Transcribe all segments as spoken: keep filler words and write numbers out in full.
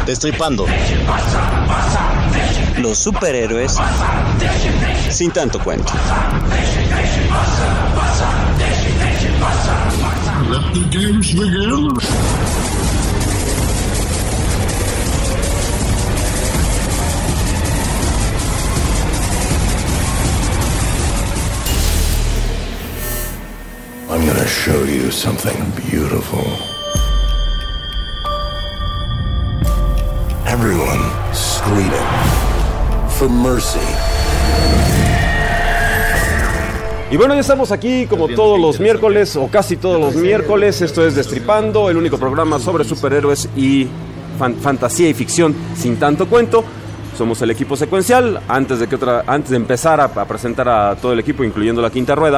Destripando los superhéroes sin tanto cuento. Let the games begin. I'm gonna show you something beautiful. Everyone screaming for mercy. Y bueno, ya estamos aquí como todos los miércoles, o casi todos los miércoles. Esto es Destripando, el único programa sobre superhéroes y fan- fantasía y ficción sin tanto cuento. Somos el equipo secuencial. Antes de que otra, antes de empezar a, a presentar a todo el equipo, incluyendo la quinta rueda,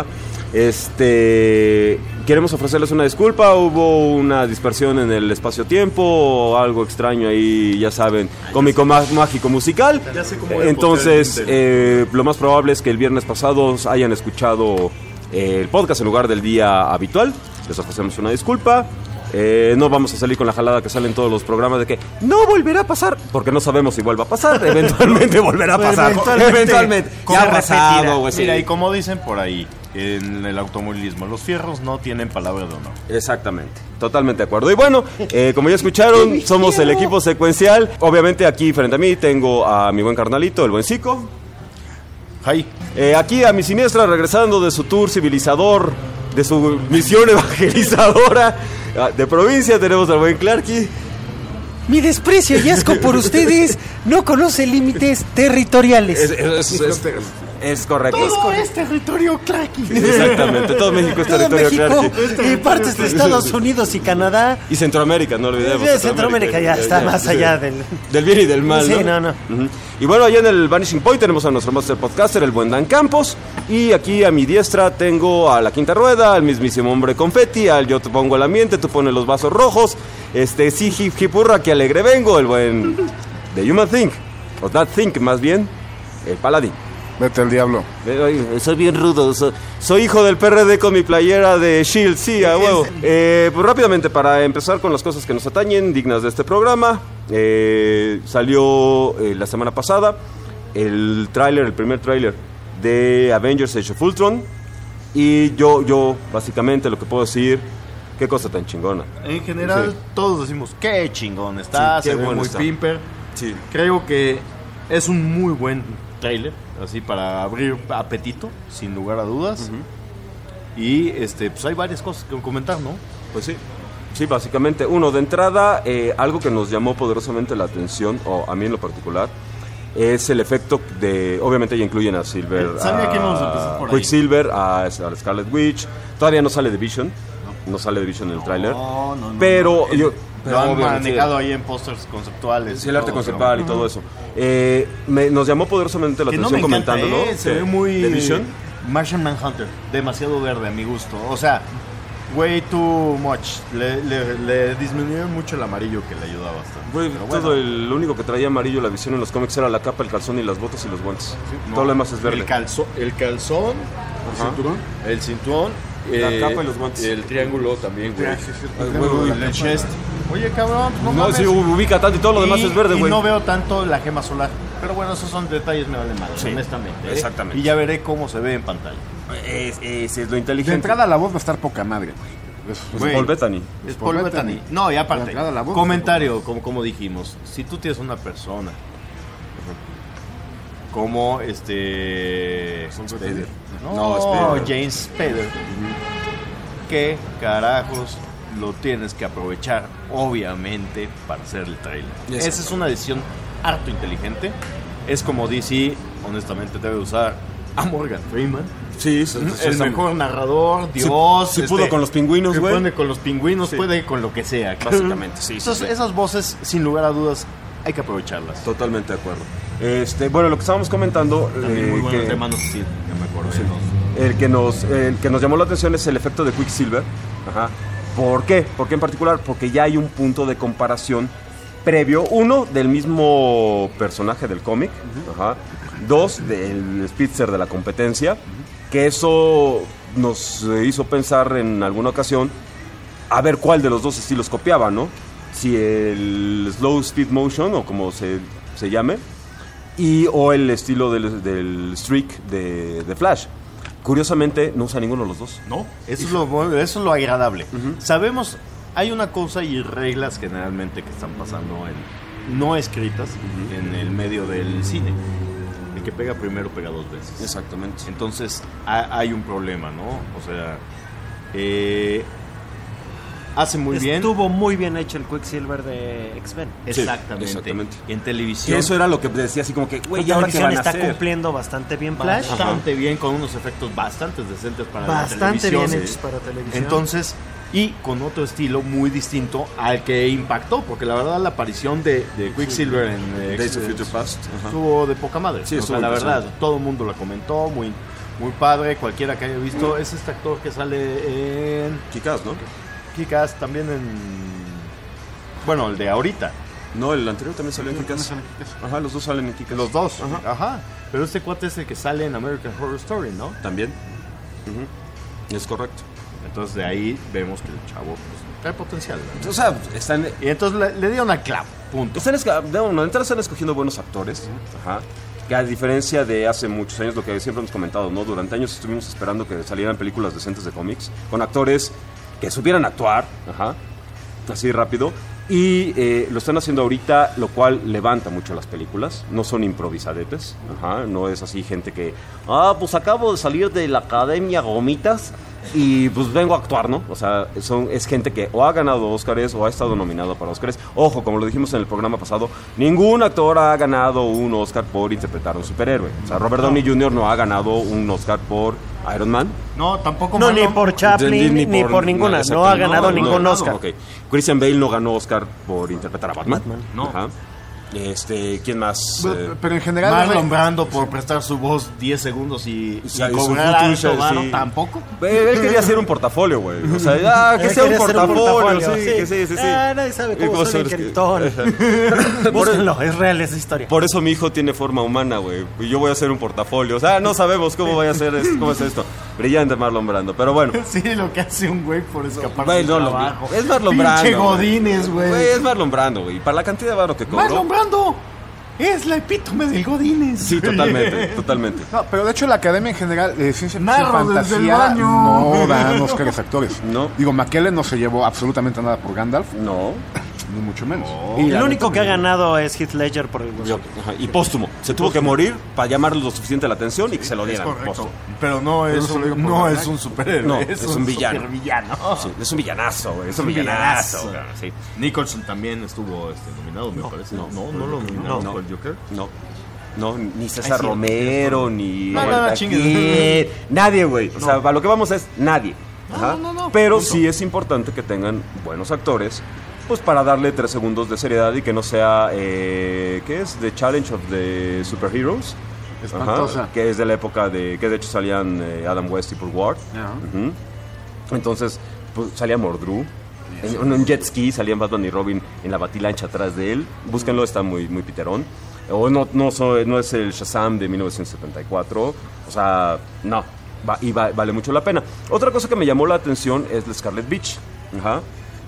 este, queremos ofrecerles una disculpa. Hubo una dispersión en el espacio-tiempo, algo extraño ahí, ya saben, cómico, má- mágico, musical. Ya sé cómo voy a Entonces, poner el eh, lo más probable es que el viernes pasado hayan escuchado eh, el podcast en lugar del día habitual. Les ofrecemos una disculpa. Eh, no vamos a salir con la jalada que salen todos los programas de que no volverá a pasar, porque no sabemos si vuelva a pasar. Eventualmente volverá a pasar. Eventualmente. Eventualmente. ¿Cómo Ya ha repetirá? pasado, güey. Sí. Mira, y como dicen por ahí, en el automovilismo, los fierros no tienen palabra de honor. Exactamente, totalmente de acuerdo. Y bueno, eh, como ya escucharon, somos el equipo secuencial. Obviamente aquí frente a mí tengo a mi buen carnalito, el buen Zico. Hi. Eh, aquí a mi siniestra, regresando de su tour civilizador, de su misión evangelizadora de provincia, tenemos al buen Clarky. Mi desprecio y asco por ustedes no conoce límites territoriales. Es, es, es, es, es correcto. Todo es territorio Clarky. Exactamente, todo México es Todo territorio México Clarky. y partes de Estados Unidos y Canadá. Y Centroamérica, no olvidemos. Eh, Centroamérica ya está más sí. allá del... Del bien y del mal, Sí, ¿no? no, no. Ujú. Y bueno, allá en el Vanishing Point tenemos a nuestro master podcaster, el buen Dan Campos. Y aquí a mi diestra tengo a la quinta rueda, al mismísimo hombre confeti, al yo te pongo el ambiente, tú pones los vasos rojos. Este, sí, hip, hip, hurra, que alegre vengo, el buen The Human Thing, o That Thing más bien, el paladín. Vete al diablo. Eh, Soy bien rudo, soy, soy hijo del P R D con mi playera de Shield, sí, a huevo. Eh, pues rápidamente, para empezar con las cosas que nos atañen, dignas de este programa, eh, salió eh, la semana pasada el tráiler, el primer tráiler de Avengers Age of Ultron. Y yo, yo, básicamente, lo que puedo decir, qué cosa tan chingona. En general, Sí. todos decimos, qué chingón está, Sí, qué se ve bueno muy está. pimper. Sí. Creo que es un muy buen trailer, así para abrir apetito, sin lugar a dudas. Y este, pues hay varias cosas que comentar, ¿no? Pues sí. Sí, básicamente, uno, de entrada, eh, algo que nos llamó poderosamente la atención, o a mí en lo particular, es el efecto de, obviamente ya incluyen a Silver, Sabía a que íbamos a empezar por ahí. Quicksilver, a, a Scarlet Witch. Todavía no sale de Vision, no sale de Vision en el tráiler, No, no, no, pero no. yo... Lo pero han obviamente- manejado ahí en pósters conceptuales. Sí, el y arte todo, conceptual y pero- todo eso. Eh, me- nos llamó poderosamente la Que no atención me encanta, comentándolo. ¿eh? Se de- ve muy... de Vision. Martian Manhunter, demasiado verde a mi gusto. O sea, way too much. Le, le, le disminuyeron mucho el amarillo que le ayudaba bastante. Güey, Pero todo bueno. el, lo único que traía amarillo la visión en los cómics era la capa, el calzón y las botas y los guantes. No, todo lo demás es verde. El, calzo, el calzón, Ajá. el cinturón, La eh, capa y los guantes. el triángulo también, güey. Ay, güey, güey. El chest. Oye, cabrón, no, No, mames. sí, ubica tanto y todo lo demás Y- es verde, y güey. no veo tanto la gema solar. Pero bueno, esos son detalles, me valen mal, Sí, honestamente. ¿eh? exactamente. Y ya veré cómo se ve en pantalla. Es, es, es lo De inteligente. entrada la voz va a estar poca madre, güey. Es- es- Güey. Paul Bettany. Es Paul Paul Bettany. Bettany. No, y De aparte, entrada la voz, comentario, como, como dijimos, si tú tienes una persona como este... Spader. No, No, Spader. James Spader, ¿qué carajos lo tienes que aprovechar, obviamente, para hacer el trailer? Exacto. Esa es una decisión harto inteligente. Es como D C, honestamente, debe usar a Morgan Freeman. Sí, sí, sí, El está- mejor narrador, Sí, Dios. sí pudo con los pingüinos, que güey. puede con los pingüinos, Sí. puede con lo que sea. Básicamente, sí, sí, Entonces, sí. esas voces, sin lugar a dudas, hay que aprovecharlas. Totalmente de acuerdo. Este, bueno, lo que estábamos comentando, También eh, muy buenos que, de Man of Steel, que me acuerdo. Sí. de los- el, que nos, el que nos llamó la atención es el efecto de Quicksilver. Ajá. ¿Por qué? ¿Por qué en particular? Porque ya hay un punto de comparación previo. Uno, del mismo personaje del cómic. Ajá. Dos, del Spitzer de la competencia. Que eso nos hizo pensar en alguna ocasión a ver cuál de los dos estilos copiaba, ¿no? si el slow speed motion o como se, se llame, y o el estilo del, del streak de, de Flash. Curiosamente no usa ninguno de los dos. No, eso es lo, bueno, eso es lo agradable. Uh-huh. Sabemos, hay una cosa y reglas generalmente que están pasando en, no escritas uh-huh. en el medio del cine. El que pega primero pega dos veces. Exactamente. Entonces ha, hay un problema, ¿no? O sea, eh, hace muy Estuvo bien. Estuvo muy bien hecho el Quicksilver de X-Men. Exactamente. Sí, exactamente. Y en televisión. Y eso era lo que decía así como que, güey, ya ahora qué van a está hacer. cumpliendo bastante bien Flash. Bastante Ajá. bien, con unos efectos bastante decentes para bastante la televisión. Bastante bien hechos para televisión. Entonces, y con otro estilo muy distinto al que impactó, porque la verdad la aparición de, de Quicksilver en eh, Days of Future Past estuvo de poca madre. Sí, o sea, la verdad, todo el mundo la comentó, muy, muy padre, cualquiera que haya visto. Es este actor que sale en... Kick-Ass, ¿no? Kick-Ass también en... Bueno, el de ahorita. No, el anterior también salió en Kick-Ass. Ajá, los dos salen en Kick-Ass. Los dos, ajá. ajá. Pero este cuate es el que sale en American Horror Story, ¿no? También. Uh-huh. Es correcto. Entonces de ahí vemos que el chavo pues, trae potencial, ¿no? O sea, están... Y entonces le, le dieron al clavo, punto. Están, esca- no, no, están escogiendo buenos actores. Ajá. Que a diferencia de hace muchos años, lo que siempre hemos comentado, ¿no? Durante años estuvimos esperando que salieran películas decentes de cómics con actores que supieran actuar, ajá, así rápido. Y eh, lo están haciendo ahorita, lo cual levanta mucho las películas. No son improvisadetes, ajá, no es así gente que, ah, pues acabo de salir de la Academia Gomitas y pues vengo a actuar, ¿no? O sea, son, es gente que o ha ganado Óscares o ha estado nominado para Óscares. Ojo, como lo dijimos en el programa pasado, ningún actor ha ganado un Óscar por interpretar a un superhéroe. O sea, Robert Downey junior no ha ganado un Óscar por Iron Man. No, tampoco. No, Marlon, ni por Chaplin, ni, ni por, por ninguna. No, no ha ganado no, ningún no, Óscar. No, okay. Christian Bale no ganó Óscar por interpretar a Batman. Batman. No. Ajá. Este, ¿quién más? Pero, eh, pero en general... Marlon Brando por prestar su voz diez segundos y, o sea, y cobrar alto, varo, sí. Tampoco. Él quería hacer un portafolio, güey. O sea, ah, que sea un portafolio, un portafolio. Sí, sí. Que sí, sí, sí. Ah, nadie sabe cómo, cómo soy el gritón. Búsquenlo, es real esa historia. Por eso mi hijo tiene forma humana, güey. Y yo voy a hacer un portafolio. O sea, no sabemos cómo voy a hacer esto, cómo es esto. Brillante Marlon Brando, pero bueno. Sí, lo que hace un güey por escapar del no, trabajo. Es Marlon Brando. Pinche Godínez, güey. Es Marlon Brando, güey. Para la cantidad de varo que cobró. Marlon Brando. Es la epítome del Godínez. Sí, totalmente, totalmente. No, pero de hecho la Academia en general de ciencia ficción y Narro desde el fantasía baño. no dan Óscares actores. No. Digo, McKellen no se llevó absolutamente nada por Gandalf, No. ni mucho menos. Y el único que ha ganado es Heath Ledger por el Yo, ajá, y póstumo. Se tuvo que morir para llamarle lo suficiente la atención y que se lo Es dieran. correcto. Póstumo. Pero no es, Pero un, eso lo digo por no Batman. es un superhéroe. No, es, es un villano. supervillano. Sí, es un villanazo, güey. Es un un villanazo. villanazo. Claro, sí. Nicholson también estuvo este, nominado, me parece. No, no, no lo nominaron No. por el Joker. No. No, ni César Ay, sí, Romero, ni... No, no, no, chingue. Aquí, nadie, güey. O No. sea, para lo que vamos es nadie. No, Ajá. no, no, no. Pero Punto. sí es importante que tengan buenos actores, pues para darle tres segundos de seriedad y que no sea, eh, ¿qué es? The Challenge of the Superheroes. Espantosa. Ajá, que es de la época de... Que de hecho salían eh, Adam West y Paul Ward. Ajá. Ujú. Entonces, pues, salía Mordru. En un jet ski salían Batman y Robin en la batilancha atrás de él. Búsquenlo, está muy, muy piterón. O no, no, so- no es el Shazam de mil novecientos setenta y cuatro. O sea, no. Va, y va- vale mucho la pena. Otra cosa que me llamó la atención es la Scarlet Witch. Ajá.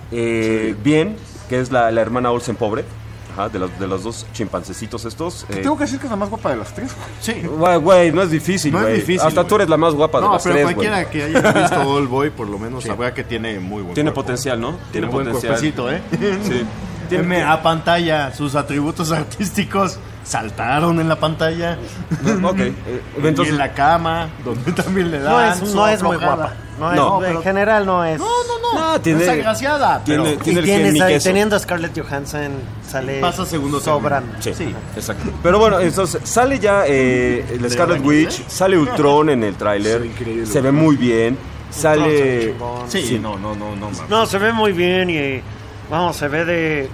Eh, Bien, que es la, la hermana Olsen pobre. Ajá, de, los, de los dos chimpancecitos estos. Que eh, tengo que decir que es la más guapa de las tres, güey. Sí. Güey, güey, no es difícil, No es güey. difícil, Hasta güey. tú eres la más guapa de No, las pero tres, cualquiera güey. que haya visto All Boy, por lo menos, sabrá que tiene muy buen Tiene cuerpo. potencial, ¿no? Tiene buen potencial. cuerpecito, ¿eh? Sí. Tiene a pantalla, sus atributos artísticos saltaron en la pantalla. Ok, eh, entonces... y en la cama, donde también le No dan es, su no es muy aflojada. guapa. No, No, es, en general no es. No, no, no. No, tiene- es agraciada. tiene- pero tiene Y el tienes gen mi ahí, queso. teniendo a Scarlett Johansson, sale Pasa segundo sobrando. Sí, Sí. exacto. Pero bueno, entonces sale ya eh, el Scarlet Witch, sale Ultron en el tráiler, se ve muy bien, sale... Sí, Sí. no, no, no, no. mames. No, se ve muy bien y vamos, se ve de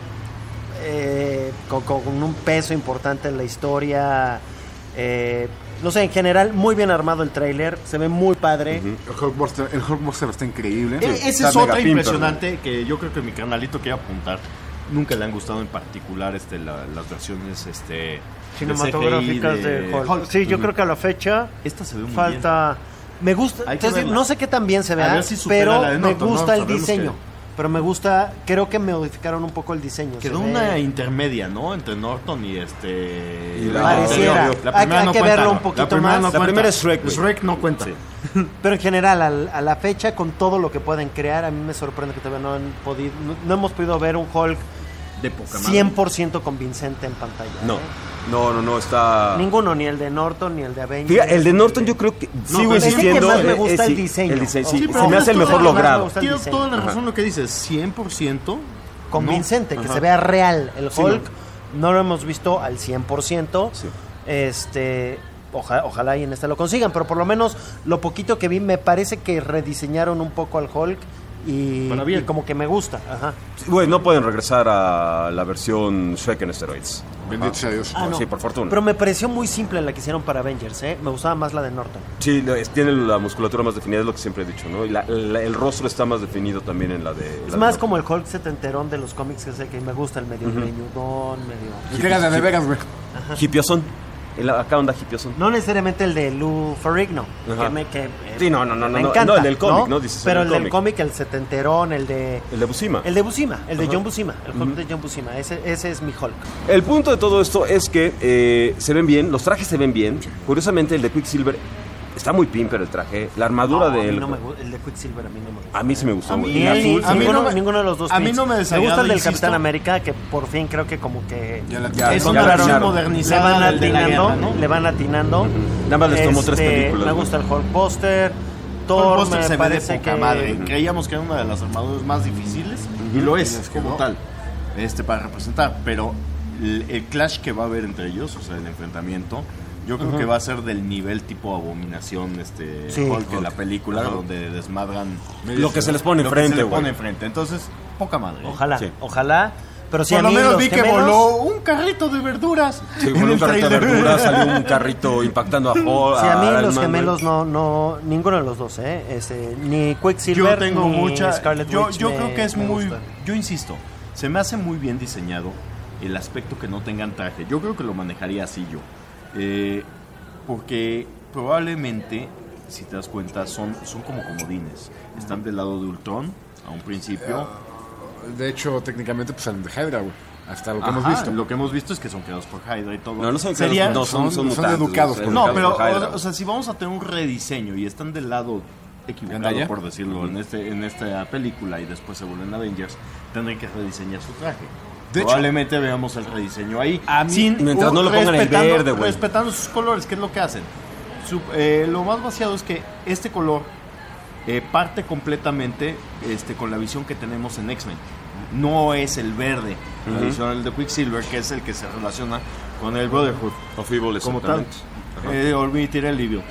eh, con, con un peso importante en la historia. Eh, no sé, en general, muy bien armado el tráiler, se ve muy padre. El Hulkbuster, el Hulkbuster está increíble. Eh, Sí, Esa está es otra mega pimper, impresionante que yo creo que mi canalito quiere apuntar. Nunca le han gustado en particular este, la- las versiones este, Cinematográficas de, de, C G I Hulk. Sí, yo creo que a la fecha Esta se ve muy falta. Me gusta, Hay que entonces, verla. no sé qué tan bien se A vea, ver si supera pero la de me Norton, ¿no? gusta el Sabemos diseño. pero me gusta, creo que modificaron un poco el diseño. Quedó se ve- una intermedia, ¿no? Entre Norton y este... Y la- Pareciera. La Hay- primera hay no que cuenta, verlo ¿no? un poquito la primera más. No La cuenta. primera es Shrek, güey. Shrek no cuenta. Pero en general, al- a, la fecha, con todo lo que pueden crear, a mí me sorprende que todavía no han podido, no, no hemos podido ver un Hulk De poca madre. cien por ciento convincente en pantalla. No, ¿eh? no, no, no, está... Ninguno, ni el de Norton, ni el de Avengers. Fíjate, el de Norton yo creo que sigo pero es que insistiendo. más me eh, gusta eh, el sí, diseño. El diseño, sí, Sí, se pero me hace el justo mejor lo que más me logrado. gusta el Tienes diseño. toda la razón lo que dices, cien por ciento Convincente, no. que Ajá. se vea real. El Sí, Hulk no. lo hemos visto al cien por ciento. Sí. Este, oja- ojalá y en este lo consigan, pero por lo menos lo poquito que vi me parece que rediseñaron un poco al Hulk y, Para bien. y como que me gusta. Ajá. Güey, no pueden regresar a la versión Shrek en steroids. Bendito sea Dios. Ah, no. Sí, por fortuna. Pero me pareció muy simple la que hicieron para Avengers, ¿eh? Me gustaba más la de Norton. Sí, lo- es- tiene la musculatura más definida, es lo que siempre he dicho, ¿no? Y la- la- el rostro está más definido también en la de... Es la más de- como el Hulk setenterón de los cómics, que es el que me gusta, el medio greñudón, medio... El que era de de veras, güey. Hipiosón. El- Acá onda hipiosón. No necesariamente el de Lou Ferrigno, Ajá. que me, que, eh, Sí, no, no, no, me no, encanta. no, el del cómic, ¿no? Dices, Pero el el del del cómic, el setenterón, el de... El de Buscema. El de Buscema, el de John Buscema, el Hulk de John Buscema, ese, ese es mi Hulk. El punto de todo esto es que eh, se ven bien, los trajes se ven bien. Curiosamente, el de Quicksilver está muy pimper el traje. La armadura No, a de mí él. no me gu- el de Quicksilver a mí no me gusta. A mí sí me gustó, A güey. mí- Ni Y él, ni- a mí ninguno, no me- ninguno de los dos. a mí Prince. no me Me desagrada, gusta el del insisto. Capitán América, que por fin creo que como que... Ya la- Ya, Es ya una la versión armaron. Le modernizada van del de la atinando, guerra, ¿no? le van atinando. Nada más les tomó tres Este, películas, Me güey. gusta el Hulkbuster. Thor Hulkbuster me se ve de parece poca que... madre. Creíamos que era una de las armaduras más difíciles y lo es les como quedó. tal, este para representar. Pero el, el clash que va a haber entre ellos, o sea, el enfrentamiento, yo creo que va a ser del nivel tipo Abominación, este Sí. Hulk en la película, donde desmadran Lo que se les pone lo que se enfrente, les pone güey. enfrente. Entonces, poca madre. Ojalá, Sí. ojalá. Pero si Por a lo mí menos los vi que gemelos- voló un carrito de verduras. Sí, en con un el carrito de tráiler. verduras salió un carrito impactando a Hulk. Sí, a mí Iron los Man, gemelos güey. no, no, ninguno de los dos, ¿eh? Este, ni Quicksilver, Yo tengo ni mucha. Scarlet Yo, Witch yo me- creo que es me muy. gusta. Yo insisto, se me hace muy bien diseñado el aspecto que no tengan traje. Yo creo que lo manejaría así yo. Eh, porque probablemente, si te das cuenta, son, son como comodines. Están del lado de Ultron a un principio. De hecho, técnicamente, pues salen de Hydra, güey. Hasta lo que Ajá, hemos visto. Lo que hemos visto es que son creados por Hydra y todo. No, no son Sería- no, son, son, son mutantes, educados son por- No, educados pero, por Hydra. o, o sea, si vamos a tener un rediseño y están del lado equivocado, ¿Gandaya? por decirlo, en este en esta película y después se vuelven Avengers, tendrán que rediseñar su traje. De hecho- Probablemente veamos el rediseño ahí. mí- mientras no lo pongan en respetando- verde, güey. Respetando sus colores, ¿qué es lo que hacen? Su- eh, lo más vaciado es que este color eh, parte completamente este, con la visión que tenemos en X-Men. No es el verde tradicional de Quicksilver, que es el que se relaciona con el Brotherhood. Of Evil, Como tal. exactamente. Eh, omitiré el libio.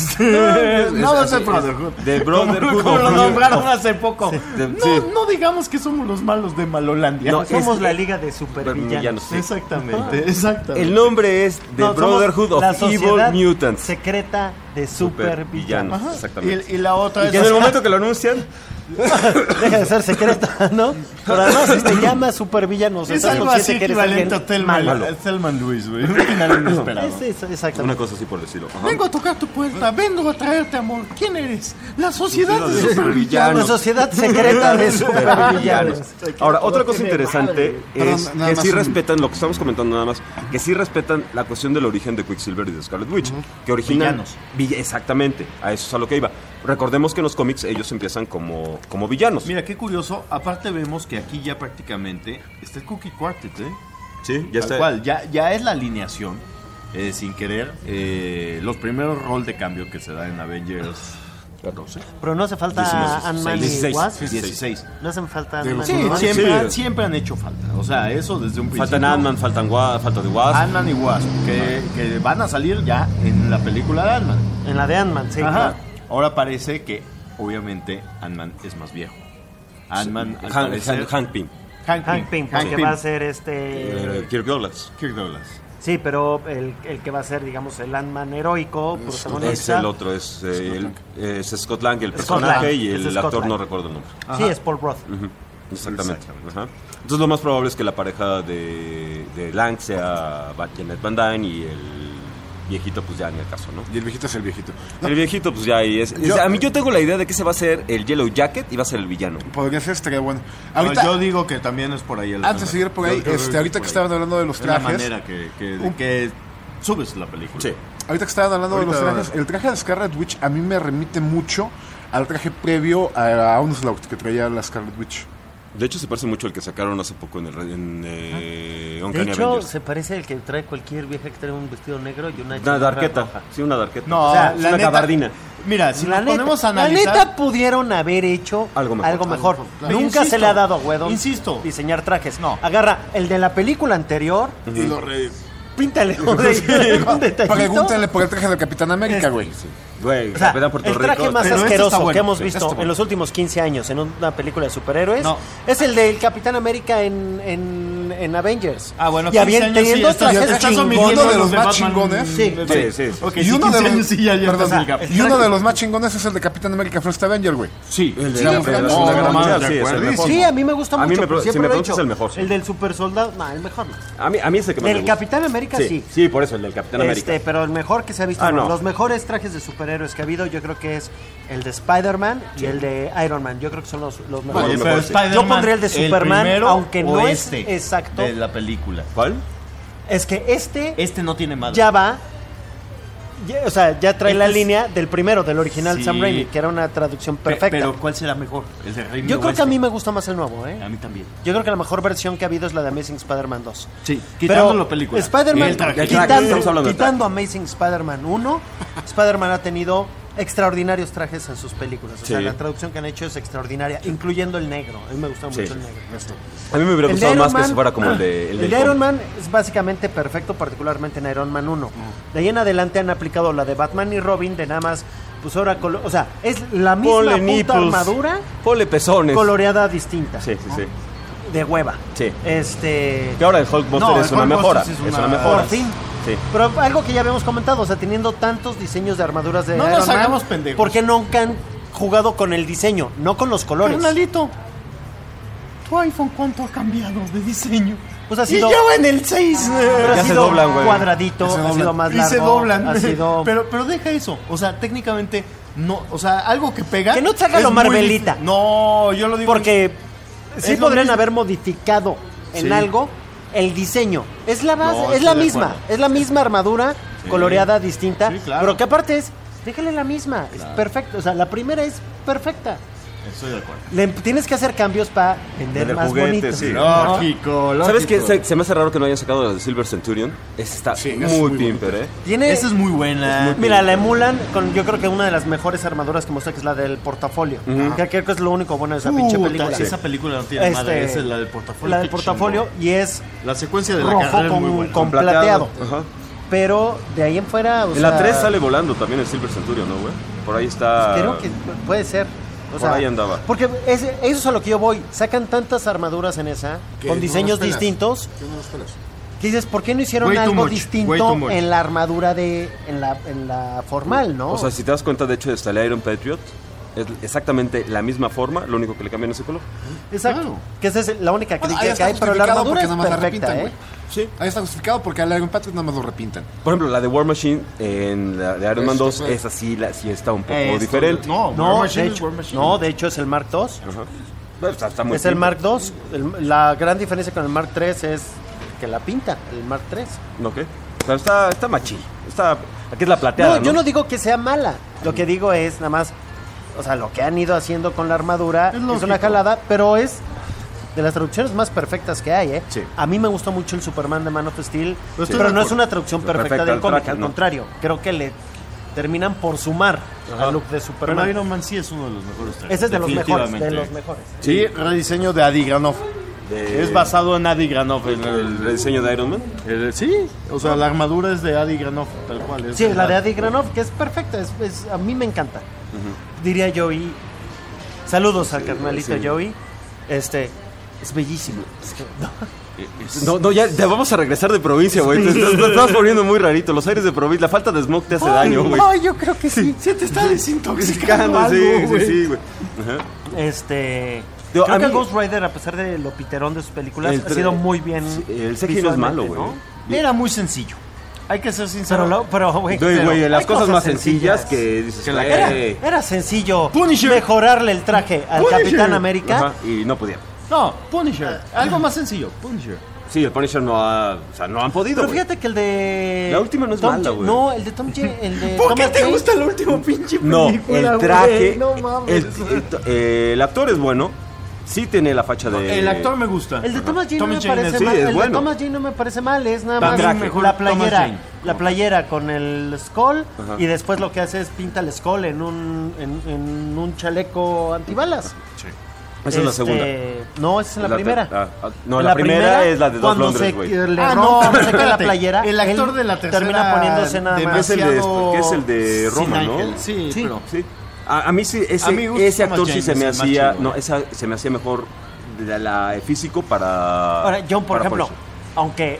Este, no, es el Brotherhood. The Brotherhood Como, como of lo Evil. nombraron hace poco. de- no, sí. no digamos que somos los malos de Malolandia. No, Somos es- la liga de supervillanos. Villanos, sí. Exactamente, exactamente. El nombre es The No, somos Brotherhood of la Evil sociedad Mutants. secreta de supervillanos. Ajá. Exactamente. Y, y la otra Y es... que en el momento que lo anuncian, Deja de ser secreta, ¿no? Pero además si te llama supervillanos, es estás algo consciente así que eres equivalente alguien a Thelman, malo. a Thelman Lewis, güey. Un final inesperado. Es, es, exactamente. una cosa así por decirlo. Ajá. Vengo a tocar tu puerta, vengo a traerte amor. ¿Quién eres? La sociedad de La supervillanos. sociedad secreta de supervillanos. Ahora, otra cosa interesante Perdón, es nada que más sí un- respetan, lo que estamos comentando nada más, que sí respetan la cuestión del origen de Quicksilver y de Scarlet Witch, que originan... Villanos. Vill- Exactamente, a eso es a lo que iba. Recordemos que en los cómics ellos empiezan como, como villanos. Mira, qué curioso. Aparte vemos que aquí ya prácticamente está el Cookie Quartet, ¿eh? Sí, Tal ya está. cual, ya, ya es la alineación, eh, sin querer, eh, los primeros rol de cambio que se da en Avengers doce. Pero no hace falta dieciséis, Ant-Man y dieciséis, Wasp. dieciséis. No hacen falta De Ant-Man los y Sí, Wasp. siempre, Sí. siempre han hecho falta. O sea, eso desde un principio. Faltan Ant-Man, faltan Wa- falta de Wasp. Ant-Man y Wasp, que, que van a salir ya en la película de Ant-Man. En la de Ant-Man, sí. Ajá. claro. Ahora parece que, obviamente, Ant-Man es más viejo. Ant-Man, al Han- parecer- Han- Hank Pym. Hank Hank Pym, porque Pym. va a ser este... Eh, Kirk Douglas. Kirk Douglas. Sí, pero el, el que va a ser, digamos, el Ant-Man heroico, Es protagonista. el otro, es, eh, el- es Scott Lang, el Scott personaje, Lang, y es el Scott actor Lang. no recuerdo el nombre. Sí, es Paul Roth. Ujú, Exactamente. Exactamente. Ajá. Entonces lo más probable es que la pareja de, de Lang sea Ba- Janet Van Dyne y el viejito, pues ya en el caso, ¿no? Y el viejito es el viejito. No, El viejito, pues ya ahí es. es- Yo- a mí yo tengo la idea de que ese va a ser el Yellow Jacket y va a ser el villano. podría ser, estaría bueno. No, Ahorita, yo digo que también es por ahí el antes de seguir por ahí, Yo- yo creo este, ahorita por que ahí. estaban hablando de los Es la trajes, manera que, que, Un- que subes la película. Sí. ahorita que estaban hablando de los Ahorita- trajes, el traje de Scarlet Witch a mí me remite mucho al traje previo a, a Onslaught que traía la Scarlet Witch. De hecho, se parece mucho al que sacaron hace poco en, el, en eh, De Uncanny hecho, Avengers. se parece al que trae cualquier vieja que trae un vestido negro y una Una chamarra darqueta. roja. Sí, una darqueta. No, O sea, es la una neta- gabardina. Mira, si la, nos neta, ponemos a la analizar... neta pudieron haber hecho Algo algo mejor. mejor. Claro. Nunca Insisto, se le ha dado a Whedon insisto. diseñar trajes. No. Agarra el de la película anterior, Y lo re... píntale un, un detallito. Pregúntenle por el traje del Capitán América, güey. Güey, O sea, Capitán Puerto el traje Rico. más Pero este asqueroso está bueno, que hemos sí, visto este está en bueno. los últimos quince años en una película de superhéroes No. es el del Capitán América en, en, en Avengers. Ah, bueno, y quince habían, años teniendo sí, estás- trajes estás chingones. omitiendo Uno de los de más Batman. chingones. Sí. Sí, sí. Ok, Y sí, uno de quince los- años sí, ya, ya perdón, estás en el gap. y uno de los más chingones es el de Capitán América First Avenger, güey. Sí, El de Sí, la, no, de la no, Segunda no, Guerra no, Mundial, de sí, es el acuerdo. mejor. Sí, a mí me gusta A mí mucho. me- pero si siempre me lo he preguntas, dicho. el mejor, sí. El del super soldado, no, el mejor no. A mí, a mí es el que más me El gusta. Capitán América sí. Sí, sí, por eso, el del Capitán América. Este, pero el mejor que se ha visto, Ah, no, no. los mejores trajes de superhéroes que ha habido, yo creo que es el de Spider-Man y el de Iron Man. Yo creo que son los, los Bueno, mejores. pero Spider-Man, Yo pondría el de Superman, primero aunque o no este es exacto. de la película. ¿Cuál? Es que este Este no tiene madre. ya va, ya- o sea, ya trae Este la es- línea del primero, del original Sí. Sam Raimi, que era una traducción Pe- perfecta. Pero ¿cuál será mejor? El de Raimi Yo o creo que a este? mí me gusta más el nuevo, ¿eh? A mí también. Yo creo que la mejor versión que ha habido es la de Amazing Spider-Man dos. Sí, quitando la película. Spider-Man, Y el traje. El traje, estamos quitando, hablando del quitando Amazing Spider-Man uno, Spider-Man ha tenido extraordinarios trajes en sus películas. O sea, Sí. la traducción que han hecho es extraordinaria, incluyendo el negro. A mí me gusta mucho Sí. el negro. A mí me hubiera El de gustado Iron más que Man- se fuera como el de... El del de com- Iron Man es básicamente perfecto, particularmente en Iron Man uno. De ahí en adelante han aplicado la de Batman y Robin, de nada más, pues ahora, colo- o sea, es la misma Ponle puta nipples, armadura ponle pezones. coloreada distinta. Sí, sí, sí. De hueva. Sí. Este... Que ahora el Hulkbuster No, es el una Hulkbuster mejora. sí es Es una- una mejora. Por fin. Sí. Pero algo que ya habíamos comentado, o sea, teniendo tantos diseños de armaduras de No Iron nos Man, hagamos pendejos. ¿por qué nunca han jugado con el diseño, no con los colores? Carnalito, ¿tu iPhone cuánto ha cambiado de diseño? Pues ha Y sido, ya va en el seis. pero ha Ya se sido doblan, güey. cuadradito, Ya se ha doblan. sido más Y largo, se doblan. ha sido... Pero, pero deja eso. O sea, técnicamente, no. O sea, algo que pega. Que no te haga es lo muy Marvelita. dif- No, yo lo digo. Porque sí Es lo podrían mismo. haber modificado en Sí. algo el diseño. Es la base, No, es estoy la de misma, acuerdo. es la misma armadura coloreada distinta, Sí, claro. pero que aparte es, déjale la misma, es perfecto, o sea, la primera es perfecta. Estoy de acuerdo. Le tienes que hacer cambios para vender Vender más juguetes, bonitos. sí. Lógico, lógico. ¿Sabes qué? Se, se me hace raro que no hayan sacado la de Silver Centurion. Esa está Sí, es muy muy pimper, ¿eh? Tiene, Esa es muy buena. mira, la emulan con, yo creo que una de las mejores armaduras que mostré, que es la del portafolio. Que creo que es lo único bueno de esa pinche Puta, película. Esa película no tiene Este, madre. Esa es la del portafolio. La del Qué portafolio chingón. y es La secuencia de la rojo carrera es muy con, buena. con plateado. Ajá. Pero de ahí en fuera, o En la sea, tres sale volando también el Silver Centurion, ¿no, güey? Por ahí está... Creo que puede ser. O Por sea, ahí andaba. Porque es- eso es a lo que yo voy. Sacan tantas armaduras en esa, Que con no diseños los pelas. distintos, Que no los pelas. que dices, ¿por qué no hicieron Way too algo much, way distinto too much. en la armadura de, en la, en la formal, no? O sea, si te das cuenta, de hecho, está el Iron Patriot. Es exactamente la misma forma, lo único que le cambian es el color. Exacto. claro. Que esa es la única Bueno, crítica ahí que está hay, pero la justificado armadura porque es nada más la perfecta, repintan, ¿eh? güey. Sí. Ahí está justificado porque al Iron Patrick nada más lo repintan. Por ejemplo, la de War Machine en la de Iron Man Este, dos, pues. esa sí, la, sí está un poco Esto, diferente. No, No, War Machine de es hecho, War Machine. no, de hecho es el Mark dos. Ajá. Pero está, está muy Es el simple. Mark dos. El- la gran diferencia con el Mark tres es que la pinta, el Mark tres. Ok. Pero está, está machín. Está, aquí es la plateada, No, yo no digo que sea mala. Lo que digo es nada más, o sea, lo que han ido haciendo con la armadura Es es, lógico. una jalada, pero es de las traducciones más perfectas que hay, ¿eh? Sí. A mí me gustó mucho el Superman de Man of Steel, Pero estoy pero de no es acuerdo. una traducción perfecta, Perfecta del al cómic, traje, al ¿no? contrario. Creo que le terminan por sumar al look de Pero Superman. Iron Man sí es uno de los mejores trajes. Ese es de los mejores, de definitivamente. los mejores. Sí, rediseño de Adi Granoff. De- Es basado en Adi Granoff. El, el rediseño de Iron Man. El- sí, o sea, la armadura es de Adi Granoff, tal cual. Es Sí, la de Adi. Adi Granoff, que es perfecta, es, es- a mí me encanta. Diría Joey. Saludos al carnalito sí. Joey. Este, es bellísimo. Es que, no. No, no, ya, ya vamos a regresar de provincia, güey. Te, te- te estás poniendo muy rarito. Los aires de provincia, la falta de smog te hace daño, güey. Ay, yo creo que sí. Sí, te está desintoxicando Picando, sí, algo, sí, güey. sí, güey. Ajá. Este. Digo, creo a que mí- Ghost Rider, a pesar de lo piterón de sus películas, El ha tre- sido muy bien. Sí, el C G I no es malo, visualmente, güey. ¿no? Era muy sencillo. Hay que ser sincero. Pero, lo- pero güey, Güey, pero güey, las hay cosas más sencillas. sencillas que dices, Que la- güey, Era, era sencillo Punisher. mejorarle el traje al Punisher. Capitán América. Ajá, y no podían. No, Punisher. Algo más sencillo, Punisher. Sí, el Punisher no ha, o sea, no han podido. Pero güey. fíjate que el de. La última no es Tom mala, J- güey. No, el de Tom J. El de ¿Por qué Thomas te Jane. gusta el último pinche No, película, el traje, güey? No mames. el, el, eh, el actor es bueno, sí tiene la facha de... El actor me gusta. El de Thomas Jane no Thomas me Jane parece es- mal. sí, es el bueno. de Thomas Jane no me parece mal, es nada También más mejor la Thomas playera, Jane. la playera con el skull Ajá. y después lo que hace es pinta el skull en un en, en un chaleco antibalas. Esa es la Este, segunda. No, esa es la, La primera. ter- ah, ah, no, En la primera es la de Dolph cuando Lundgren, se güey. le Ah, rompe, no, se cae la espérate. playera. El actor él de la tercera termina poniéndose nada más. Es el de, demasiado que es el de Roma, sin ¿no? ángel. Sí, Sí. pero... Sí. A, a mí sí, ese, A mí me gusta ese Thomas actor sí Jane, se es me el más hacía, chido, no, güey. esa se me hacía mejor de la, físico para... Ahora, John, por para ejemplo, Punisher. aunque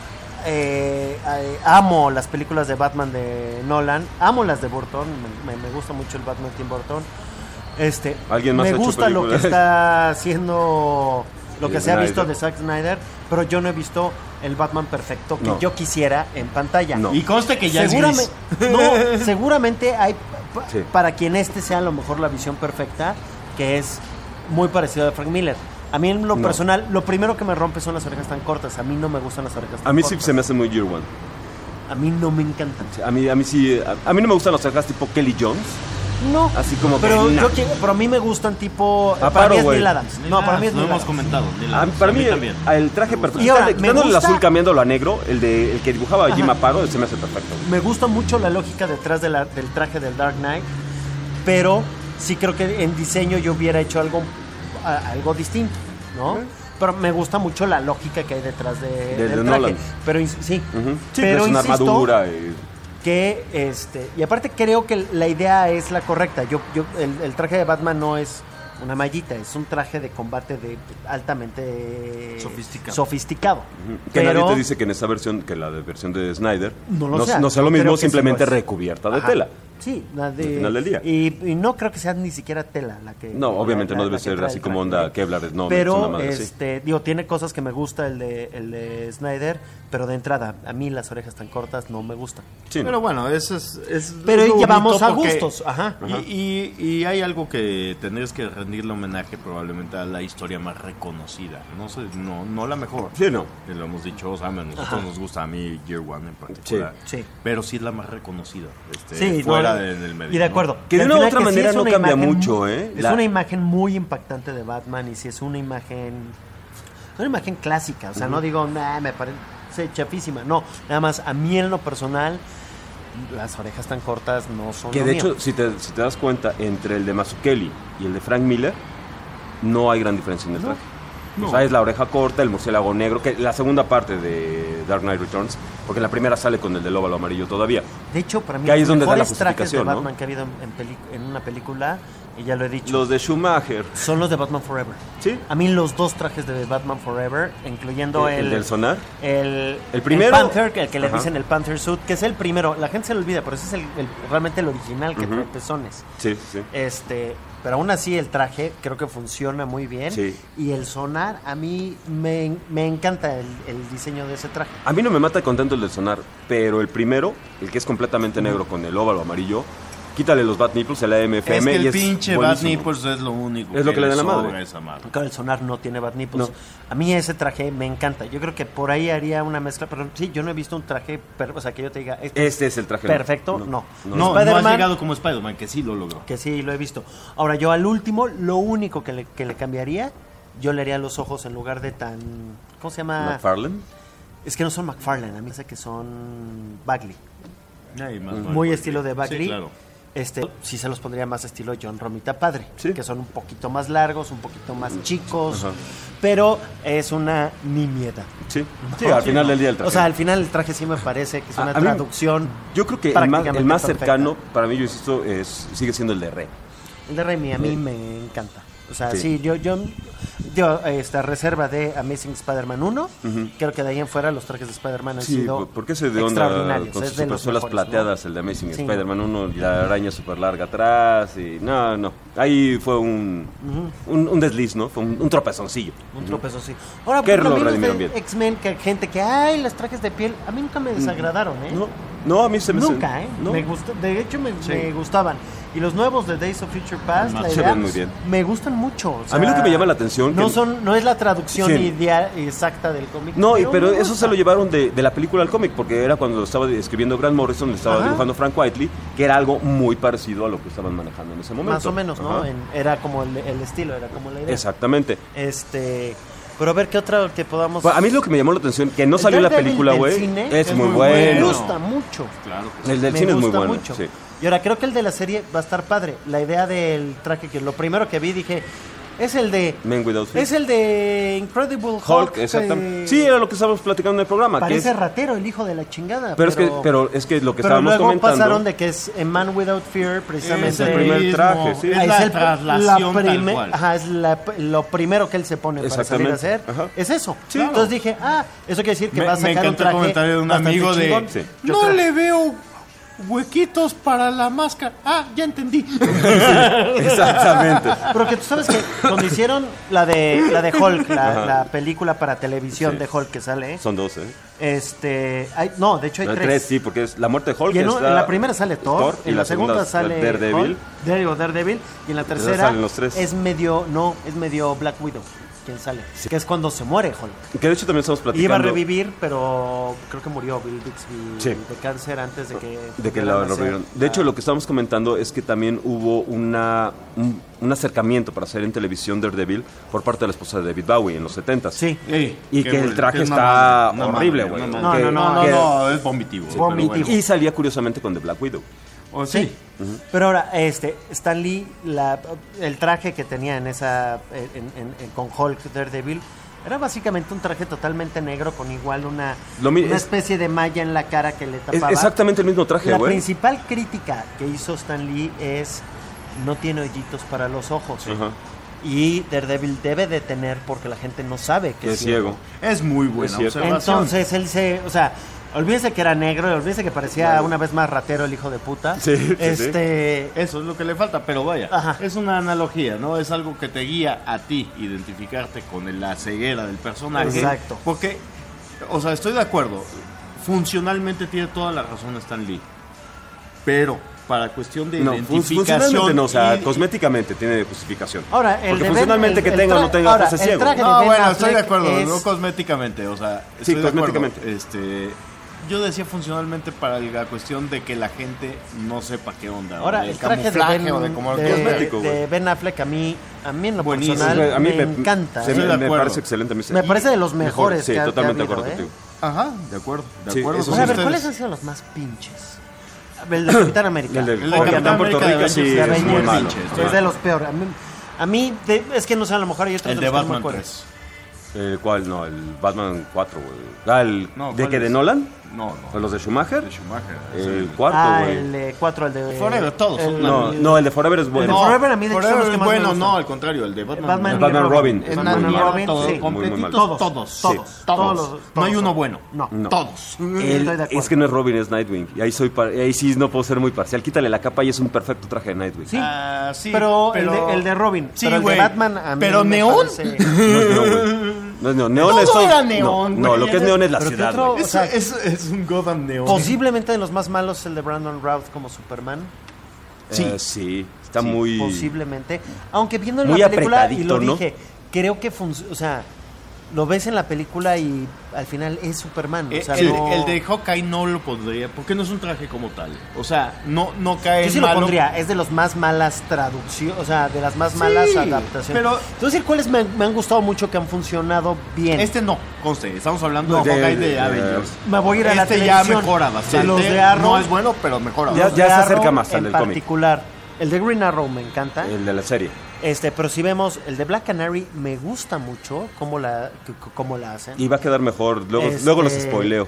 eh, eh, amo las películas de Batman de Nolan, amo las de Burton, me, me- me gusta mucho el Batman Tim Burton. Este, ¿Alguien más me ha hecho gusta lo que películas? está haciendo, lo que De se ha Snyder. visto de Zack Snyder, pero yo no he visto el Batman perfecto que No. yo quisiera en pantalla. No. Y conste que ya Seguramente, es gris. no, seguramente hay p- Sí. para quien este sea a lo mejor la visión perfecta, que es muy parecido a Frank Miller. A mí en lo No. personal, lo primero que me rompe son las orejas tan cortas. A mí no me gustan las orejas tan A mí sí cortas. se me hace muy Year One. A mí no me encantan. A mí, a mí sí, a, a mí no me gustan los orejas tipo Kelly Jones. No. Así como que, pero nah. yo quiero- pero a mí me gustan tipo Ah, para paro, mí es güey. Neil Adams. No, para mí es Lo Neil hemos Adams. comentado. Neil A- Adams. para A mí, también. el traje perfecto. Y ahora, me quitándole el gusta- azul cambiándolo a negro, el de el que dibujaba a Jim Ajá. Aparo, se me hace perfecto. Me gusta mucho la lógica detrás de la- del traje del Dark Knight, pero sí creo que en diseño yo hubiera hecho algo a- algo distinto, ¿no? Pero me gusta mucho la lógica que hay detrás de, de del Nolan. traje. Pero ins- sí, Ujú. Sí, pero es una insisto armadura. y- que este y aparte creo que la idea es la correcta. Yo, yo el, el traje de Batman no es una mallita, es un traje de combate de altamente Sofisticado. sofisticado. Que Pero- nadie te dice que en esa versión, que la de- versión de Snyder, No lo no, sea, no sea yo lo mismo, creo que sí simplemente lo es. recubierta de Ajá. tela. Sí, la de, Al final del día. Y, y no creo que sea ni siquiera tela la que. No, obviamente la- no la- debe la que ser trae así el como traje. onda Kevlar, no, pero, es una madre así. este, digo, tiene cosas que me gusta el de, el de Snyder, pero de entrada, a mí las orejas tan cortas no me gustan. Sí, Pero bueno, eso es... es Pero es lo ya vamos bonito a porque- gustos, ajá. Y, y- y hay algo que tendrías que rendirle homenaje probablemente a la historia más reconocida. No sé, no, no la mejor. Sí, no. Que lo hemos dicho, o sea, a nosotros Ajá. nos gusta, a mí Year One en particular. Sí, sí. Pero sí es la más reconocida. Este, Sí, fuera no, de- del medio. y de ¿no? acuerdo. Que de Al una u final otra que sí manera es no una cambia imagen- mucho, ¿eh? Es La- una imagen muy impactante de Batman y si es una imagen, una imagen clásica, o sea, no digo, nah, me parece chafísima, no, nada más a mí en lo personal las orejas tan cortas no son Que lo de mío. hecho, si te, si te das cuenta, entre el de Mazzucchelli y el de Frank Miller, no hay gran diferencia en el traje. No. O sea, es la oreja corta, el murciélago negro, que la segunda parte de Dark Knight Returns, porque la primera sale con el del óvalo amarillo todavía. De hecho, para mí Que ahí los es donde da la mejores trajes de justificación, ¿no? Batman que ha habido en, en peli- en una película, y ya lo he dicho, Los de Schumacher. son los de Batman Forever. Sí. A mí los dos trajes de Batman Forever, incluyendo El, el, el del sonar. El, El primero- Panther, que, el que le Ajá. dicen el Panther Suit, que es el primero. La gente se lo olvida, pero ese es el, el- realmente el original que Ujú. trae pezones. Sí, sí. Este, pero aún así el traje creo que funciona muy bien. Sí. Y el sonar, a mí me, me encanta el, el diseño de ese traje. A mí no me mata contento el del sonar, pero el primero, el que es completamente negro con el óvalo amarillo, quítale los Bat Nipples, el A M F M Es que y el es pinche Bat buenísimo. Nipples es lo único Es lo que le da la sobra madre. a esa madre. Claro, el sonar no tiene Bat Nipples. No. A mí ese traje me encanta. Yo creo que por ahí haría una mezcla, pero sí, yo no he visto un traje, per- o sea, que yo te diga, esto Este es el traje. perfecto, no. no. No, no Spider-Man- has llegado como Spider-Man, que sí lo logró. Que sí, lo he visto. Ahora, yo al último, lo único que le, que le cambiaría, yo le haría los ojos en lugar de tan... ¿Cómo se llama? McFarlane. Es que no son McFarlane, a mí me parece que son Bagley. Ay, más Muy vale. estilo de Bagley. Sí, claro. Este, sí se los pondría más estilo John Romita Padre, Sí. que son un poquito más largos, un poquito más chicos, Ajá. pero es una nimiedad. Sí, sí, al final del día el traje. O sea, al final el traje sí me parece que es A- una a mí- traducción. yo creo que el más, el prácticamente más perfecta. cercano, para mí, yo insisto, es, sigue siendo el de Rey. El de Raimi a mí me encanta. O sea, Sí. sí, yo, yo Yo, esta reserva de Amazing Spider-Man uno, uh-huh. creo que de ahí en fuera los trajes de Spider-Man han sí, sido porque ese de onda extraordinarios. con es sus de los supersuelas mejores, plateadas, ¿no? el de Amazing Sí. Spider-Man uno y la araña súper larga atrás. Y no, no. Ahí fue un, uh-huh. un, un desliz, ¿no? Fue un, un tropezoncillo. Un tropezón, sí. Ahora, ¿Qué pues, lo también los redimieron de bien? X-Men, que gente que, ay, los trajes de piel, a mí nunca me desagradaron, ¿eh? No, no, a mí se me... Nunca, ¿eh? ¿no? Me gustó, de hecho, me, Sí. me gustaban. Y los nuevos de Days of Future Past, No, la se idea, ven muy bien. me gustan mucho. O sea, A mí lo que me llama la atención... No, que- son, no es la traducción Sí. idea exacta del cómic. No, y- pero me eso gusta. se lo llevaron de, de la película al cómic, porque era cuando lo estaba escribiendo Grant Morrison, le estaba Ajá. dibujando Frank Whiteley, que era algo muy parecido a lo que estaban manejando en ese momento. Más o menos, ¿no? Ajá. En- era como el, el estilo, era como la idea. Exactamente. Este, pero a ver qué otra que podamos... Bueno, a mí lo que me llamó la atención, que no El salió en la Daredevil película, del güey, cine es, es muy muy bueno. Me bueno. gusta mucho. Claro que sí. El del Me cine es muy gusta bueno. mucho. Sí. Y ahora creo que el de la serie va a estar padre. La idea del traje, que lo primero que vi dije, es el de... Men Without Fear. Es el de Incredible Hulk. Hulk, exactamente. que Sí, era lo que estábamos platicando en el programa. Que Parece es, ratero, el hijo de la chingada. pero, es que, pero es que lo que pero estábamos luego comentando... pasaron de que es en Man Without Fear, precisamente. Es el primer traje, sí. Es Ah, la el- traslación la tal prime- cual. Ajá, es la- lo primero que él se pone para salir a hacer. Exactamente. Ajá. Es eso. Sí, Entonces claro. dije, ah, eso quiere decir que Me- va a me sacar un encantó el traje comentario de un bastante amigo de- chingón. Sí. Yo No creo- le veo huequitos para la máscara. Ah, ya entendí. Exactamente. Porque tú sabes que cuando hicieron la de la de Hulk, la, la película para televisión Sí. de Hulk que sale, Son dos, ¿eh? este, hay, no, de hecho hay No, tres. tres, sí, porque es la muerte de Hulk. Y en, un- está en la primera sale Thor, y en la segunda, sale Daredevil. Hulk, Daredevil, Daredevil, y en la tercera tercera salen los tres. es medio, no, es medio Black Widow quien sale, que es cuando se muere Hulk. Que de hecho también estamos platicando... Iba a revivir, pero creo que murió Bill Bixby Sí. de cáncer antes de que De que volvieran la, a lo hacer revivieron. De la- hecho, lo que estamos comentando es que también hubo una un, un acercamiento para hacer en televisión Daredevil por parte de la esposa de David Bowie en los setentas. Sí. Y que el traje está horrible, güey. No, No, Que- no, no, no, que- no, es vomitivo. Sí, vomitivo. pero bueno. Y salía curiosamente con The Black Widow. O sí. Sí. Pero ahora, este, Stan Lee, la, el traje que tenía en esa, en, en- en- con Hulk Daredevil, era básicamente un traje totalmente negro con igual una, Lo mi- una es- especie de malla en la cara que le Es tapaba. exactamente el mismo traje, La güey. principal crítica que hizo Stan Lee es no tiene hoyitos para los ojos. Ajá. Y Daredevil debe de tener porque la gente no sabe que Que es es ciego. Es muy buena Es cierto. observación. Entonces él se, o sea, olvídense que era negro, y olvídense que parecía una vez más ratero el hijo de puta. Sí, sí, este, Eso es lo que le falta, pero vaya, Ajá. es una analogía, ¿no? Es algo que te guía a ti, identificarte con el- la ceguera del personaje. Exacto. Porque, o sea, estoy de acuerdo, funcionalmente tiene toda la razón Stan Lee, pero para cuestión de No, fun- identificación... funcionalmente no, o sea, y- cosméticamente tiene justificación. Ahora, el Porque de Ben- funcionalmente el- que el tenga o tra- no tenga ahora, ojos es el ciego. traje de No, Ben bueno, estoy de Affleck acuerdo, es- no cosméticamente, o sea, Sí, estoy de acuerdo. cosméticamente. Este, yo decía funcionalmente para la cuestión de que la gente no sepa qué onda. o Ahora, de el traje de camuflaje Ben, o de como de- cosmético, de güey. Ben Affleck a mí, a mí en lo Buenísimo. personal a mí me, me, encanta. se ¿eh? me, Estoy de me acuerdo. parece excelente. a mí se- Me parece de los mejores Sí, que ha- que totalmente ha de acuerdo habido, ¿eh? contigo. Ajá, de acuerdo, de Sí, acuerdo. eso con Oye, a ver, ustedes. ¿cuáles han sido los más pinches? El de Capitán América. El de- El de Obviamente. Capitán Puerto América Rico de sí Avengers, De es muy Avengers, malo. sí, sí. es de los peores. A mí, a mí de- es que no sé, a lo mejor hay otros El de de los que no me Batman acuerdo. tres. Eh, ¿Cuál? No, el Batman cuatro, güey. Ah, el, No, ¿de ¿cuál qué? ¿De es? Nolan? No, ¿O no. los de Schumacher? De Schumacher. El sí. cuarto, Ah, güey. el de cuatro, el de... Forever, todos son el- una- No, no, el de Forever es bueno. El de Forever a mí de hecho Forever son los que es más me bueno, gustan. no, al contrario, el de Batman. Batman, El y Batman Robin. Robin. Es Es Batman muy y malo. Robin, todo, sí. muy, muy completitos, malo. Todos, todos, todos, sí, todos todos. los- No todos hay son. uno bueno. No. No. Todos. El- Estoy de acuerdo. es que no es Robin, es Nightwing. Y ahí soy par- ahí sí no puedo ser muy parcial. Quítale la capa y es un perfecto traje de Nightwing. Sí, Ah, sí, pero, pero- El, de, el de Robin, Sí, pero el güey. de Batman a mí Pero me neón. parece- No es neón, güey. No es neón. Neón Todo es todo- era no, neón, No, güey. lo que es neón es la Pero ¿qué ciudad, otro? güey. O sea, es, es un Gotham neón. Posiblemente de los más malos el de Brandon Routh como Superman. Sí. Eh, sí, está Sí, muy... Posiblemente. Aunque viendo en Muy la película, y lo apretadito, ¿no? dije, creo que funciona. O sea, lo ves en la película y al final es Superman. Eh, o sea, el, no- el de Hawkeye no lo pondría, porque no es un traje como tal. O sea, no, no cae Yo sí malo. lo pondría, es de los más malas traducciones, o sea, de las más malas Sí, adaptaciones. pero- Te voy a decir cuáles me, me han gustado mucho, que han funcionado bien. Este no, conste, estamos hablando No, de Hawkeye de- de, de- Avengers. Me voy a ir a la Este ya televisión. mejora bastante. Los de Arrow, no es bueno, pero mejora Ya- los bastante. de se Arrow acerca más al en del cómic. particular. El de Green Arrow me encanta. El de la serie. Este, pero si vemos el de Black Canary, me gusta mucho cómo la, c- c- cómo la hacen. Y va a quedar mejor. Luego, Este- luego los spoileo.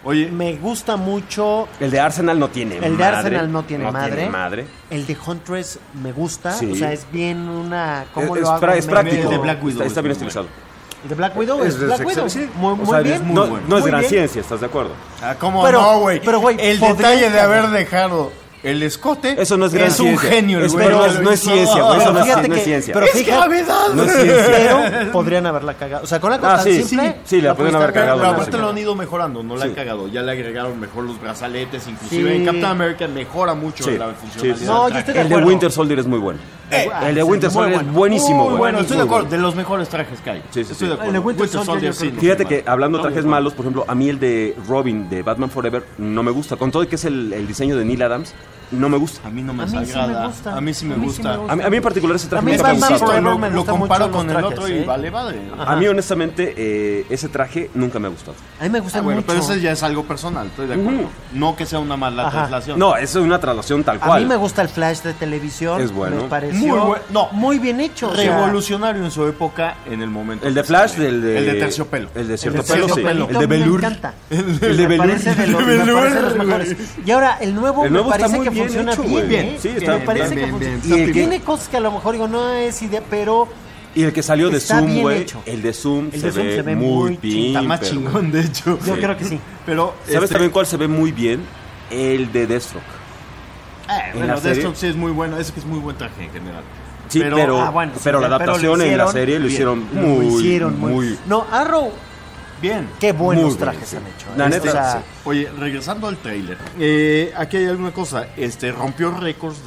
Oye, Me gusta mucho. El de Arsenal no tiene El de madre. Arsenal no tiene no madre. Tiene madre. El de Huntress me gusta. Sí. O sea, es bien una. ¿Cómo Es, lo es hago? pra- es Me- práctico. El de Black Widow Está, está es bien muy estilizado. El de Black Widow es, Es- Black es Widow. excelente. Muy, O muy sea, bien. no, bueno. no es Muy gran bien. ciencia, ¿estás de acuerdo? Ah, ¿cómo Pero- no, güey? pero, güey, el podría detalle de caber. haber dejado el escote Eso no es gran es un ciencia. genio, el Es- güey. pero no es- no es ciencia, güey. Eso Pero no es- fíjate no es que- ciencia. pero ¡Es fíjate- gravedad! No es ciencia. Pero podrían haberla cagado. O sea, con algo Ah, tan sí, simple. sí, sí, la podrían haber pudiste cagado, Pero no aparte sé. lo han ido mejorando, no la Sí. han cagado. Ya le agregaron mejor los brazaletes, inclusive Sí. en Captain America mejora mucho Sí, la sí, funcionalidad. sí. No, del yo estoy traje. de El de acuerdo. Winter Soldier es muy bueno. Eh, El de sí, Winter muy Soldier bueno. es buenísimo, Muy güey. bueno, estoy de Muy acuerdo. bueno. De los mejores trajes que hay. Sí, sí, sí. Estoy de acuerdo. El de Winter Soldier yo sí. creo que- Fíjate que hablando de No, trajes no, no. malos, por ejemplo, a mí el de Robin de Batman Forever no me gusta. Con todo y que es el, el diseño de Neil Adams, no me gusta. A mí no me A mí sí me agrada. gusta. A mí sí me A mí sí gusta. me gusta. A mí, a mí en particular ese traje A mí nunca me ha Batman gustado. Forever lo, me lo gustan comparo mucho con los el trajes, otro y ¿eh? vale madre. Ajá. A mí honestamente eh, ese traje nunca me ha gustado. A mí me gusta Ah, bueno, mucho. pero eso ya es algo personal, estoy de acuerdo. Ujú. No que sea una mala Ajá. traslación. No, eso es una traslación tal A cual. mí me gusta el Flash de televisión. Es bueno. Me pareció Muy muy, buen- no. muy bien hecho. o sea, Revolucionario en su época en el momento. El de que Flash, salió. del de... El de terciopelo. El de el de cierto pelo, sí. terciopelito El de me Velour. encanta. El de Me Velour. parece de los, El de me parece de Velour, los mejores. Y ahora, el nuevo, El nuevo me está parece muy que bien funciona hecho, bien, güey. ¿eh? Sí, está me parece bien, que bien, funciona. bien. Y el Está que tiene bien. cosas que a lo mejor digo, no es idea, pero Y el que salió de Está Zoom, bien güey. hecho. El de Zoom, El se, de Zoom ve se ve muy muy bien. Está más pero- chingón, de hecho. yo creo que sí. Pero, ¿Sabes este, también cuál se ve muy bien? El de Deathstroke. eh, en bueno, la serie? Deathstroke sí es muy bueno. Es que es muy buen traje en general. Sí, pero, Ah, bueno, sí, pero la pero lo adaptación en la hicieron serie lo bien. hicieron Lo muy, hicieron muy, muy... No, Arrow, Bien. qué buenos Muy bien, trajes sí. han hecho. La ¿eh? neta, O sea, sí. Oye, regresando al trailer, eh, aquí hay alguna cosa. Este rompió récords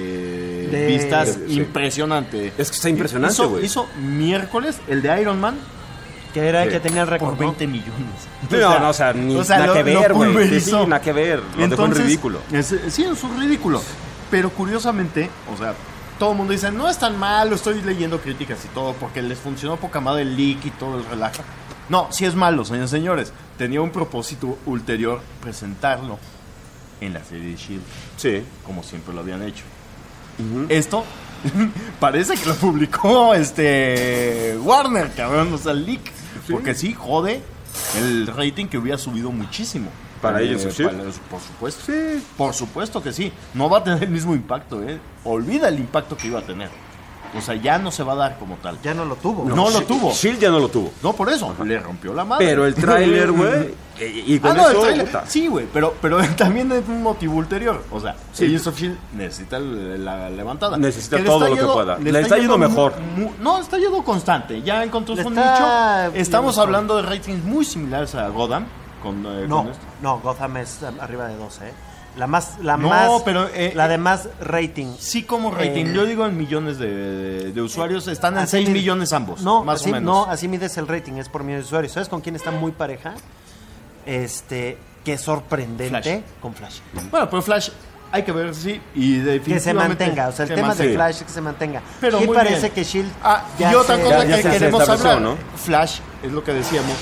de, De- vistas Sí. impresionante. Es que está impresionante, Hizo- güey. Hizo miércoles el de Iron Man que era el Sí. que tenía el récord, por ¿no? veinte millones. No, no, o sea, ni o sea, nada lo- que lo ver, güey. Sí, pulverizó. sí, nada que ver. Lo dejó en Entonces, ridículo. es- sí, es un ridículo. Pero curiosamente, o sea, todo el mundo dice, no es tan malo, estoy leyendo críticas y todo, porque les funcionó poca madre el leak y todo el relajo. No, sí es malo, señores señores. Tenía un propósito ulterior presentarlo en la serie de Shield, Sí. como siempre lo habían hecho. Esto parece que lo publicó este Warner, cabrón, o sea, el leak. Porque sí, jode el rating que hubiera subido muchísimo. Para Eh, ellos, sí. para- por supuesto. Sí. Por supuesto que sí. No va a tener el mismo impacto, ¿eh? Olvida el impacto que iba a tener. O sea, ya no se va a dar como tal. Ya no lo tuvo. No, lo tuvo. Shield ya no lo tuvo. No, por eso. Le rompió la madre. Pero el tráiler, güey. Y, y con Ah, no, el eso, tráiler. puta. Sí, güey, pero, pero también es un motivo ulterior. O sea, Sí. Agents of Shield necesita el- la levantada. Necesita le todo está lo que yendo- pueda. Le está yendo mu- mejor. mu- no, está yendo constante. Ya encontró Le su está nicho. Estamos yendo hablando de ratings muy similares a Gotham. Con, eh, No, con esto. no, Gotham es um, arriba de doce, ¿eh? La más, la No, más, pero, eh, la eh, de más rating. Sí, como rating. Eh, Yo digo en millones de, de- de usuarios. Están en Así seis mide- millones ambos. No, más así, o menos. no, así mides el rating, es por millones de usuarios. ¿Sabes con quién está muy pareja? Este, qué sorprendente Flash. con Flash. Bueno, pero Flash hay que ver si y definitivamente Que se mantenga, o sea, el se tema mantenga. de Flash es que se mantenga. Pero y muy parece bien. que Shield Ah, ya y otra se- cosa ya- ya que se queremos estableció, hablar, ¿no? Flash, es lo que decíamos,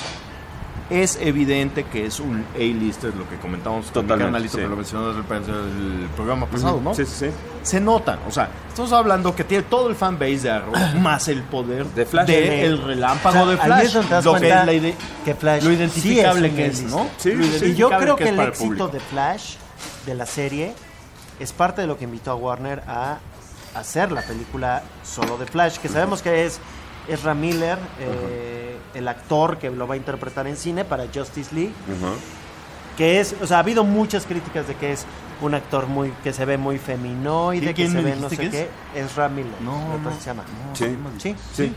es evidente que es un A-lister, lo que comentamos con mi Totalmente, carnalito, sí. que lo mencionó desde el, desde el programa pasado, ¿no? Sí, sí, sí. Se nota, o sea, estamos hablando que tiene todo el fanbase de Arrow, más el poder De Flash. de el relámpago O sea, de ahí Flash, es donde te das lo que cuenta es la ide- que Flash lo sí identificable es un que es, A-lister. ¿no? Sí, Lo sí. Y yo identificable creo que, es el para éxito público. de Flash, de la serie, es parte de lo que invitó a Warner a hacer la película solo de Flash, que sabemos que es Ezra Miller, eh, el actor que lo va a interpretar en cine para Justice League, Ajá. que es, o sea, ha habido muchas críticas de que es un actor muy que se ve muy feminoide, ¿Y que quién se me ve no dijiste sé que qué, Ezra Miller, No, me parece no. que se llama. Sí. Sí, Sí.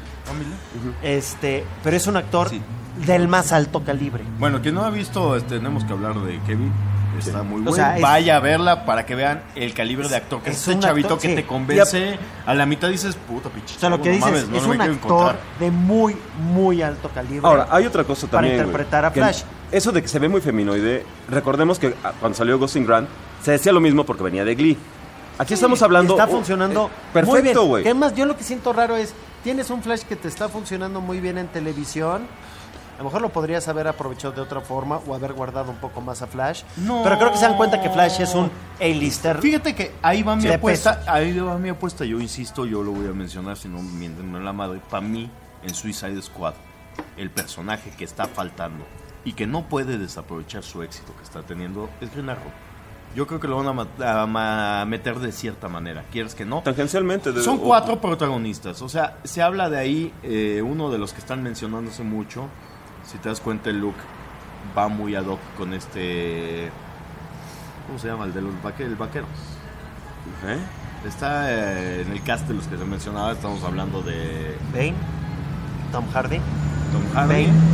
este, pero es un actor Sí. del más alto calibre. Bueno, quien no ha visto, este, tenemos que hablar de Kevin. Está muy O bueno. sea, es- Vaya a verla para que vean el calibre de actor que es, es este un chavito actor, que sí. te convence. A la mitad dices, puta pinche. O sea, lo chavo, que no dices mames, no es lo me un quiero actor encontrar. de muy, muy alto calibre. Ahora, hay otra cosa Para también. interpretar güey, a que Flash. Eso de que se ve muy feminoide, recordemos que ah, cuando salió Ghost in Grant se decía lo mismo porque venía de Glee. Aquí estamos hablando. Está oh, funcionando eh, muy bien. perfecto, güey. Que además, yo lo que siento raro es, tienes un Flash que te está funcionando muy bien en televisión. A lo mejor lo podrías haber aprovechado de otra forma o haber guardado un poco más a Flash. No. Pero creo que se dan cuenta que Flash es un A-lister. Fíjate que ahí va mi De apuesta. peso. Ahí va mi apuesta. Yo insisto, yo lo voy a mencionar, si no mienten en la madre. Para mí, en Suicide Squad, el personaje que está faltando y que no puede desaprovechar su éxito que está teniendo es Green Arrow. Yo creo que lo van a, mat- a ma- meter de cierta manera, quieres que no. Tangencialmente. de- Son o- cuatro protagonistas, o sea, se habla de ahí, eh, uno de los que están mencionándose mucho, si te das cuenta el look va muy ad hoc con este, ¿cómo se llama? El de los vaque- el vaqueros. ¿Eh? Está eh, en el cast de los que se mencionaba, estamos hablando de Bane, Tom Hardy, Tom Hardy, Bane,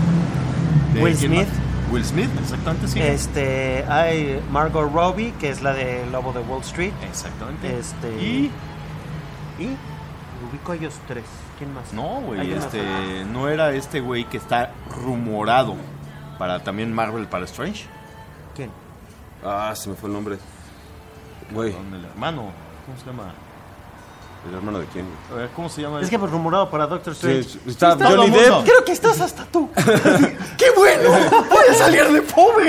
de Will ¿quién Smith. más? Will Smith, exactamente, sí. este, hay Margot Robbie, que es la de Lobo de Wall Street. Exactamente. Este, Y y ubico a ellos tres. ¿Quién más? no, Hay güey, una este, más. no era este güey que está rumorado para también Marvel para Strange. ¿Quién? Ah, se me fue el nombre. Güey, Con el hermano, ¿cómo se llama? ¿el hermano de quién? A ver, ¿cómo se llama? Es que pues rumorado para Doctor Strange. Sí, está Todo Johnny mundo. Depp. Creo que estás hasta tú. ¡Qué bueno! ¡Voy a salir de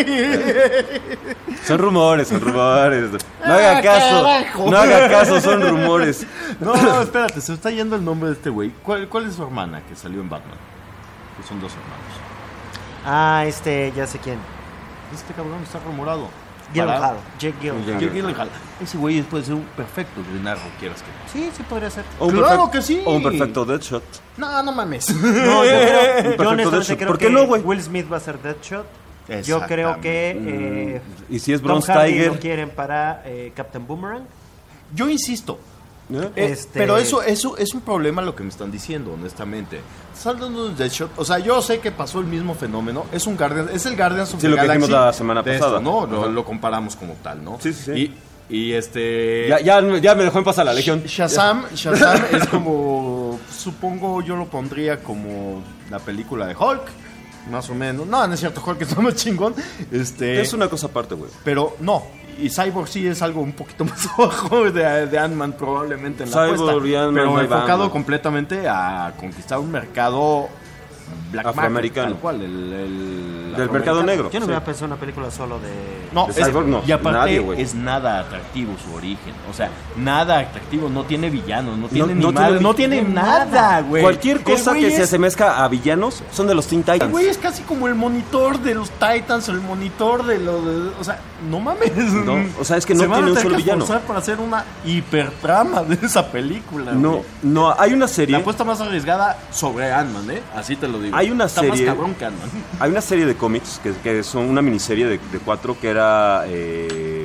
pobre! Son rumores, son rumores. No haga caso. carajo! No haga caso, son rumores. No, no, espérate, se está yendo el nombre de este güey. ¿Cuál, ¿Cuál es su hermana que salió en Batman? Que son dos hermanos. Ah, este, ya sé quién. Este cabrón está rumorado. Gyllenhaal. Para- Jake Gyllenhaal. Jake Jake Gyllenhaal. Ese güey puede ser un perfecto Green Arrow, quieras que no. Sí, sí podría ser. O un ¡Claro perfect- que sí! O un perfecto Deadshot. No, no mames. No, yo creo, yo perfecto honestamente Deadshot. creo ¿Por qué que no, güey? Will Smith va a ser Deadshot. Yo creo que eh, Y si es Tom Bronze Hardy Tiger. lo quieren para eh, Captain Boomerang. Yo insisto. ¿Eh? eh, Este- Pero eso, eso es un problema lo que me están diciendo, honestamente. Están dando un Deadshot. O sea, yo sé que pasó el mismo fenómeno. Es un Guardian, es el Guardians of Sí, the lo que Galaxy dijimos la semana de pasada. esto, ¿no? Lo, Ajá. lo comparamos como tal, ¿no? Sí, sí, sí. Y, y este... Ya, ya, ya me dejó en paz a la Legión. Shazam, Shazam es como, supongo yo lo pondría como la película de Hulk, más o menos. No, no es cierto, Hulk está más chingón. Este, Es una cosa aparte, güey. pero no, y Cyborg sí es algo un poquito más abajo de, de Ant-Man probablemente en la Cyborg apuesta, y Ant-Man, pero ahí enfocado vamos. completamente a conquistar un mercado black market, Afroamericano. tal cual, el, el Del mercado afroamericano. negro. Yo no Sí. hubiera pensado en una película solo de... No, De es- Cyborg no, y aparte nadie, güey. es nada atractivo su origen. O sea, nada atractivo, no tiene villanos, no tiene No- ni no madre, tiene- no tiene nada, güey. Cualquier El cosa güey que se es- asemezca a villanos son de los Teen El Titans. güey es casi como el monitor de los Titans, o el monitor de los... de- o sea, no mames. No, o sea, es que no Se van a tiene un tener solo que villano. esforzar para hacer una hipertrama de esa película. No, güey. no, hay una serie. La apuesta más arriesgada sobre Ant-Man, ¿eh? Así te lo digo. Hay una Está serie- más cabrón que Ant-Man. Hay una serie de cómics que, que son una miniserie de, de cuatro que era eh,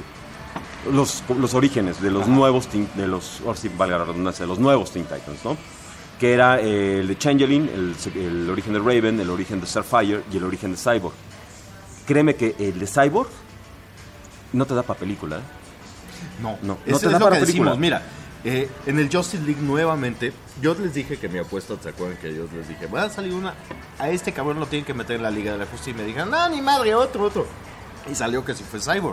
los, los orígenes de los nuevos teen- de los, ahora sí valga la redundancia, de los nuevos Teen Titans, ¿no? Que era eh, el de Changeling, el, el origen de Raven, el origen de Starfire y el origen de Cyborg. Créeme que el de Cyborg no te da para película, ¿eh? No, No, es, no te es da lo para que película. decimos. Mira, eh, en el Justice League nuevamente, yo les dije que mi apuesta, ¿se acuerdan que yo les dije? Va a salir una, a este cabrón lo tienen que meter en la Liga de la Justicia. Y me dijeron, no, ni madre, otro, otro. Y salió que sí fue Cyborg.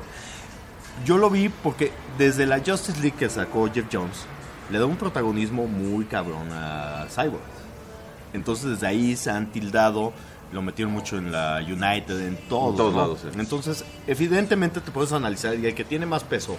Yo lo vi porque desde la Justice League que sacó Jeff Jones, le da un protagonismo muy cabrón a Cyborg. Entonces desde ahí se han tildado, lo metieron mucho en la United, en todo. En todos ¿no? lados, sí. Entonces, evidentemente te puedes analizar y el que tiene más peso,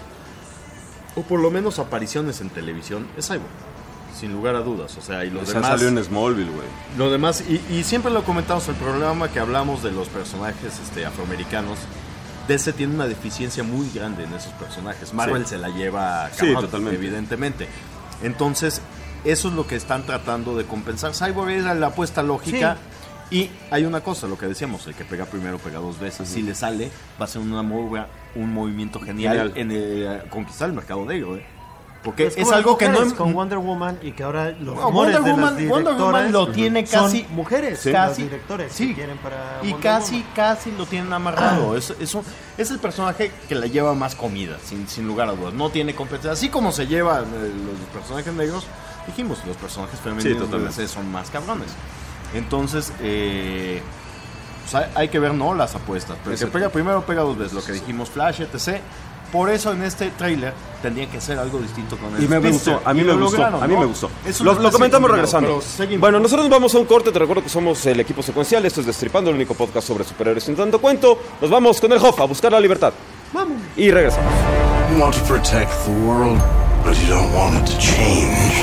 o por lo menos apariciones en televisión, es Cyborg. Sin lugar a dudas. O sea, y los O sea, demás. salió en Smallville, güey. Lo demás, y, y siempre lo comentamos en el programa que hablamos de los personajes este, afroamericanos. D C tiene una deficiencia muy grande en esos personajes. Marvel Sí. se la lleva Sí, cabrón, totalmente. evidentemente. Entonces, eso es lo que están tratando de compensar. Cyborg era la apuesta lógica. Y hay una cosa, lo que decíamos, el que pega primero pega dos veces. Si le sale, va a ser una mov- un movimiento genial, Genial. en el, conquistar el mercado negro. ¿eh? Porque es, como algo las que no... mujeres con Wonder Woman y que ahora los No, rumores Wonder de las Woman, Wonder directoras Woman lo tiene son casi mujeres, Sí. las casi directores sí. que quieren para y Wonder casi Woman. casi lo tienen amarrado. Es, es, un- es el personaje que le lleva más comida, sin, sin lugar a dudas. No tiene competencia. Así como se llevan eh, los personajes negros, dijimos, los personajes femeninos de totalmente. D C son más cabrones. Entonces, eh, pues hay, hay que ver, ¿no? Las apuestas. Pero el que Exacto. pega primero, pega dos veces. Lo que dijimos, Flash, etcétera. Por eso en este tráiler tendría que ser algo distinto con el Y me Speedster. gustó, a mí Y me lo gustó, lograron, a mí ¿no? me gustó. Es un Lo, lo espacio comentamos combinado, regresando. pero seguimos. Bueno, nosotros nos vamos a un corte, te recuerdo que somos el equipo secuencial, esto es Destripando, el único podcast sobre superhéroes sin tanto cuento. Nos vamos con el Hoff a buscar la libertad. Vamos. Y regresamos. You want to protect the world, but you don't want it to change.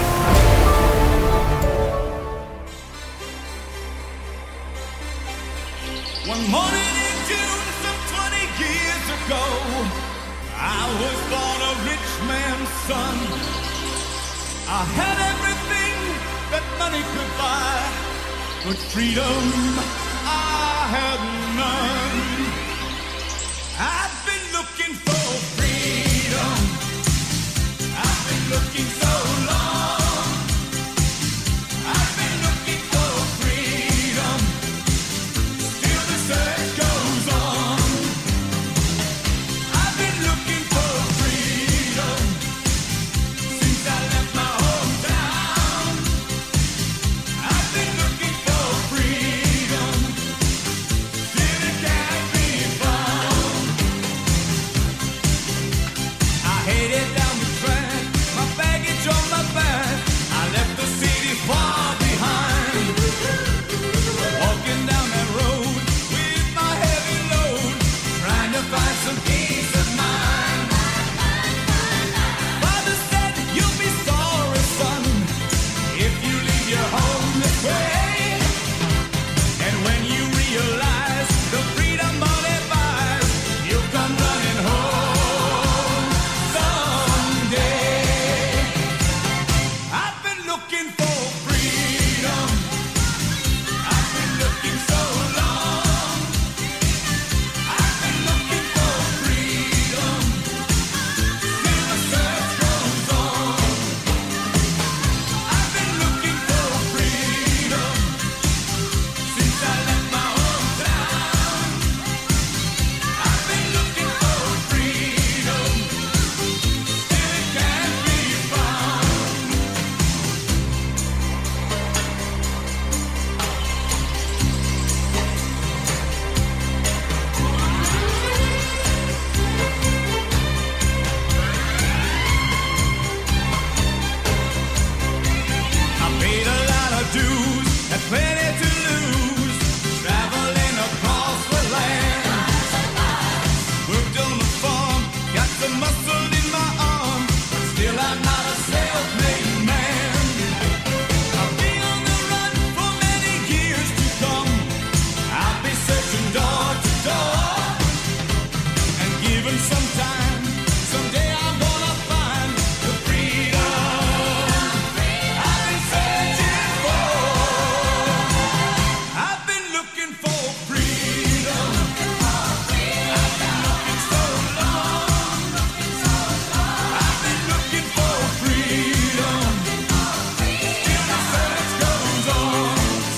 One morning in June, some twenty years ago, I was born a rich man's son. I had everything that money could buy, but freedom I had none. I've been looking for freedom. I've been looking so long. I've been looking for freedom. Still the search goes on. I've been looking for freedom since I left my hometown. I've been looking for freedom. Still it can't be found. I headed down the track, my baggage on my back. I left the city far behind. Walking down that road with my heavy load, trying to find some peace of mind. Father said, you'll be sorry, son, if you leave your home this way. And when you realize the freedom money buys, you'll come running home someday. I've been looking for freedom. I've been looking so long. I've been looking for freedom. Still the search goes on. I've been looking for freedom since I left my hometown. I've been looking for freedom. Still it can't be found. I paid a lot of dues, had plenty to lose, traveling across the land. Worked on the farm, got some muscle in my arm, but still I'm not a self-made man. I'll be on the run for many years to come. I'll be searching door to door, and given some time, someday I'm gonna find the freedom I've been searching for. I've been looking for freedom. I've been looking so long. I've been looking for freedom. Till the search goes on.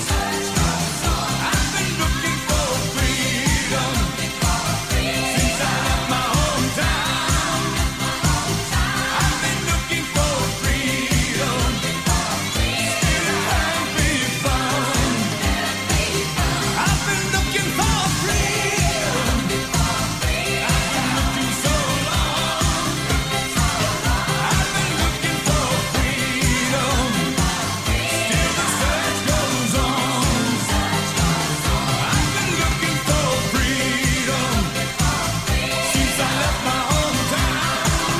I've been looking for freedom since I left my hometown. I've been looking for freedom. Still it can't be found. I've been looking for freedom. I've been looking so long. I've been looking for freedom. Still the search goes on. I've been looking for freedom since I left my hometown.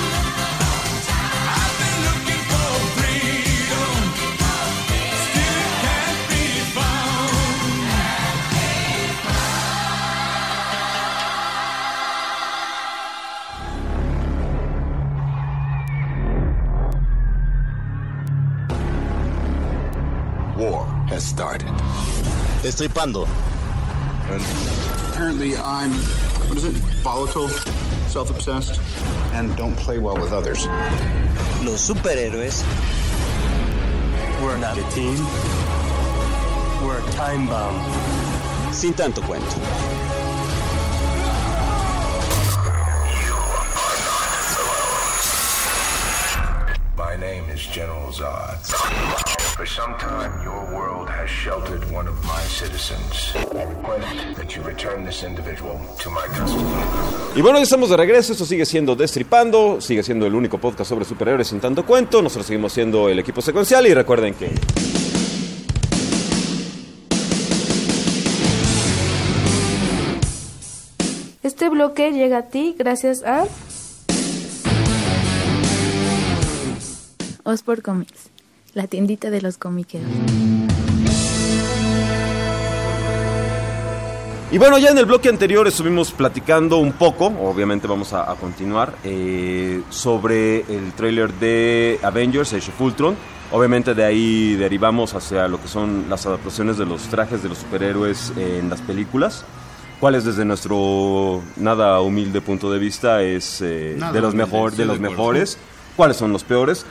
I've been looking for freedom. Still it can't be found. War has started. Destripando. Apparently I'm, what is it, volatile, self-obsessed, And don't play well with others. Los superhéroes. We're not a team. We're a time bomb. Sin tanto cuento. My name is General Zod. For some time, your world has sheltered one of my citizens. I request that you return this individual to my custody. Y bueno, ya estamos de regreso. Esto sigue siendo Destripando. Sigue siendo el único podcast sobre superhéroes sin tanto cuento. Nosotros seguimos siendo el equipo secuencial. Y recuerden que... Este bloque llega a ti gracias a Osport Comics, la tiendita de los comiqueros. Y bueno, ya en el bloque anterior estuvimos platicando un poco, obviamente vamos a, a continuar, eh, sobre el tráiler de Avengers, Age of Ultron. Obviamente de ahí derivamos hacia lo que son las adaptaciones de los trajes de los superhéroes en las películas, cuáles desde nuestro nada humilde punto de vista es eh, Nada de los, humilde, mejor, sí, de de los acuerdo. mejores, cuáles son los peores.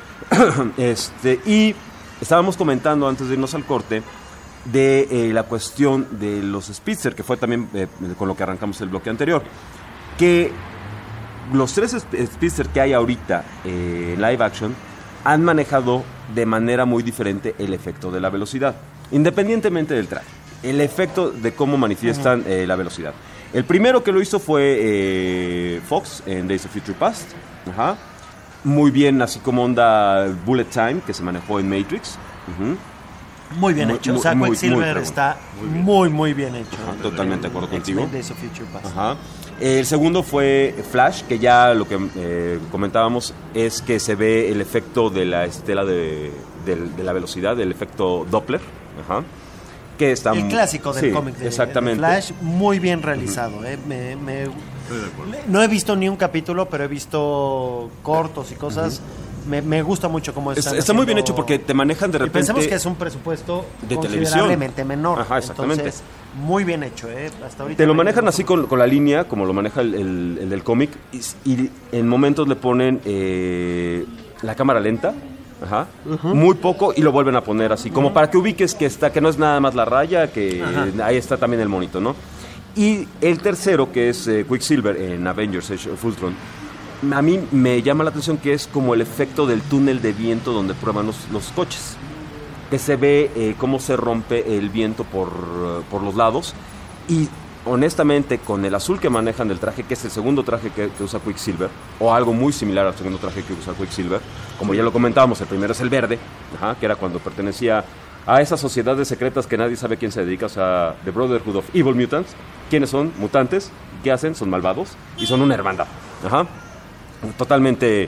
este Y estábamos comentando antes de irnos al corte de eh, la cuestión de los Speedster, que fue también eh, con lo que arrancamos el bloque anterior, que los tres sp- Speedster que hay ahorita eh, en live action han manejado de manera muy diferente el efecto de la velocidad, independientemente del traje, el efecto de cómo manifiestan eh, la velocidad. El primero que lo hizo fue eh, Fox en Days of Future Past, ajá. Muy bien, así como onda Bullet Time, que se manejó en Matrix. Ujú. Muy bien Muy- hecho. muy- o sea, muy- Quicksilver muy fregón. está muy, muy bien hecho. Ajá, totalmente de acuerdo contigo. X-Men Days of Future Past. Ajá. El segundo fue Flash, que ya lo que eh, comentábamos es que se ve el efecto de la estela de, del- de la velocidad, el efecto Doppler. Ajá. Que está El mu- clásico del sí, cómic de, exactamente. de Flash, muy bien realizado. eh. Me- me- no he visto ni un capítulo, pero he visto cortos y cosas. Me, me gusta mucho cómo Es- están está muy bien haciendo- hecho porque te manejan de Y repente... pensemos que es un presupuesto de considerablemente televisión. menor. Ajá, exactamente. Entonces, muy bien hecho. eh. Hasta ahorita Te lo me- manejan así con, con la línea, como lo maneja el, el- el del cómic, y, y en momentos le ponen eh, la cámara lenta, ajá, muy poco, y lo vuelven a poner así, como para que ubiques que está, que no es nada más la raya, que Ajá. ahí está también el monito, ¿no? Y el tercero, que es eh, Quicksilver en Avengers Age of Ultron, a mí me llama la atención que es como el efecto del túnel de viento donde prueban los, los coches. Que se ve eh, cómo se rompe el viento por, eh, por los lados. Y honestamente, con el azul que manejan del traje, que es el segundo traje que, que usa Quicksilver, o algo muy similar al segundo traje que usa Quicksilver, como ya lo comentábamos, el primero es el verde, ajá, que era cuando pertenecía a esas sociedades secretas que nadie sabe quién se dedica, o sea, The Brotherhood of Evil Mutants. ¿Quiénes son? Mutantes. ¿Qué hacen? Son malvados y son una hermandad. Ajá. Totalmente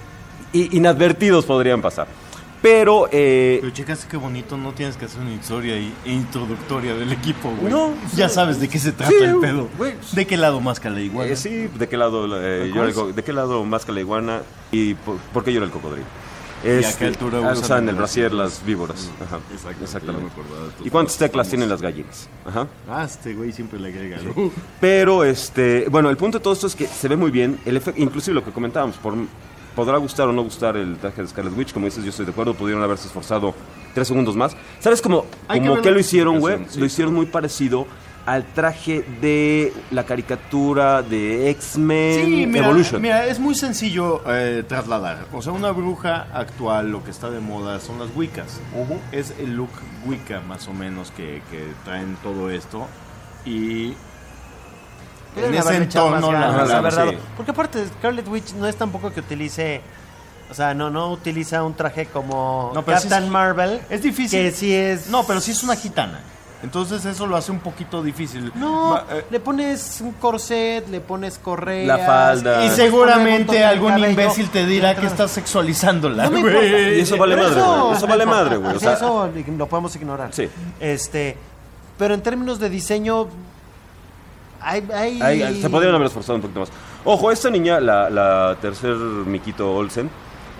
i- inadvertidos podrían pasar. Pero, eh, Pero checas qué bonito, no tienes que hacer una historia y- e introductoria del equipo, güey. No, ya sí. sabes de qué se trata Sí, el pedo. güey. ¿De qué lado más cala igual? eh, sí, ¿de qué lado eh, llora el co- de qué lado más que la iguana y por, por qué llora el cocodrilo? ¿Y a qué altura ah, usan usan el el brasier las víboras. Ajá, Exacto, exactamente. ya me acordaba de todo. ¿Y cuántas teclas tienen las gallinas? Ajá. Ah, este güey siempre le agrega, ¿no? Pero, este, bueno, el punto de todo esto es que se ve muy bien. El efecto, inclusive lo que comentábamos, por, podrá gustar o no gustar el traje de Scarlet Witch, como dices, yo estoy de acuerdo, pudieron haberse esforzado tres segundos más. ¿Sabes cómo, Hay que como ver que la lo hicieron, güey? justificación, sí. Lo hicieron muy parecido al traje de la caricatura de X-Men Sí, mira, Evolution. mira, es muy sencillo eh, trasladar. O sea, una bruja actual, lo que está de moda son las Wiccas. Es el look Wicca, más o menos, que, que traen todo esto. Y Pueden en ese haberle echado más entorno, la, ganas, la- haber dado- sí. Porque aparte, Scarlet Witch no es tampoco que utilice. O sea, no, no utiliza un traje como No, pero sí Captain es- Marvel. es difícil. Que sí es. No, pero sí es una gitana. Entonces eso lo hace un poquito difícil. No, Va- eh, le pones un corset, le pones correas. La falda. y Ah. seguramente algún cabello. imbécil te dirá que estás sexualizándola. No me güey. importa. Y eso vale Pero madre, güey. Eso no vale importa. madre, güey. O Sí, sea, eso lo podemos ignorar. Sí. Este, pero en términos de diseño, hay, hay... Ahí, se podrían haber esforzado un poquito más. Ojo, esta niña, la, la tercer Miquito Olsen,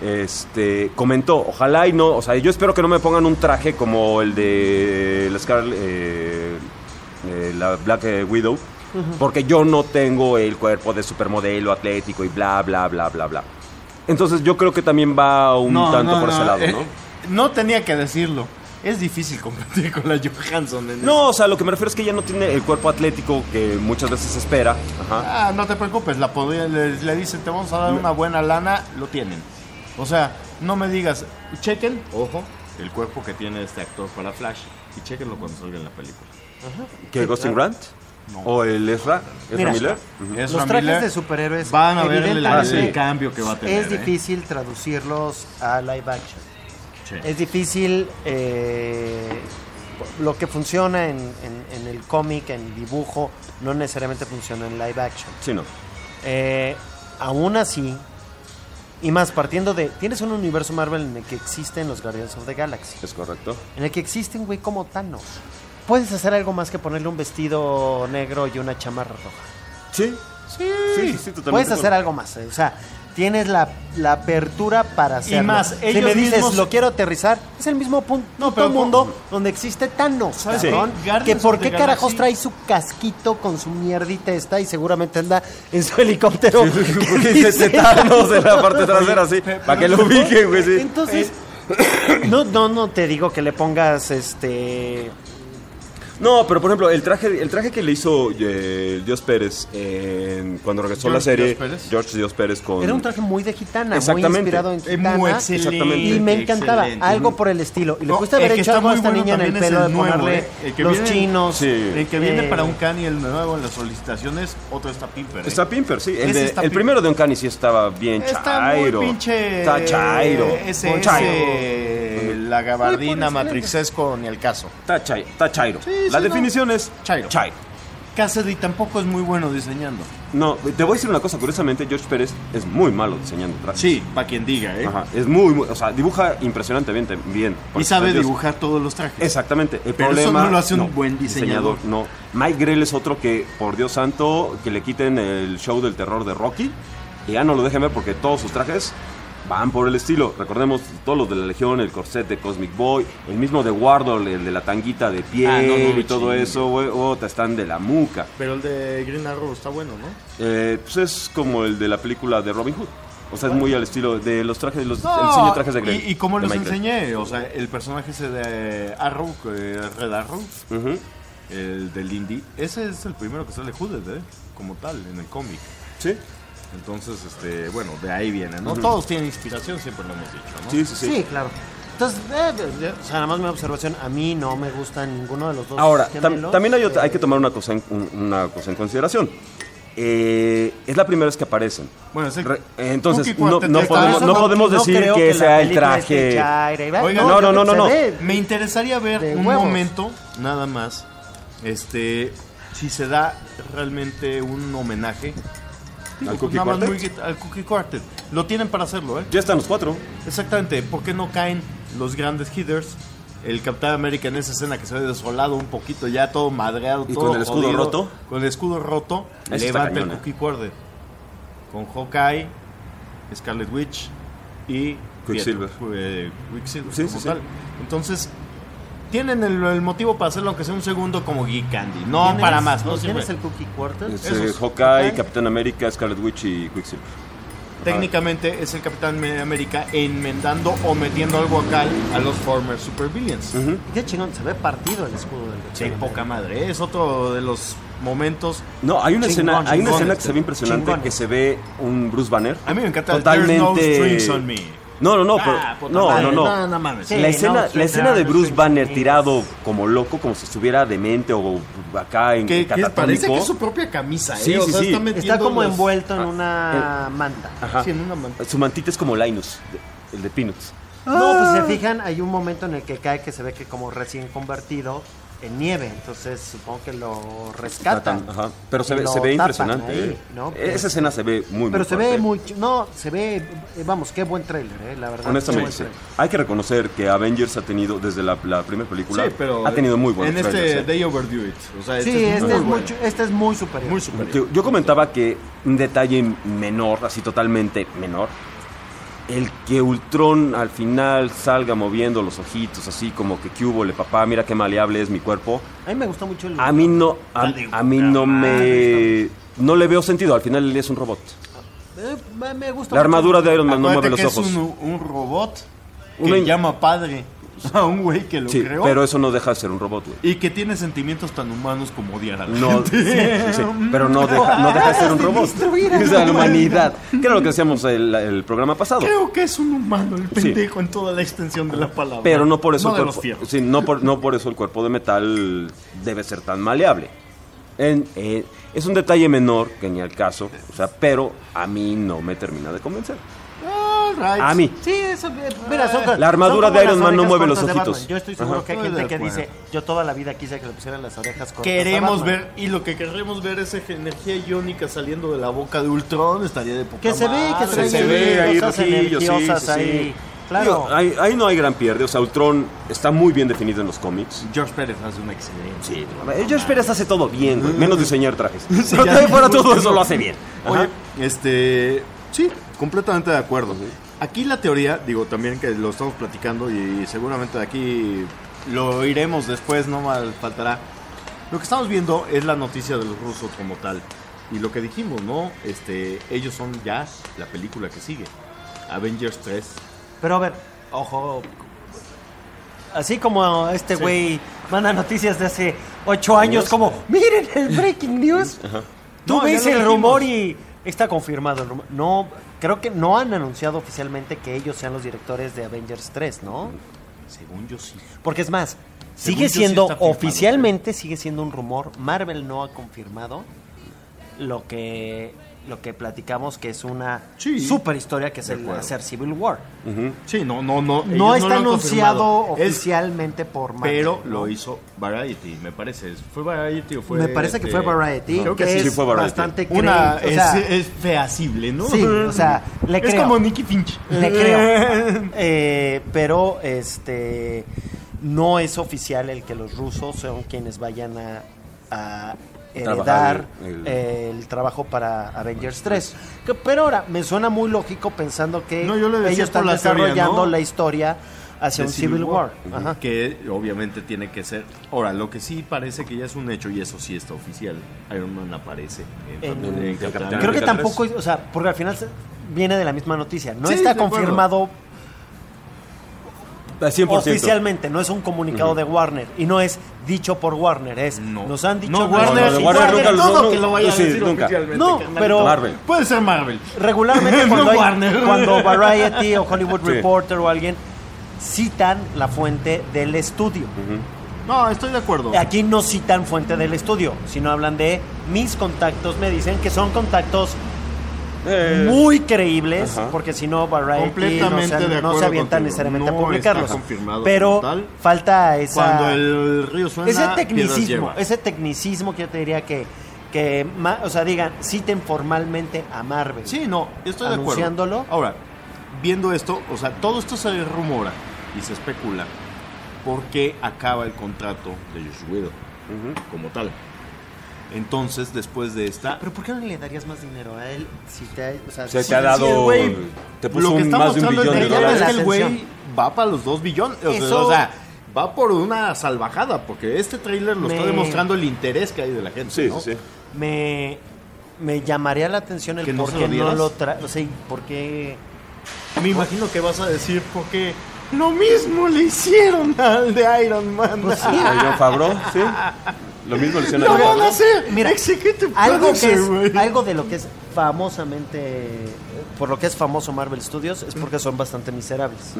este, comentó, ojalá y no, o sea, yo espero que no me pongan un traje como el de la Scarlet, eh, eh, la Black eh, Widow, porque yo no tengo el cuerpo de supermodelo atlético y bla, bla, bla, bla, bla. Entonces yo creo que también va un No, tanto no, por no, ese lado, eh, ¿no? No tenía que decirlo. Es difícil competir con la Johansson en No, o sea, lo que me refiero es que ella no tiene el cuerpo atlético que muchas veces se espera. Ajá. Ah, no te preocupes, la podría, le, le dicen, te vamos a dar una buena lana, lo tienen. O sea, no me digas, chequen, ojo, el cuerpo que tiene este actor para Flash, y chequenlo cuando salga en la película. ¿Que Ghost Grant? ¿O el Ezra? ¿Ezra Mira, Miller? Ezra Los trajes Miller, de superhéroes van a ver el, evidentemente el cambio que va a tener. es ¿eh? difícil traducirlos a live action. Sí. Es difícil eh, lo que funciona en, en- en el cómic, en dibujo, no necesariamente funciona en live action. Sí, no. Eh, aún así, y más partiendo de... Tienes un universo Marvel en el que existen los Guardians of the Galaxy. Es correcto. En el que existen, güey, como Thanos. puedes hacer algo más que ponerle un vestido negro y una chamarra roja. Sí, Sí, sí, sí, totalmente. puedes de hacer algo más. eh, O sea, tienes la, la apertura para hacerlo. más, si ellos me dices, mismos- lo quiero aterrizar, es el mismo punto No, pero mundo pon- donde existe Thanos, ¿Sabes cabrón. qué? Guardians Que por of qué the carajos Galaxy- trae su casquito con su mierdita esta y seguramente anda en su helicóptero. Porque dice se Thanos en la parte trasera, así, para que lo ubiquen, güey, sí. Entonces, no, no, no te digo que le pongas este. No, pero por ejemplo, el traje, el traje que le hizo eh, el Dios Pérez en- cuando regresó George la serie, Dios Pérez. George Dios Pérez con... Era un traje muy de gitana, muy Exactamente. inspirado en Es gitana. muy excelente. Exactamente. Y me encantaba, excelente. algo por el estilo. Y le No, pudiste el haber que hecho está algo a muy esta bueno niña en el también es pelo de el nuevo, ponerle ¿eh? El que los viene- chinos. Sí. El que viene Eh, para un Kanye, el nuevo en las solicitaciones, otro está Pimper. ¿eh? Está Pimper, sí. El, Ese de- está el Pimper. primero de Uncanny sí estaba bien Está muy chairo. pinche. Está chairo. Ese, Muy chairo. ese, la gabardina matrixesco ni el caso. Está, chai- está chairo. Sí, la sí, definición no. es Chairo. chairo. Cassidy tampoco es muy bueno diseñando. No, te voy a decir una cosa, curiosamente George Pérez es muy malo diseñando trajes. Sí, para quien diga, ¿eh? Ajá, es muy, muy, o sea, dibuja impresionantemente bien. Y Porque sabe Dios- dibujar todos los trajes. Exactamente. El Pero eso problema no lo hace un buen diseñador. No. Mike Grell es otro que, por Dios santo, que le quiten el show del terror de Rocky y ya no lo dejen ver porque todos sus trajes van por el estilo. Recordemos todos los de la Legión, el corset de Cosmic Boy, el mismo de Wardle, el de la tanguita de piel Ah, no, no, y todo chingue. eso, güey. Oh, te están de la muca. Pero el de Green Arrow está bueno, ¿no? Eh, pues es como el de la película de Robin Hood. O sea, es muy al estilo de los trajes, los, el diseño de trajes de Grell. Y, y como de les Mike Grell. enseñé, o sea, el personaje ese de Arrow, que es Red Arrow, Ujú. el del Indy, ese es el primero que sale Hooded, ¿eh? Como tal, en el cómic. Sí. Entonces, este, bueno, de ahí viene, ¿no? Todos tienen inspiración, siempre lo hemos dicho, ¿no? Sí, sí, sí. Sí, claro. Entonces, eh, eh, o sea, nada más mi observación, a mí no me gusta ninguno de los dos Ahora, tam- gemelos. también hay, otra- Eh, hay que tomar una cosa en, un- una cosa en consideración. Eh, es la primera vez que aparecen. Bueno, es el Re- entonces, Cookie no, Quartet no está- podemos, eso no no- podemos no decir creo que que la sea el película esté traje. chaira y va- Oigan, no, no, creo no, que no, se no. ve. Me interesaría ver de un huevos. momento, nada más, este, si se da realmente un homenaje ¿Al Cookie nada más Quartet? muy- al Cookie Quartet. Lo tienen para hacerlo, ¿eh? Ya están los cuatro. Exactamente. ¿Por qué no caen los grandes hitters? El Capitán América en esa escena que se ve desolado un poquito, ya todo madreado, ¿Y todo con el escudo jodido, roto? Con el escudo roto, Ese está levanta cañón, el ¿eh? Cookie Quartet. Con Hawkeye, Scarlet Witch y Quicksilver. Pietro, eh, Quicksilver Sí, como sí, sí. tal. Entonces, tienen el, el motivo para hacerlo aunque sea un segundo como Geek Candy. No ¿quién para es? más, no ¿Quién siempre. es el Cookie Quartet? Es, Esos. eh, Hawkeye, Ok. Capitán América, Scarlet Witch y Quicksilver. Técnicamente es el Capitán América enmendando o metiendo algo acá a los former supervillains. Ujú. Qué chingón, se ve partido el escudo del Sí, Capitán poca América. madre. Es otro de los momentos. No, hay una Chingón, escena, hay una chingón, escena que se ve impresionante, chingón. que se ve un Bruce Banner. A mí me encanta el totalmente. There's no strings on me. No, no, no, Ah, pero- puta no, madre, no, no. no, no mames. Sí, la escena, no, la sí, escena de no, Bruce sí, Banner sí. tirado como loco, como si estuviera demente o acá en Que, que catatónico. parece que es su propia camisa, ¿eh? Sí, O sí, sea, sí. está metiendo Está como los- envuelto en Ah, una manta. Ajá. Sí, en una manta. Su mantita es como Linus, de- el de Peanuts. No, pues se fijan, hay un momento en el que cae que se ve que como recién convertido en nieve, entonces supongo que lo rescatan. Ajá. Pero se y ve, lo se ve tapan impresionante. ahí, eh. ¿no? Esa escena se ve muy, Pero muy se ve fuerte. muy, ch- no, se ve, eh, vamos, qué buen tráiler, eh, la verdad. Honestamente, qué sí. buen tráiler. Hay que reconocer que Avengers ha tenido, desde la, la primera película, Sí, pero ha tenido muy buenos en este trailers, eh. They Overdo It. O sea, Sí, este, este, es es muy mucho, este es muy superior. Muy superior. Yo, yo comentaba que un detalle menor, así totalmente menor, el que Ultron al final salga moviendo los ojitos, así como que ¿qué hubo, le papá? Mira qué maleable es mi cuerpo. A mí me gustó mucho el... A mí no, a, Dale, a mí no me... No le veo sentido, al final él es un robot. Eh, me- me gusta La mucho. armadura de Iron Man no mueve Acuérdate los que ojos. es un, un robot que Una in- llama padre a un güey que lo Sí, creó pero eso no deja de ser un robot, güey. y que tiene sentimientos tan humanos como odiar a la No, sí, gente. sí, sí, pero no deja, no deja de ser un robot. O sea, la humanidad. Que era lo que decíamos el, el programa pasado. Creo que es un humano el Sí. pendejo en toda la extensión de la palabra. Pero no por eso No el de los cuerpo, fierros. sí, no por, no por eso el cuerpo de metal debe ser tan maleable. En- eh, es un detalle menor que ni al caso, o sea, pero a mí no me termina de convencer. All right. A mí. Sí, eso, eh, mira, son, La armadura son como de Iron las Man no orejas mueve los cortas de ojitos. Batman. Yo estoy seguro Ajá. que hay Estoy gente de que acuerdo. dice, yo toda la vida quise que le pusieran las orejas cortas. a Queremos Batman. ver, y lo que queremos ver es esa energía iónica saliendo de la boca de Ultron, estaría de poca Que se ve, que madre. trae se ve ahí cosas rojillo, sí, energiosas sí, sí. ahí. claro. Digo, ahí, ahí no hay gran pierde. O sea, Ultron está muy bien definido en los cómics. George Pérez hace un excelente. Sí, el George Pérez hace todo bien, güey, menos diseñar trajes. Sí, Pero ya- de ahí fuera todo eso lo hace bien. Oye, Ajá. este, sí, completamente de acuerdo. Aquí la teoría, digo, también que lo estamos platicando y seguramente de aquí lo iremos después, no mal faltará. Lo que estamos viendo es la noticia de los rusos como tal. Y lo que dijimos, ¿no? Este, ellos son ya la película que sigue. Avengers tres. Pero a ver, ojo. Así como este Sí. güey manda noticias de hace ocho años, como, miren el breaking news. Tú No, ya ves lo el dijimos. rumor y está confirmado el rumor. No, creo que no han anunciado oficialmente que ellos sean los directores de Avengers tres, ¿no? Según yo sí. Porque es más, Según sigue yo sí siendo, está firmado, oficialmente sigue siendo un rumor. Marvel no ha confirmado lo que lo que platicamos, que es una Sí. super historia, que es De el acuerdo. hacer Civil War. Ujú. Sí, no, no, no. ellos No está lo han anunciado confirmado. Es- oficialmente por Marvel. Pero ¿no? lo hizo Variety, me parece. ¿Fue Variety o fue...? Me parece que este, fue Variety, Creo que que sí. es sí fue Variety. bastante Una cre- o sea, es, es feasible, ¿no? Sí, o sea, le es creo. como Nicky Finch. Le creo. Eh, pero este no es oficial el que los rusos son quienes vayan a, a heredar Trabajar el- el, el trabajo para Avengers tres. Que, pero ahora, me suena muy lógico pensando que No, yo le decía ellos están por la teoría, desarrollando ¿no? la historia hacia de un Civil War. Ajá. Que obviamente tiene que ser. Ahora, lo que sí parece que ya es un hecho, y eso sí está oficial. Iron Man aparece en, En- en en Capitán Capitán Creo que América tampoco, tres. o sea, porque al final se- viene de la misma noticia. No Sí, está de acuerdo. confirmado Al cien por ciento. oficialmente, no es un comunicado de Warner y no es dicho por Warner, es No. nos han dicho No, nuestros- Warner, no, de Warner, Warner nunca lo- todo no, que lo vaya a sí, decir nunca. oficialmente, No, carnalito. pero- Marvel. Puede ser Marvel. regularmente No cuando, hay- Warner. cuando Variety o Hollywood Sí. Reporter o alguien citan la fuente del estudio. No, estoy de acuerdo. Aquí no citan fuente del estudio, sino hablan de mis contactos, me dicen que son contactos Eh, muy creíbles, ajá. porque si no Variety no Completamente se, de no acuerdo se avientan contigo. necesariamente No a publicarlos. está confirmado Pero como tal. falta esa... Cuando el río suena, ese piedras tecnicismo, lleva. ese tecnicismo que yo te diría que, que ma- o sea, digan, citen formalmente a Marvel. Sí, no, estoy de acuerdo. Anunciándolo. Ahora, viendo esto, o sea, todo esto se rumora y se especula porque acaba el contrato de Josh Whedon como tal. Entonces, después de esta... Pero ¿por qué no le darías más dinero a él si te, o sea, Se si- te ha dado. Sí, el güey, te puso lo que un- está más de un mostrando billón el de trailer dólares. es que el güey Atención. va para los dos billones. O sea, Eso- o sea, va por una salvajada, porque este trailer lo está Me- demostrando el interés que hay de la gente. Sí, ¿no? sí, sí. me, me llamaría la atención el ¿Que no por se qué lo no dieras? lo trae, o sea, por qué... Me imagino que vas a decir porque lo mismo le hicieron al de Iron Man. Pues sí. A Jon Favreau, sí. Lo mismo le hicieron Lo a Jon van a Favreau. hacer. Mira, Executive algo, que producer, es, güey. algo de lo que es famosamente, por lo que es famoso Marvel Studios, es porque son bastante miserables.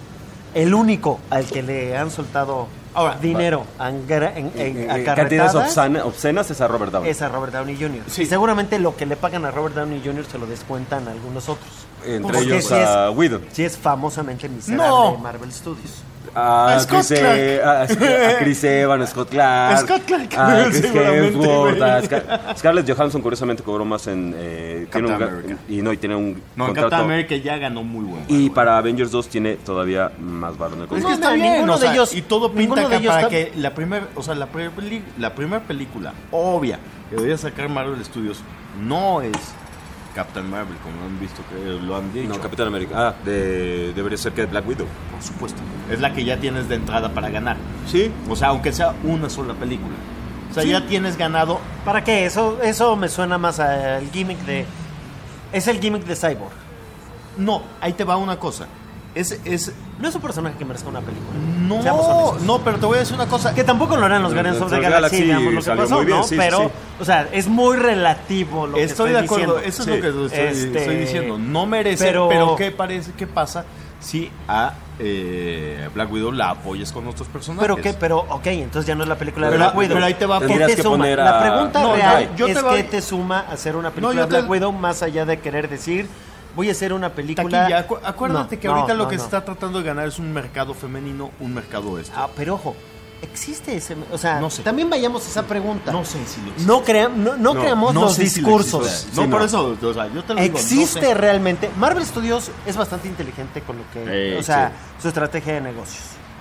El único al que le han soltado Ahora, dinero en, gra- en, en Eh, acarretadas Cantidades obscena- obscenas es a Robert Downey. es a Robert Downey junior Sí. Y seguramente lo que le pagan a Robert Downey junior se lo descuentan a algunos otros. Entre Porque ellos sí a es- Whedon. Sí es famosamente miserable No. Marvel Studios. A A Scott Chris, E- a, a Chris Evans, a Scott Clark, Scott Clark, a Chris seguramente, Hemsworth, güey. a Scar- Scarlett Johansson curiosamente cobró más en eh, tiene un Captain ga- America. y no y tiene un No, en contrato Captain America ya ganó muy bueno. y para Avengers dos tiene todavía más valor en el Es contrato. que está No, bien, ninguno o sea, de ellos- y todo ninguno pinta de acá ellos para está- que la primera, o sea, la primera la primera película obvia que debería sacar Marvel Studios no es Captain Marvel, como han visto que lo han dicho. No, Capitán América. Ah, de, debería ser que Black Widow. Por supuesto. Es la que ya tienes de entrada para ganar. Sí. O sea, aunque sea una sola película. O sea, Sí. ya tienes ganado. ¿Para qué? Eso, eso me suena más al gimmick de... Es el gimmick de Cyborg. No, ahí te va una cosa. Es, es, No es un personaje que merezca una película. no, Seamos honestos. no, pero te voy a decir una cosa. Que tampoco lo harán los Guardians of the Los Galaxy, Galaxy digamos lo que salió pasó, muy bien, ¿no? sí, sí, Pero, sí. o sea, es muy relativo lo que Estoy estoy de acuerdo, diciendo. eso es Sí. lo que estoy, Este, estoy diciendo. No merece, pero- pero, ¿qué parece? ¿Qué pasa si a eh, Black Widow la apoyas con otros personajes? Pero qué, pero, ok, entonces ya no es la película de Pero- Black Widow. pero ahí te va, ¿Qué tendrías te que suma? poner a- La pregunta No, real yo- yo es te voy- qué te suma hacer una película yo de te- Black Widow más allá de querer decir voy a hacer una película. Taquilla, acu- acuérdate No, que ahorita no, lo no, que no. se está tratando de ganar es un mercado femenino, un mercado este. Ah, pero ojo, ¿Existe ese? O sea, No sé. también vayamos a esa pregunta. No sé si lo existe. No, crea- no, no, No, creamos No los sé si lo discursos. existe. Sí, no, por no. eso, o sea, yo te lo digo. no ¿Existe sé. realmente? Marvel Studios es bastante inteligente con lo que... Eh, o sea, sí. su estrategia de negocios.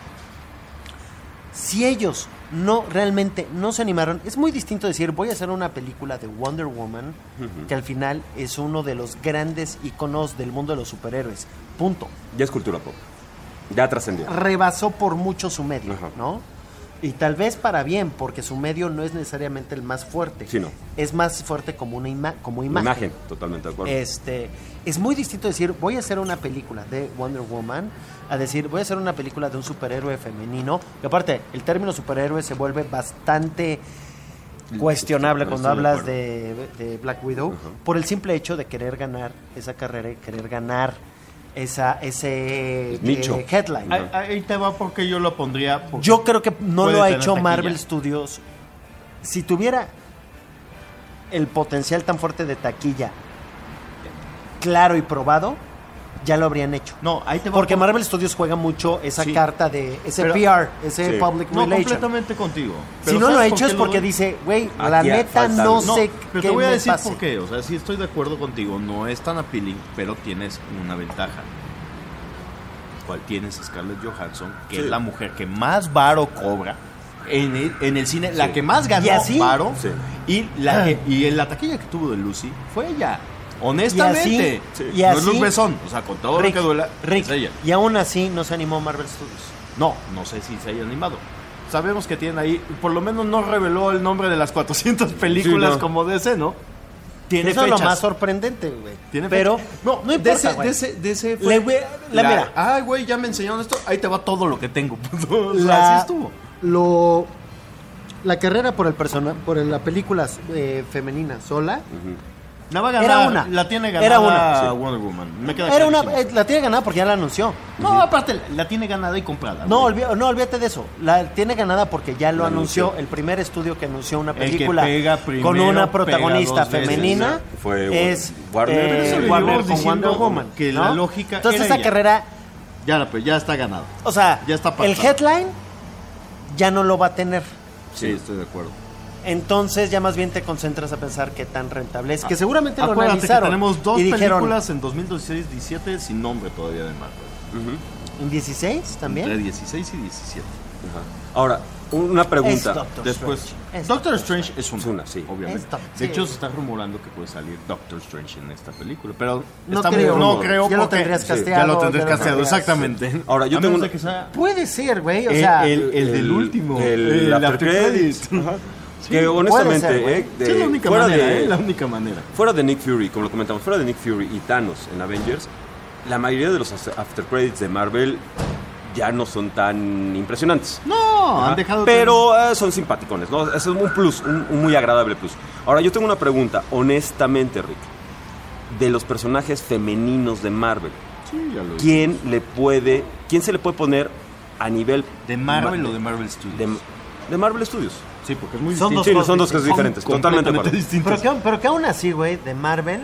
Si ellos no realmente no se animaron, es muy distinto decir, voy a hacer una película de Wonder Woman, que al final es uno de los grandes iconos del mundo de los superhéroes. Punto. Ya es cultura pop. Ya trascendió. Rebasó por mucho su medio, Ajá. ¿no? Y tal vez para bien, porque su medio no es necesariamente el más fuerte. Sí, no. Es más fuerte como una ima- como Imagen. imagen. Totalmente de acuerdo. Este, es muy distinto decir, voy a hacer una película de Wonder Woman, a decir, voy a hacer una película de un superhéroe femenino, que aparte, el término superhéroe se vuelve bastante cuestionable Estoy cuando de hablas acuerdo. de, de Black Widow, por el simple hecho de querer ganar esa carrera y querer ganar esa, ese eh, Nicho. headline. Ahí, ahí te va porque yo lo pondría. porque Yo creo que no puede lo ha tener hecho taquilla. Marvel Studios. Si tuviera el potencial tan fuerte de taquilla claro y probado, ya lo habrían hecho. No, ahí te va Porque por- Marvel Studios juega mucho esa Sí. carta de ese Pero- P R, ese Sí. public No, relation. completamente contigo. Si Pero no lo ha ¿sabes por hecho qué es porque doy? dice, güey, la Aquí neta falta no algo. sé pero qué te voy a me decir pase. por qué. O sea, sí estoy de acuerdo contigo. No es tan appealing, pero tienes una ventaja. ¿Cuál tienes? Scarlett Johansson, que Sí. es la mujer que más varo cobra en el, en el cine, la que más ganó ¿Y así? varo. Sí. Y la que, y en la taquilla que tuvo de Lucy fue ella. Honestamente. Y así- Sí. y no es así- Luc Besson. O sea, con todo Rick, lo que duela, Rick, es ella. y aún así no se animó Marvel Studios. No, no sé si se haya animado. Sabemos que tienen ahí, por lo menos no reveló el nombre de las cuatrocientas películas Sí, no. como D C, ¿no? Tiene Eso es lo fechas. más sorprendente, güey. Tiene Pero fecha. no, no de importa, ese, güey. de ese, de ese Le voy- la- mira. Ay, güey, ya me enseñaron esto. Ahí te va todo lo que tengo. O sea, La- así estuvo. Lo, la carrera por el persona, por la película eh, femenina sola, La va a ganar. Era una. La tiene ganada Era una, sí. Wonder Woman. Me queda era una, clarísimo. eh, la tiene ganada porque ya la anunció. No, aparte, la, la tiene ganada y comprada. No, güey. olvi- no, olvídate de eso. La tiene ganada porque ya lo Lo anunció. anunció. El primer estudio que anunció una El que película pega primero, con una pega protagonista dos veces. femenina Fue es Warner. eh, Pero eso le Warner llevamos con diciendo Wonder Woman. que ¿no? la lógica Entonces era esa ella. carrera, Ya, la- ya está ganado. o sea, Ya está el pactado. headline ya no lo va a tener. Sí, estoy de acuerdo. Entonces ya más bien te concentras a pensar qué tan rentable es. Que seguramente lo Acuérdate analizaron. que tenemos dos y dijeron, películas en dos mil dieciséis diecisiete sin nombre todavía de Marvel. ¿En dieciséis Entre también? dieciséis y diecisiete. Ajá. Ahora, una Es pregunta. Doctor Después, Strange. Es Doctor Strange es una, Es una, sí. obviamente. Es Doc- de sí. hecho, se está rumorando que puede salir Doctor Strange en esta película, pero No está creo. muy, no creo Ya lo porque- tendrías sí, casteado, ya lo tendrías ya lo casteado, tendrías- exactamente. Ahora, yo A tengo menos una- de que sea Puede ser, güey. O el, sea, el, el del último, El, after credits. Ajá. que honestamente, puede ser, güey. eh, de- Sí, es la única fuera, manera, de, eh, la única manera. fuera de Nick Fury, como lo comentamos, fuera de Nick Fury y Thanos en Avengers, la mayoría de los after credits de Marvel ya no son tan impresionantes. No, Ajá. han dejado... Pero eh, son simpaticones, ¿no? Es un plus, un, un muy agradable plus. Ahora, yo tengo una pregunta, honestamente, Rick. De los personajes femeninos de Marvel, Sí, ya lo ¿quién le puede, quién se le puede poner a nivel ¿De Marvel ma- o de Marvel Studios? de, de Marvel Studios? Sí, porque es muy Son distinto. dos Sí, cosas son dos cosas distintas. diferentes, totalmente de completamente acuerdo. distintas. pero, que, pero que aún así, güey, de Marvel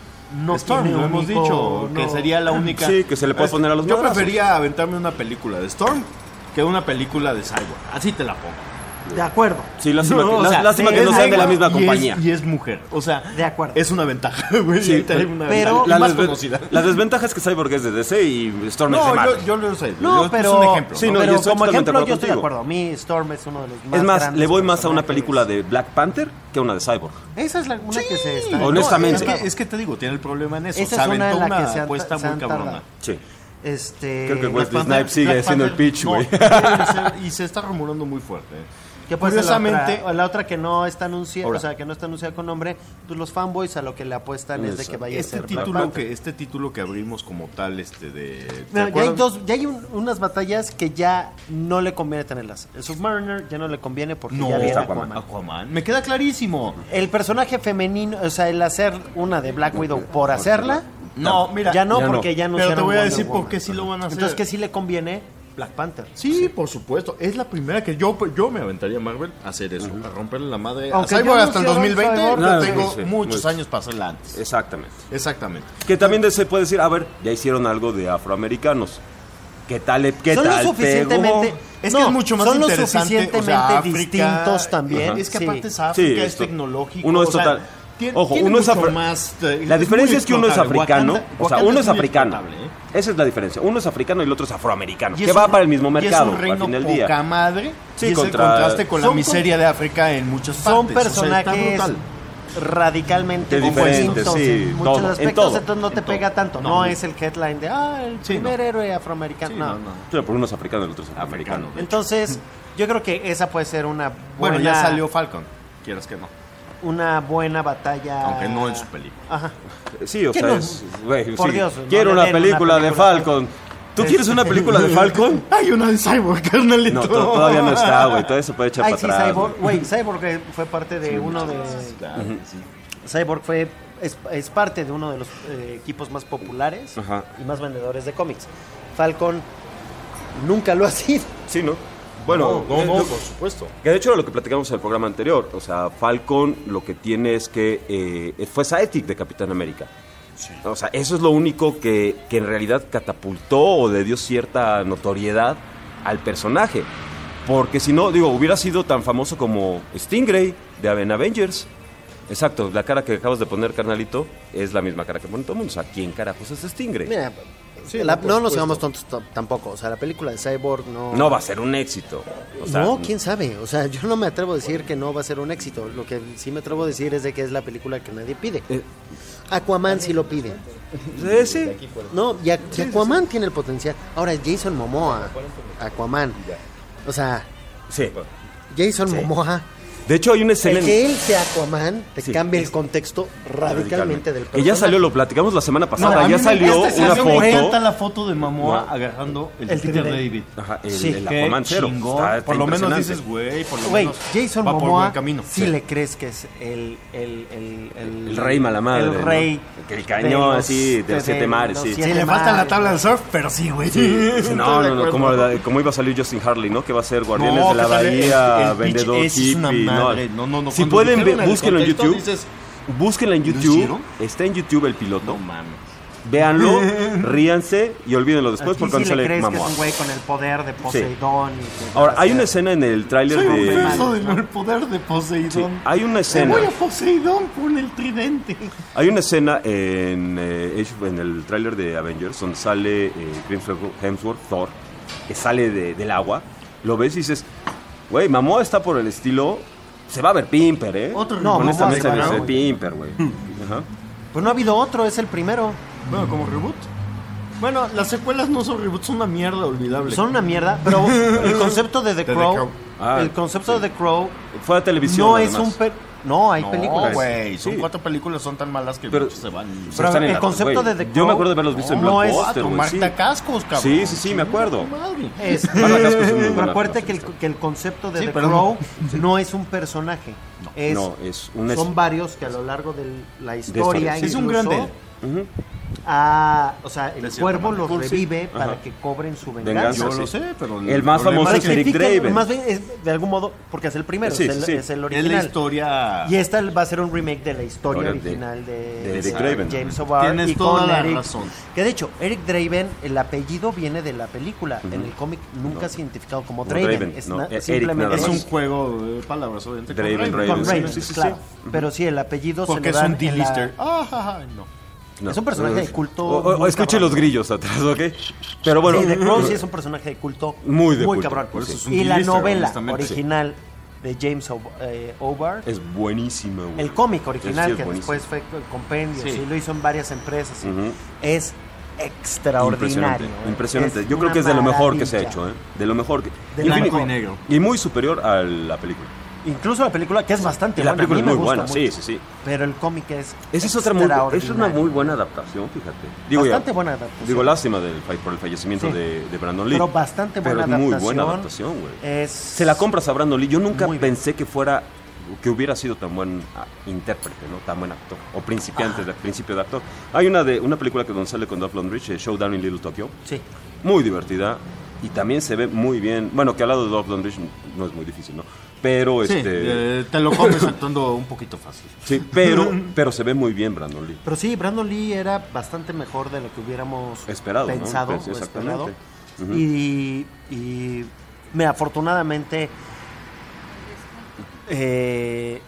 no Storm, tiene lo un hemos hijo, dicho, que no. sería la única... Sí, que se le puede Es- poner a los Yo madrazos. prefería aventarme una película de Storm que una película de Cyborg. Así te la pongo. De acuerdo. Sí, lástima, No, que, o lá- sea, lástima que de- no sean de la Cyborg misma y compañía. Es, y es mujer. O sea, De acuerdo. es una ventaja, güey. Sí, Ahí te hay pero- una pero- ventaja. La, más desve- conocida. la desventaja es que Cyborg es de D C y Storm es de No, Marvel. yo, yo lo sé. No, yo- pero, es un ejemplo. Sí, ¿no? no, pero yo estoy como totalmente ejemplo de yo acuerdo estoy de contigo. acuerdo. A mí Storm es uno de los más Es más, grandes le voy más a una personajes. película de Black Panther que a una de Cyborg. Esa es la, una que se está... honestamente. No, es, que, es que te digo, tiene el problema en eso. Esa Se es una aventó en la que una se han- apuesta se muy han cabrona. tardado. Sí. Este... Creo que Black Wesley Panther- Snipes sigue Black haciendo el Panther- pitch, no, güey. y se está rumorando muy fuerte. ¿Qué puede ser Curiosamente, la otra? O la otra que no está anunciada, Ahora. o sea, que no está anunciada con nombre, pues los fanboys a lo que le apuestan es de que vaya este a ser Black título Panther. que este título que abrimos como tal este de ¿te Mira, ya hay acuerdas? dos, ya hay un- unas batallas que ya no le conviene tenerlas. El Submariner ya no le conviene porque No, ya viene Aquaman. Aquaman. Aquaman. Me queda clarísimo. El personaje femenino, o sea, el hacer una de Black Widow por hacerla, No, mira, ya no, ya no. porque ya no Pero te hicieron voy a Wonder decir por Woman. qué sí lo van a hacer. Entonces, que sí le conviene Black Panther. Sí, por supuesto. Es la primera que yo, yo me aventaría a Marvel a hacer eso, a romperle la madre Aunque a ya Cyborg hasta el dos anunciaron mil veinte. Cyborg. Yo No, tengo sí, sí, muchos muy- años para hacerla antes. Exactamente. Exactamente. Que también se puede decir, a ver, ya hicieron algo de afroamericanos. ¿Qué tal, qué Son lo tal suficientemente, pegó? Es No, que es mucho más son lo interesante. suficientemente o sea, África- distintos también. Es que Sí. aparte es Sí, África, es esto- tecnológico. uno es o sea, total- tiene- Ojo, tiene uno es mucho afro- más, eh, La es diferencia muy es que uno es explotable. africano, Wakanda- o sea, Wakanda uno es muy africano. explotable, ¿eh? Esa es la diferencia. Uno es africano y el otro es afroamericano, Y que es va un- para el mismo y mercado es un al reino fin del día. poca madre. Sí, y es contra- el contraste con la son miseria con- de África en muchas partes. Son o sea, está personajes brutal. radicalmente De diferentes, distintos sí, en muchos todo, en aspectos, todo, entonces no te en pega todo. tanto. No, No, es el headline de, ah, el Sí, primer no. héroe afroamericano. Sí, no. no, no. Pero por uno es africano y el otro es afroamericano. Africano. Entonces, yo creo que esa puede ser una buena, Bueno, ya salió Falcon. Quieras que no. una buena batalla. Aunque no en su película. Ajá. Sí, o ¿Qué sea, no? es... güey, Por sí. Dios, no Quiero le una den una película de película. Falcon. ¿Tú quieres una película de Falcon? Hay una de Cyborg, carnalito. No, to- todavía no está, güey. Todavía se puede echar Ay, para sí, atrás. Cyborg, güey, Cyborg eh, fue parte de uno de... Cyborg fue, es, es parte de uno de los eh, equipos más populares Ajá. y más vendedores de cómics. Falcon nunca lo ha sido. Sí, ¿no? Bueno, No, no, eh, no, lo- por supuesto. que de hecho era lo que platicamos en el programa anterior. O sea, Falcon lo que tiene es que eh, fue sidekick de Capitán América. O sea, eso es lo único que, que en realidad catapultó o le dio cierta notoriedad al personaje. Porque si no, digo, hubiera sido tan famoso como Stingray de Aven- Avengers. Exacto, la cara que acabas de poner, carnalito, es la misma cara que pone todo el mundo. O sea, ¿quién carajos es Stingray? Mira, Sí, la- no, por no nos supuesto. hagamos tontos t- tampoco. O sea, la película de Cyborg no... No va a ser un éxito. O sea, no, quién sabe. O sea, yo no me atrevo a decir que no va a ser un éxito. Lo que sí me atrevo a decir es de que es la película que nadie pide. Eh. Aquaman sí lo pide. eh, sí. No, y, a- y Aquaman tiene el potencial. Ahora, Jason Momoa, Aquaman. O sea, Sí. Jason Momoa, De hecho, hay una escena el en- que él sea Aquaman, te Sí. cambia el contexto radicalmente del Que personaje. ya salió, lo platicamos la semana No, pasada, a mí ya me- salió esta una escena Me encanta foto. la foto de Momoa No. agarrando el, El Peter tigre. David. Ajá, el, Sí. el Qué Aquaman cero. chingón. Está- está por lo menos impresionante. dices, güey, por lo Güey, menos Jason va por Momoa, buen camino. sí, le crees que es el... El, el, el, El rey mala madre, El ¿no? rey... Que el de cañón los- así, de los siete mares, los sí. siete Sí, le falta la mares. tabla del surf, pero sí, güey. Sí, no, no, no, como, la- como iba a salir Justin Harley, ¿no? Que va a ser Guardianes No, de la que sale el- Bahía, el pitch, vendedor ese es una hippie. madre. No, no, no, Si cuando pueden dijeron ver, el búsquenlo en contexto, YouTube. dices, Búsquenla en ¿lo YouTube. hicieron? Está en YouTube el piloto. No mames. Véanlo, ríanse y olvídenlo después Aquí porque sí cuando le sale crees que es Momoa. un güey con el poder de Poseidón. y que Ahora, va a hay ser- una escena en el tráiler Soy de... ofenso del poder de Poseidón. Sí, hay una Me escena. voy a Poseidón con el tridente. Hay una escena en, eh, Age- en el tráiler de Avengers donde sale eh, Chris Hemsworth, Thor, que sale de- del agua. Lo ves y dices, güey, Momoa está por el estilo... Se va a ver pimper, ¿eh? Otro No, Honestamente se Momoa ve se se va, ve pimper, güey. Ajá. Pues no ha habido otro, es el primero. Bueno, como reboot. Bueno, las secuelas no son reboots, son una mierda olvidable. Son una mierda, pero el concepto de The The Crow, Crow. Ah, el concepto de The Crow Fue a televisión, no es además. un... per- No, hay No, películas. güey, son Sí. cuatro películas, son tan malas que Pero- muchos se van. Pero Están en el la- concepto güey, de The Yo me Crow acuerdo de haberlos visto en no es Blockbuster, cuatro, güey, sí. Marta Cascos, cabrón. Sí, sí, sí, me acuerdo. Madre. Es, Marta Cascos es muy pero buena acuérdate que el, actuación, que el concepto de Sí, The pero Crow no es un personaje. Es, No, es un... son varios que a lo largo de la historia historia. Sí, es un incluso, grande. ah, o sea, el De cierta cuervo manera. los revive Ajá. para que cobren su Venganza, venganza. Yo sí. lo sé, pero... El más problema famoso es es que Eric Rectifica, Draven. más bien es de algún modo, porque es el primero, Sí, es, el, sí, sí. es el Es original. la historia... Y esta va a ser un remake de la historia Historia de- original de, de Eric de Draven. James O'Barr. Tienes y toda con la Eric- razón. Que de hecho, Eric Draven, el apellido viene de la película. En el cómic nunca se ha identificado como Como Draven. Draven, es no, na- Eric simplemente nada Es más. un juego de palabras, obviamente. con Draven, Raven. Raven, con sí, Raven, sí, sí, claro. sí. Pero sí, el apellido Porque se es le dan un en la- D-lister. Ah, ja, ja, no. No. Es un personaje de culto O, o- o muy escuche cabrón. los grillos atrás, ¿ok? Pero bueno. Sí, The Crow sí es un personaje de culto Muy de culto, cabrón. por eso es un Y la D-lister, novela honestamente. original de James O- eh, O'Barr, Es buenísima, güey. el cómic Sí, original sí, es que buenísimo. después fue con compendios Sí. y lo hizo en varias empresas, y Ujú. es extraordinario. Impresionante, impresionante. Es Yo creo una que es de lo mejor que se ha maravilla. hecho, ¿eh? De lo mejor que... De Infin- blanco y negro. Y muy superior a la película. Incluso la película, que es bastante Y la buena, a película mí es me muy gusta buena, sí, mucho, sí, sí. pero el cómic es Esa es otra muy, es una extraordinario. muy buena adaptación, fíjate. Digo, ya- Bastante buena adaptación. Digo, lástima del, fa- por el fallecimiento Sí. de, de Brandon Lee. Pero bastante Pero buena es muy adaptación. buena adaptación, güey. Es... Se la compras a Brandon Lee. Yo nunca Muy bien. pensé que fuera, que hubiera sido tan buen ah, intérprete, ¿no? Tan buen actor. O principiante, de, principio de actor. Hay una de una película que donde sale con Dolph Lundgren, eh, Showdown in Little Tokyo. Sí. Muy divertida. Y también se ve muy bien. Bueno, que al lado de Dolph Lundgren no es muy difícil, ¿no? Pero Sí, este. eh, te lo comes actuando un poquito fácil. Sí, pero, pero se ve muy bien Brandon Lee. Pero sí, Brandon Lee era bastante mejor de lo que hubiéramos Esperado, ¿no? pensado Pues, o exactamente. esperado. Ujú. y, y Mira, afortunadamente, eh,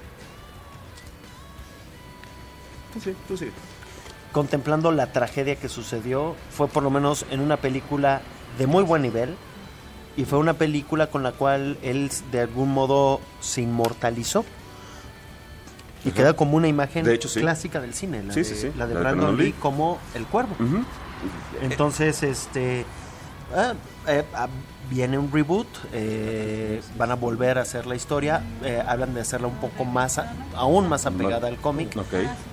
Tú sí, tú sí. contemplando la tragedia que sucedió, fue por lo menos en una película de muy buen nivel, y fue una película con la cual él de algún modo se inmortalizó y Ajá. queda como una imagen De hecho, sí. clásica del cine, la Sí, de, sí, sí. la de La de Brandon Brandon Lee Lee. como el cuervo. Ujú. Entonces, este ah, eh, ah, viene un reboot, eh, van a volver a hacer la historia, eh, hablan de hacerla un poco más, a- aún más apegada al cómic. Ok.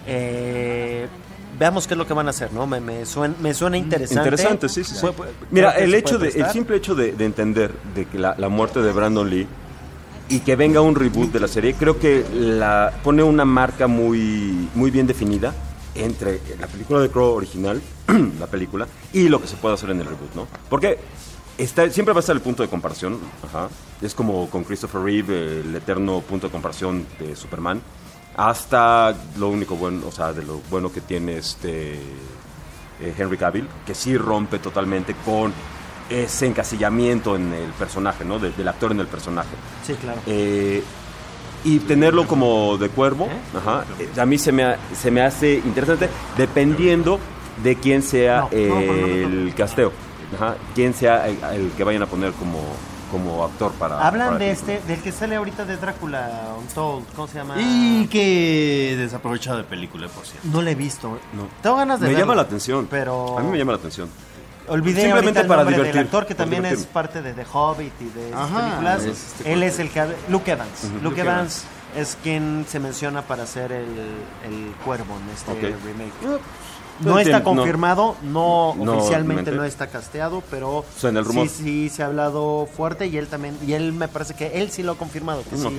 Eh, veamos qué es lo que van a hacer, ¿no? Me, me, suena, me suena interesante. Interesante, sí, sí, sí. Puede- puede- Mira, creo que el se hecho puede de, el prestar. simple hecho de, de entender de que la, la muerte de Brandon Lee y que venga un reboot de la serie, creo que la pone una marca muy, muy bien definida entre la película de Crow original, la película, y lo que se puede hacer en el reboot, ¿no? Porque está, siempre va a estar el punto de comparación, ajá. Es como con Christopher Reeve, el eterno punto de comparación de Superman, hasta lo único bueno, o sea, de lo bueno que tiene este eh, Henry Cavill, que sí rompe totalmente con ese encasillamiento en el personaje, ¿no? De- del actor en el personaje. Sí, claro. Eh, y tenerlo como de cuervo, ajá, eh, a mí se me, ha- se me hace interesante dependiendo de quién sea No, no, no, no, no, el casteo, ajá, quién sea el, el que vayan a poner como, como actor para... Hablan para de la película. este, del que sale ahorita de Drácula Untold, ¿cómo se llama? Y que desaprovechada de película, por cierto. No le he visto. No. Tengo ganas de Me verlo, llama la atención, pero a mí me llama la atención. olvidé Simplemente ahorita el para nombre divertir, del actor que para también es divertir. parte de The Hobbit y de esas Ajá, películas. es este Él cuate. es el que Luke Evans. Ujú. Luke, Luke Evans es quien se menciona para ser el, el cuervo en este Ok. remake. No No está entiendo, no. confirmado, no, No, oficialmente realmente. no está casteado, pero Suena el rumor. sí, sí se ha hablado fuerte y él también, y él me parece que él sí lo ha confirmado, que sí Ok.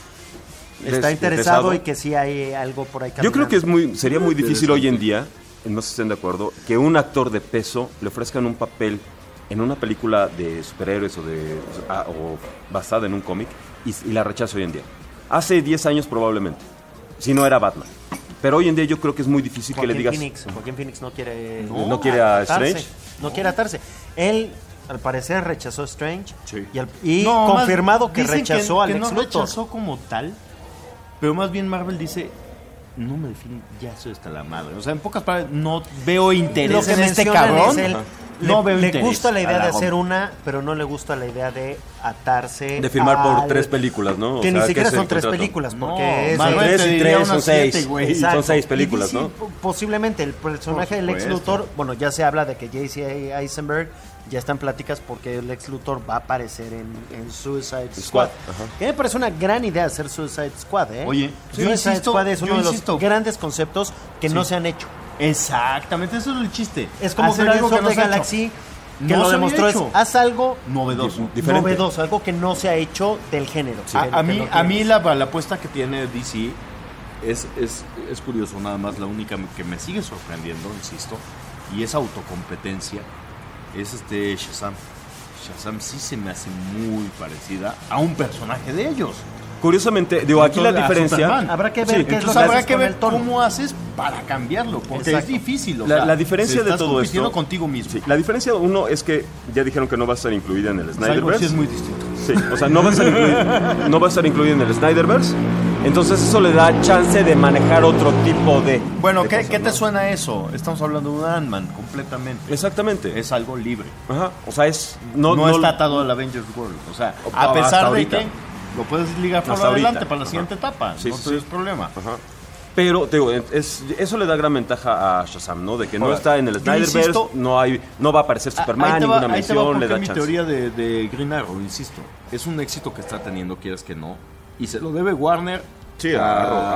está Des- interesado interesado. y que sí hay algo por ahí Yo creo que es caminando. muy, sería muy difícil hoy en día, no sé si estén de acuerdo, que un actor de peso le ofrezcan un papel en una película de superhéroes o, de, ah, o basada en un cómic y, y la rechace hoy en día. Hace diez años probablemente, si no era Batman. Pero hoy en día yo creo que es muy difícil que Joaquín le digas... Phoenix, Joaquín Phoenix no quiere No quiere a atarse, Strange. no quiere atarse. Él al parecer rechazó a Strange Sí. y, al- y No, más confirmado que dicen rechazó que, a que Lex no Luthor. rechazó como tal, pero más bien Marvel dice, no me define, ya soy hasta la madre. O sea, en pocas palabras, no veo interés Lo que en este mencionan cabrón. es él, Ajá. le, No veo le interés gusta la idea a de la hacer goma. una, pero no le gusta la idea de atarse. De firmar por al- tres películas, ¿no? O Que ni sea, siquiera ¿qué es son el tres contrato? películas, No, porque es Marvel el- Tres te y diría tres son unas seis. siete, güey. Exacto. Son seis Y películas, D C, ¿no? po- Posiblemente el personaje de Lex supuesto. Luthor, bueno, ya se habla de que J C Eisenberg ya está en pláticas porque Lex Luthor va a aparecer en, en Suicide Squad. Squad, ajá. Que me parece una gran idea hacer Suicide Squad, ¿eh? Oye, yo Suicide insisto- Squad es yo uno de los insisto. grandes conceptos que Sí. no se han hecho. Exactamente, eso es el chiste. Es como Hacer Guardians algo of que no the se ha hecho. Galaxy, que No lo se había demostró, es hecho. haz algo Novedoso. Diferente. novedoso, algo que no se ha hecho del género. A, Que- a que mí, no a mí tienes. la, la apuesta que tiene D C es, es, es curioso, nada más la única que me sigue sorprendiendo, insisto, y es autocompetencia, es este Shazam. Shazam sí se me hace muy parecida a un personaje de ellos. Curiosamente, digo, aquí la Entonces, a diferencia... Superman. Habrá que ver Sí, qué es lo Entonces que habrá haces que con ver el tono. cómo haces para cambiarlo, porque Exacto. es difícil. O La- sea, la diferencia de estás todo compitiendo esto- contigo mismo. Sí, la diferencia, uno, es que ya dijeron que no va a estar incluida en el Cyborg sí Snyderverse. es muy distinto. Sí, o sea, no va a estar incluida, no va a estar incluida en el Snyderverse. Entonces eso le da chance de manejar otro tipo de... Bueno, de ¿qué, cosas, ¿qué te ¿no? suena eso? Estamos hablando de un Ant-Man completamente. Exactamente. Es algo libre. Ajá, o sea, es... No, No, no- está atado al Avengers World. O sea, Hasta a pesar de ahorita. que lo puedes ligar por Hasta adelante ahorita. para la Ajá. siguiente etapa. Sí, no sí, tienes sí. problema. Ajá. Pero, te digo, es, eso le da gran ventaja a Shazam, ¿no? De que no Ahora, está en el yo Snyderverse, insisto- no hay, no va a aparecer Superman, ahí te va, ninguna ahí te va mención, porque le da mi chance. teoría de, de Green Arrow, insisto. Es un éxito que está teniendo, quieras que no. Y se lo debe Warner Sí, a,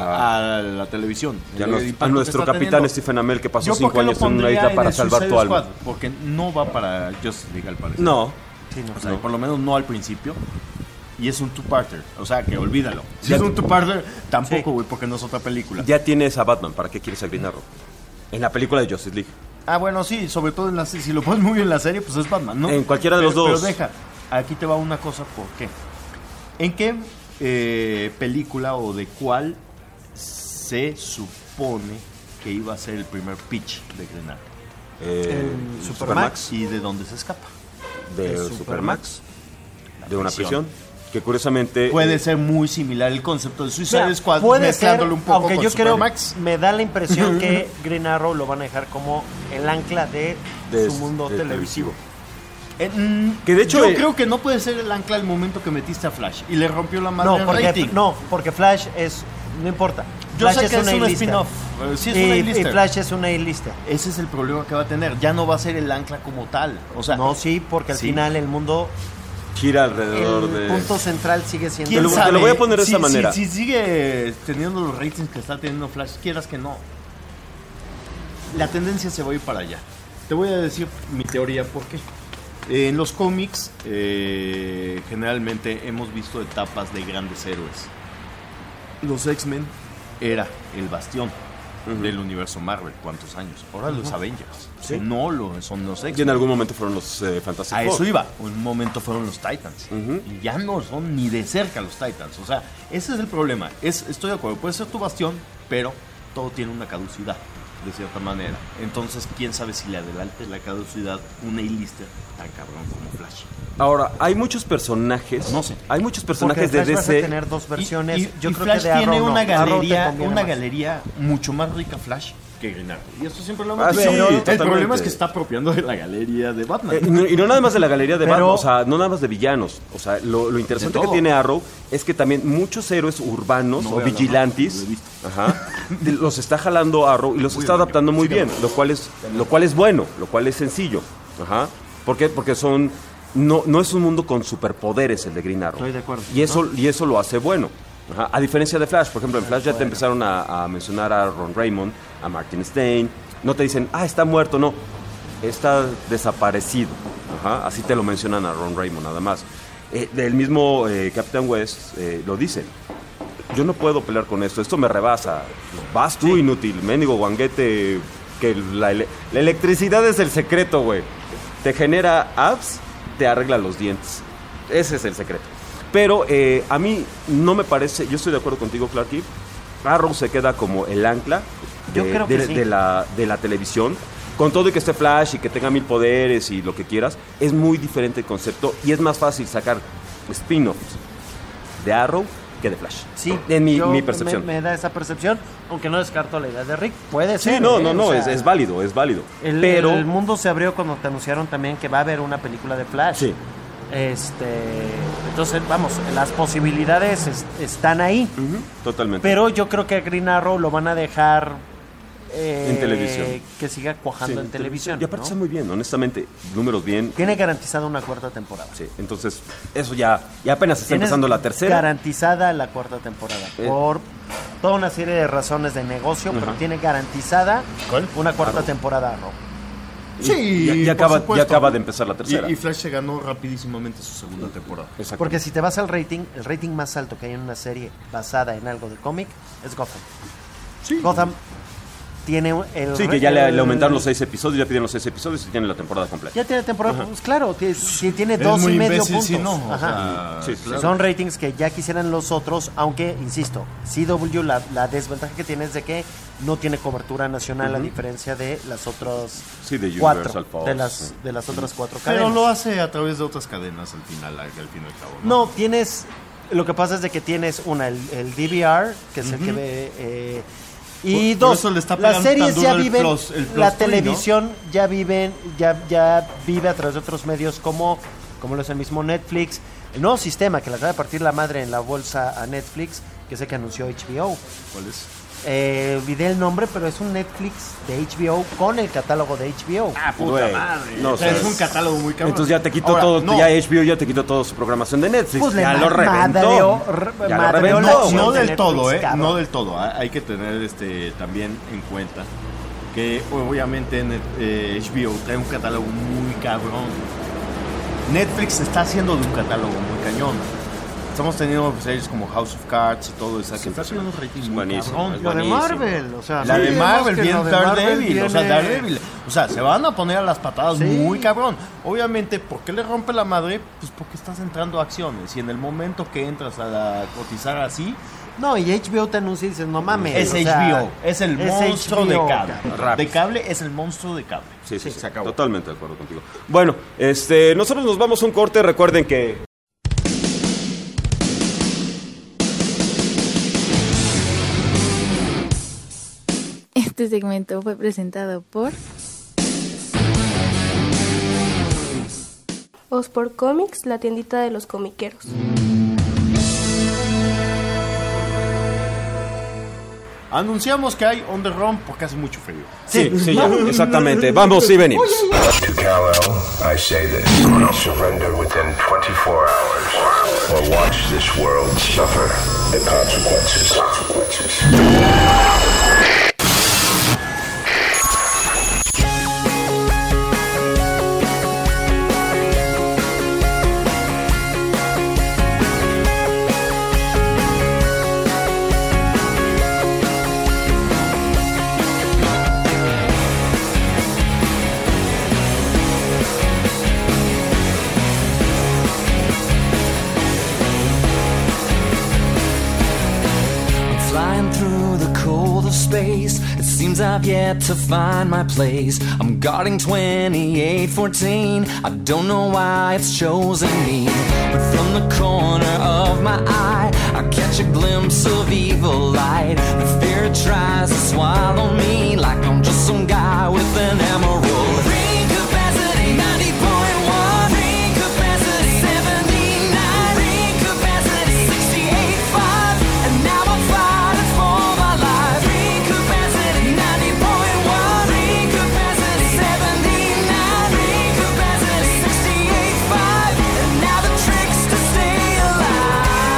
a- a la televisión. Y a, El nos- impacto a que nuestro está capitán teniendo. Stephen Amell, que pasó Yo cinco por qué lo años en una pondría isla en para el salvar Suicide tu alma. Squad, porque no va para Justice League al parecer. No. Sí, no. O sea, por lo menos no al principio. Y es un two-parter. O sea, que olvídalo. Si Ya- es un two-parter, Sí. tampoco, güey, porque no es otra película. Ya tienes a Batman, ¿para qué quieres a Green Arrow? En la película de Justice League. Ah, bueno, sí, sobre todo en la se- si lo pones muy bien en la serie, pues es Batman, ¿no? En cualquiera de los Pero- dos. Pero deja, aquí te va una cosa, ¿por qué? ¿En qué eh, película o de cuál se supone que iba a ser el primer pitch de Green Arrow? Eh, En Supermax. ¿Y de dónde se escapa? De de Supermax. de una prisión. prisión. Que curiosamente... Puede eh, ser muy similar el concepto de Suicide Mira, Squad, puede mezclándolo ser, un poco aunque con yo creo, Supermax. me da la impresión que Green Arrow lo van a dejar como el ancla de, De- su mundo de televisivo. Eh, mm, Que de hecho, yo eh, creo que no puede ser el ancla al momento que metiste a Flash y le rompió la madre No al porque, rating. no, porque Flash es... No importa. Yo Flash sé que es un A-lister. spin-off. eh, Sí es y, una y A-lister. Flash es una A-lister. Ese es el problema que va a tener. Ya no va a ser el ancla como tal. O sea, No, sí, porque al sí. final el mundo... gira alrededor El de... punto central sigue siendo... ¿quién Te lo- te sabe? lo voy a poner de Si- esta si- manera. Si, sigue teniendo los ratings que está teniendo Flash, quieras que no. La tendencia se va a ir para allá. Te voy a decir mi teoría por qué. Eh, en los cómics, eh, generalmente hemos visto etapas de grandes héroes. Los X-Men era el bastión del universo Marvel. ¿Cuántos años? Ahora los Avengers. Sí. No lo son los X-Men. Y en algún momento fueron los eh, Fantastic A Four. eso iba. Un momento fueron los Titans. Ujú. Y ya no son ni de cerca los Titans. O sea, ese es el problema. Es, estoy de acuerdo. Puede ser tu bastión, pero todo tiene una caducidad, de cierta manera. Entonces, quién sabe si le adelante la caducidad una A-lister tan cabrón como Flash. Ahora, hay muchos personajes... No sé. Hay muchos Porque personajes de Flash vas a D C... tener dos versiones. Y, y- Yo y creo Flash que de Arrow tiene no. una Arrow te galería, conviene una más. galería mucho más rica Flash que Green Arrow. Y esto siempre lo hemos Ah, visto. sí, Pero el totalmente. problema es que está apropiando de la galería de Batman. Eh, y, no, y no nada más de la galería de Pero- Batman, o sea, no nada más de villanos. O sea, lo, lo interesante De que todo. tiene Arrow es que también muchos héroes urbanos No o voy a hablar vigilantes, más, lo he visto. ajá, de- los está jalando Arrow y los está hablar adaptando yo. muy Sí, bien, hablar. lo cual es lo cual es bueno, lo cual es sencillo. Ajá. ¿Por qué? Porque son no no es un mundo con superpoderes el de Green Arrow. Estoy de acuerdo. Y eso y eso lo hace bueno. Ajá. A diferencia de Flash, por ejemplo, en Flash ya te empezaron a, a mencionar a Ron Raymond, a Martin Stein. No te dicen, ah, está muerto, no. Está desaparecido. Ajá. Así te lo mencionan a Ron Raymond, nada más. Eh, del mismo eh, Captain West eh, lo dice. Yo no puedo pelear con esto, esto me rebasa. Vas tú, inútil, mendigo guanguete. Que la, ele- la electricidad es el secreto, güey. Te genera abs, te arregla los dientes. Ese es el secreto. Pero eh, a mí no me parece, yo estoy de acuerdo contigo, Clarky. Arrow se queda como el ancla de, Yo creo que de- sí. de la, de la televisión. Con todo y que esté Flash y que tenga mil poderes y lo que quieras, es muy diferente el concepto y es más fácil sacar spin-offs de Arrow que de Flash. Sí, en mi, yo mi percepción. Me, me da esa percepción, aunque no descarto la idea de Rick. Puede Sí, ser. no, ¿eh? no, no, O es, sea, es válido, es válido. El, pero el mundo se abrió cuando te anunciaron también que va a haber una película de Flash. Sí. Este, entonces, vamos, las posibilidades es- están ahí. Ujú, totalmente. Pero yo creo que a Green Arrow lo van a dejar eh, En televisión. que siga cuajando Sí, en televisión. Y aparte ¿no? está muy bien, honestamente, números bien. Tiene garantizada una cuarta temporada. Sí, entonces eso ya, ya apenas está Tienes empezando la tercera. Garantizada la cuarta temporada. Eh. Por toda una serie de razones de negocio, pero Ajá. tiene garantizada ¿Cuál? una cuarta temporada Arrow. Sí, ya, ya por acaba, supuesto. ya acaba de empezar la tercera. Y, y Flash se ganó rapidísimamente su segunda temporada. Exacto. Porque si te vas al rating, el rating más alto que hay en una serie basada en algo de cómic es Gotham. Gotham tiene el... Sí, que ya le, el- le aumentaron los seis episodios, ya pidieron los seis episodios y tienen la temporada completa. Ya tiene temporada, pues claro, tiene, sí, tiene Es dos muy y medio imbécil puntos. si no, o Ajá. sea, Sí, sí, claro. Son ratings que ya quisieran los otros, aunque, insisto, C W la, la desventaja que tiene es de que no tiene cobertura nacional a diferencia de las otras Sí, de cuatro, Universal Fox, de las, sí. de las otras cuatro Pero cadenas. lo hace a través de otras cadenas al final, al, al fin y al cabo. No, tienes. Lo que pasa es de que tienes una, el, el D V R, que es el que ve. eh, y Por- por dos, eso le está las pegando series tan duro ya el viven. plus- el plus la three, ¿no? televisión ya viven, ya, ya vive a través de otros medios como, como lo es el mismo Netflix. El nuevo sistema que le acaba de partir la madre en la bolsa a Netflix, que sé que anunció H B O. ¿Cuál es? Eh, olvidé el nombre, pero es un Netflix de H B O con el catálogo de H B O. Ah, puta Güey, madre. no, O sea, o sea, es un catálogo muy cabrón. Entonces ya te quitó Ahora, todo, no, ya H B O ya te quitó toda su programación de Netflix. Pues le ya lo ma- reventó. madreó, re- ya lo madreó reventó. la No, acción no de del Netflix, todo, ¿eh? cabrón. No del todo. ¿eh? Hay que tener este también en cuenta que obviamente Net- eh, H B O trae un catálogo muy cabrón. Netflix está haciendo de un catálogo muy cañón. Estamos teniendo series como House of Cards y todo eso, que está haciendo unos ratings muy buenísimo, cabrón. es Lo de buenísimo. Marvel, o sea, La no de olvidemos Marvel, que bien lo de Marvel Daredevil, o sea, viene- Daredevil. O sea, se van a poner a las patadas Sí. muy cabrón. Obviamente, ¿por qué le rompe la madre? Pues porque estás entrando a acciones. Y en el momento que entras a la- cotizar así, No, y H B O te anuncia y dices, no mames. es o H sea, B O. Es el es monstruo H B O, de cable. cabrón. De cable es el monstruo de cable. Sí, sí, Sí, sí, se acabó. totalmente de acuerdo contigo. Bueno, este, nosotros nos vamos a un corte. Recuerden que Este segmento fue presentado por Osport Comics, la tiendita de los comiqueros. Anunciamos que hay on the run porque hace mucho frío. Sí, sí, ya, exactamente. Vamos y venimos. To Kal-El, I say this. Surrender within twenty-four hours, or watch this world suffer the consequences. Space. It seems I've yet to find my place. I'm guarding twenty-eight fourteen. I don't know why it's chosen me, but from the corner of my eye I catch a glimpse of evil light. The fear tries to swallow me like I'm just some guy with an emerald ring. Capacity ninety point one. Ring capacity seventy-nine. Ring capacity sixty-eight point five. And now I'm fighting for my life. Ring capacity ninety point one. Ring capacity seventy-nine. Ring capacity sixty-eight point five. And now the trick's to stay alive.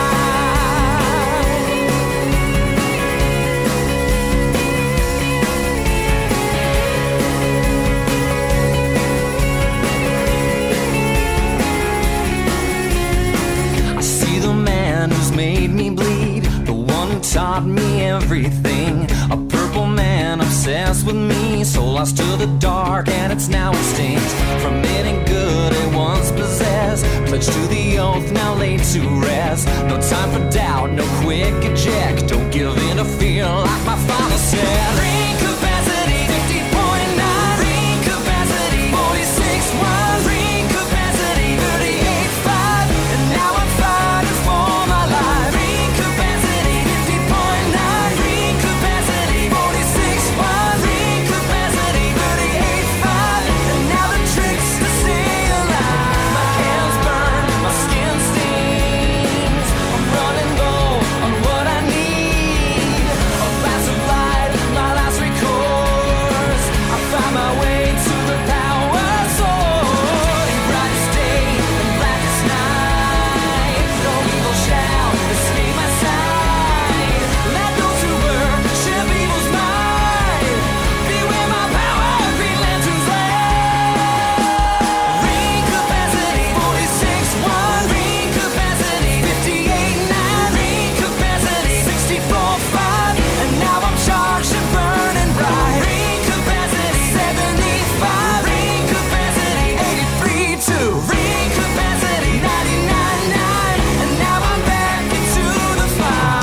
I see the man who's made me bleed, the one who taught me everything. A purple man obsessed with me, so lost to the dark and it's now extinct. From any good it once possessed, pledged to the oath, now laid to rest. No time for doubt, no quick eject. Don't give in to fear like my father said. Ring capacity fifty point nine. Ring capacity forty-six point one. Ring capacity thirty-eight point five. And now I'm fighting for my life. Ring capacity fifty point nine. Ring capacity forty-six point one. Ring capacity thirty-eight point five. And now the trick's to stay alive. My hands burn, my skin stings. I'm running low on what I need. A glass of light, my last recourse. I find my way to the power source. In brightest day and blackest night, no evil shall escape my sight. Let those who burn share evil's might. Beware my power, Green Lantern's light. Ring capacity forty-six point one. Ring capacity fifty-eight point nine. Ring capacity sixty-four point five. And now I'm charged and burning bright. Ring capacity seventy-five. Ring capacity eighty-three point two. Ring capacity ninety-nine point nine. And now I'm back into the fight.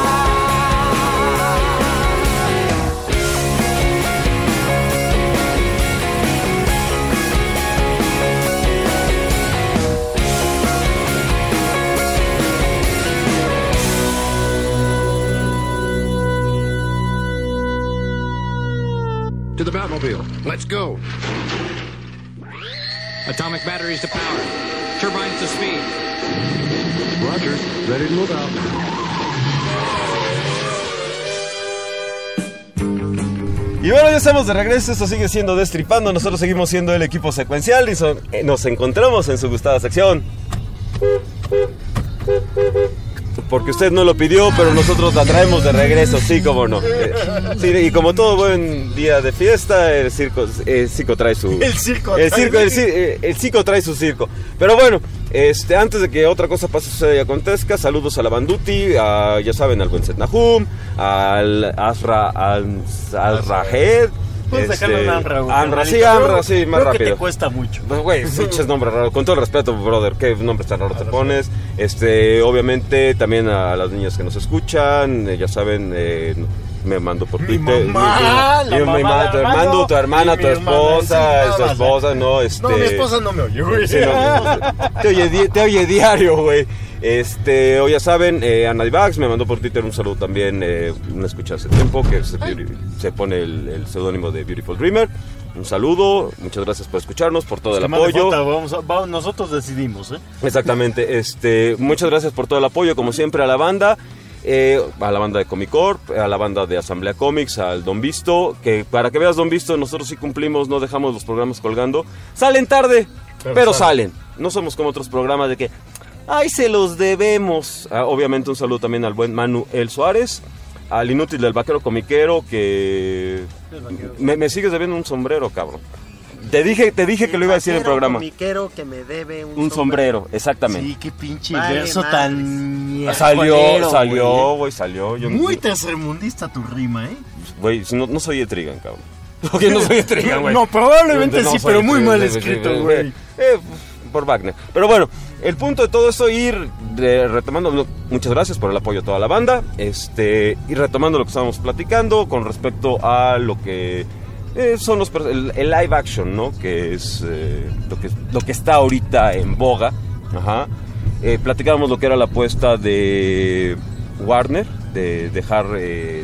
To the Batmobile. Let's go. Atomic batteries to power. Turbines to speed. Roger. Ready to move out. Y bueno, ya estamos de regreso, esto sigue siendo Destripando, nosotros seguimos siendo el equipo secuencial y son, eh, nos encontramos en su gustada sección. Porque usted no lo pidió, pero nosotros la traemos de regreso, sí, como no. Eh, sí, y como todo buen día de fiesta, el circo, el circo trae su... El circo el trae- circo, el, cir- eh, el circo trae su circo. Pero bueno, este, antes de que otra cosa pase, suceda y acontezca, saludos a la Banduti, a, ya saben, al buen Set Nahum, al Asra, al, al Rahed. Puedes dejarlo en Amra, güey. Amra, sí, Creo- Amra, sí, más creo que rápido. te cuesta mucho. Pues, güey, pinches nombres raros. Con todo el respeto, brother, qué nombres tan raros te pones. Este, obviamente, también a las niñas que nos escuchan, eh, ya saben, eh, me mando por Twitter. mamá, Mi- la mi- mi mamá mamá, de tu Armando, hermano, tu hermana, y tu mi hermana, esposa, sí, tu nada, esposa, no, este... No, mi esposa no me oye, güey. Sí, no, te, oye, di- te oye diario, güey. Este, hoy ya saben, eh, Ana Divax me mandó por Twitter un saludo también, eh, una escucha hace tiempo, que se, se pone el, el seudónimo de Beautiful Dreamer. Un saludo, muchas gracias por escucharnos, por todo Es el que apoyo. falta, vamos a- va- nosotros decidimos, ¿eh? Exactamente, este, muchas gracias por todo el apoyo, como siempre, a la banda, eh, a la banda de Comic Corp, a la banda de Asamblea Comics, al Don Visto, que para que veas, Don Visto, nosotros sí cumplimos, no dejamos los programas colgando. Salen tarde, pero, Pero salen. No somos como otros programas de que, ay, se los debemos. Ah, obviamente un saludo también al buen Manu El Suárez, al inútil del vaquero comiquero, que me, me sigues debiendo un sombrero, cabrón. Te dije, te dije que lo iba a decir en el programa. Comiquero que me debe un, Un sombrero, exactamente. Sí, qué pinche Vale, verso madres. tan... Ah, Salió, miércolero, salió, güey. güey, salió. Yo, Muy tercermundista tu rima, ¿eh? Güey, si no, no soy Etrigan, cabrón. Porque no soy Etrigan, güey. No, probablemente No sí, soy pero muy Etrigan, mal sí, escrito, sí, güey. eh, eh, por Wagner. Pero bueno, el punto de todo esto, ir de- retomando, no, muchas gracias por el apoyo a toda la banda, este, y retomando lo que estábamos platicando con respecto a lo que eh, son los per- el, el live action, ¿no? Que es eh, lo que lo que está ahorita en boga. Ajá. Eh, platicábamos lo que era la apuesta de Warner de dejar eh,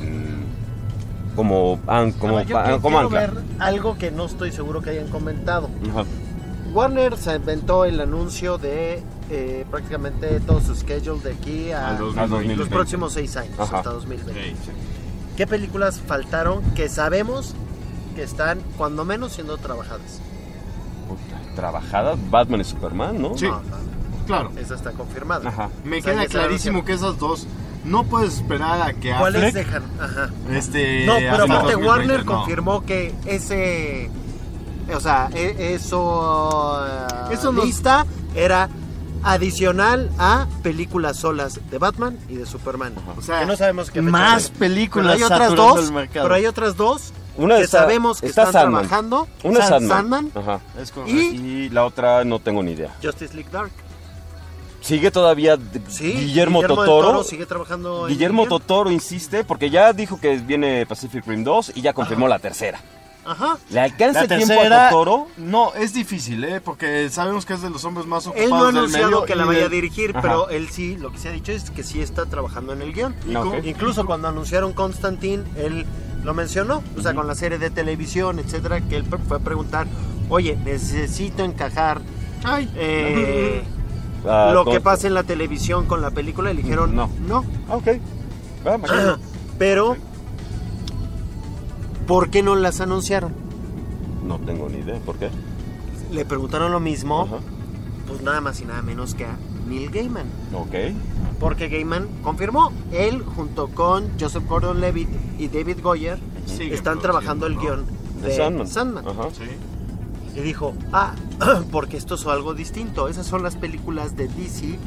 como an- como, No, yo pa- que- como quiero ancla. ver algo que no estoy seguro que hayan comentado. Ajá. Warner se inventó el anuncio de eh, prácticamente todo su schedule de aquí a Al dos mil veinte. los próximos seis años, Ajá. hasta dos mil veinte. ¿Qué películas faltaron que sabemos que están, cuando menos, siendo trabajadas? Trabajadas, Batman y Superman, ¿no? Sí. No, no, Claro. esa está confirmada. Ajá. Me O sea, queda ya se clarísimo que esas dos no puedes esperar a que ¿Cuáles Affleck, dejan? Ajá. este, No, pero hasta aparte dos mil Warner veinte, no. confirmó que ese, o sea, e- eso, eh, Eso no- lista era adicional a películas solas de Batman y de Superman. O sea, que no sabemos qué fecha más hay. películas Pero hay otras saturando dos, el mercado. pero hay otras dos Una que está- sabemos que está están Sandman. trabajando. Una es San- Sandman. Sandman Ajá. Es correcto. y Y la otra no tengo ni idea. Justice League Dark. Sigue todavía d- Sí, Guillermo, del Totoro. Toro sigue trabajando en Guillermo el guión. Totoro insiste porque ya dijo que viene Pacific Rim dos y ya confirmó la tercera. Ajá. ¿Le alcanza La el tiempo tercera, a Totoro? no, es difícil, ¿eh? Porque sabemos que es de los hombres más ocupados Él no ha del anunciado medio que y la vaya a del- dirigir, Ajá. pero él sí, lo que se ha dicho es que sí está trabajando en el guión. Ah, ok. Incluso cuando anunciaron Constantine, él lo mencionó, o sea, con la serie de televisión, etcétera, que él pre- fue a preguntar, oye, necesito encajar Ay. eh, Ah, lo con- que pasa en la televisión con la película, y le dijeron, No. no, Ah, ok. Ah, imagínate. pero ¿por qué no las anunciaron? No tengo ni idea. ¿Por qué? Le preguntaron lo mismo, Ajá. pues nada más y nada menos que a Neil Gaiman. Ok. Porque Gaiman confirmó, él junto con Joseph Gordon-Levitt y David Goyer Siguen están produciendo, trabajando el ¿no? guión De de Sandman. Sandman. Ajá. Sí. Y dijo, ah, porque esto es algo distinto. Esas son las películas de D C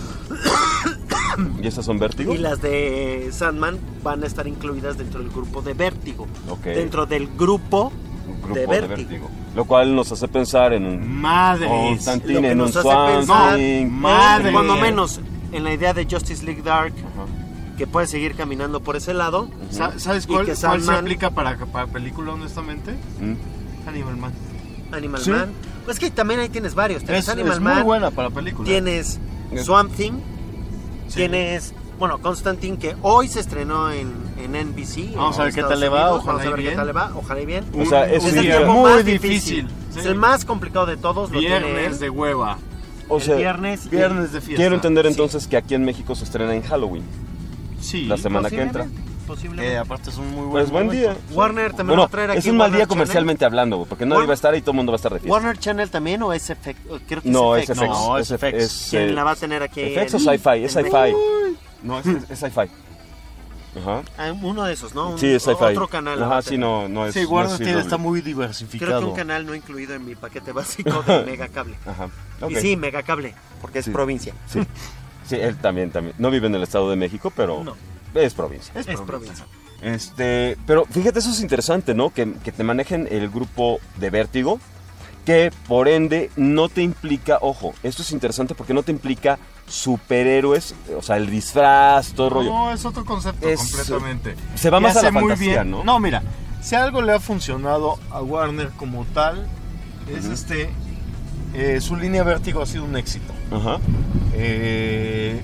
¿Y esas son Vértigo? y las de Sandman van a estar incluidas dentro del grupo de Vértigo. Ok. Dentro del grupo, Un grupo de de Vértigo. Vértigo. Lo cual nos hace pensar en un Madres. Lo Constantine, que en un nos hace Swamp pensar, Thing. madre. eh, cuando menos en la idea de Justice League Dark, Ajá. que puede seguir caminando por ese lado. Sa- ¿Sabes Y cuál, que cuál se Sandman- aplica para, para película, honestamente? Mm. Animal Man. Animal Sí. Man. Pues que también ahí tienes varios. Tienes Es, Animal es Man, muy buena para película. tienes Swamp Thing, tienes, bueno, Constantine, que hoy se estrenó en, en N B C. Vamos en a ver qué Estados tal le va, Unidos. ojalá Vamos a y ver qué bien. tal le va, ojalá y bien. O sea, Un- es Es un el día- tiempo muy más difícil. difícil. Sí. Es el más complicado de todos. Lo tiene Viernes él. de hueva. O sea, el viernes. y- Viernes de fiesta. quiero entender Sí. entonces que aquí en México se estrena en Halloween, Sí. la semana que entra. Posiblemente, Que posiblemente. aparte es un muy buen Pues buen momento. día. Warner también Bueno, va a traer aquí. es un mal día Warner comercialmente hablando, güey, porque nadie War- va a estar y todo el mundo va a estar de Channel. fiesta. Warner Channel también, o es F X. Creo que No, es es F X. F X. No, es F X. es, ¿Quién eh, la va a tener aquí? F X o en- Sci-Fi, es en Sci-Fi. México? No, es, es Sci-Fi. Ajá. Ah, uno de esos, ¿no? Un- Sí, es Sci-Fi. Otro canal. la va a Ajá, sí, tener. no, no es. Sí, no Warner es tiene, C W. está muy Creo que diversificado. un canal no incluido en mi paquete básico de Megacable. Ajá. ok. Y sí, Megacable, porque es Sí. provincia. Sí. Sí, él también, también. No vive en el Estado de México, pero No. es provincia. Es provincia. Este, pero fíjate, eso es interesante, ¿no? Que, que te manejen el grupo de Vértigo, que por ende no te implica, ojo, esto es interesante porque no te implica superhéroes, o sea, el disfraz, todo el rollo. No, es otro concepto Es, completamente. se va Y más a hace la muy fantasía, bien. ¿no? No, mira, si algo le ha funcionado a Warner como tal, es Ujú. este, eh, su línea Vértigo ha sido un éxito. Ajá. Eh,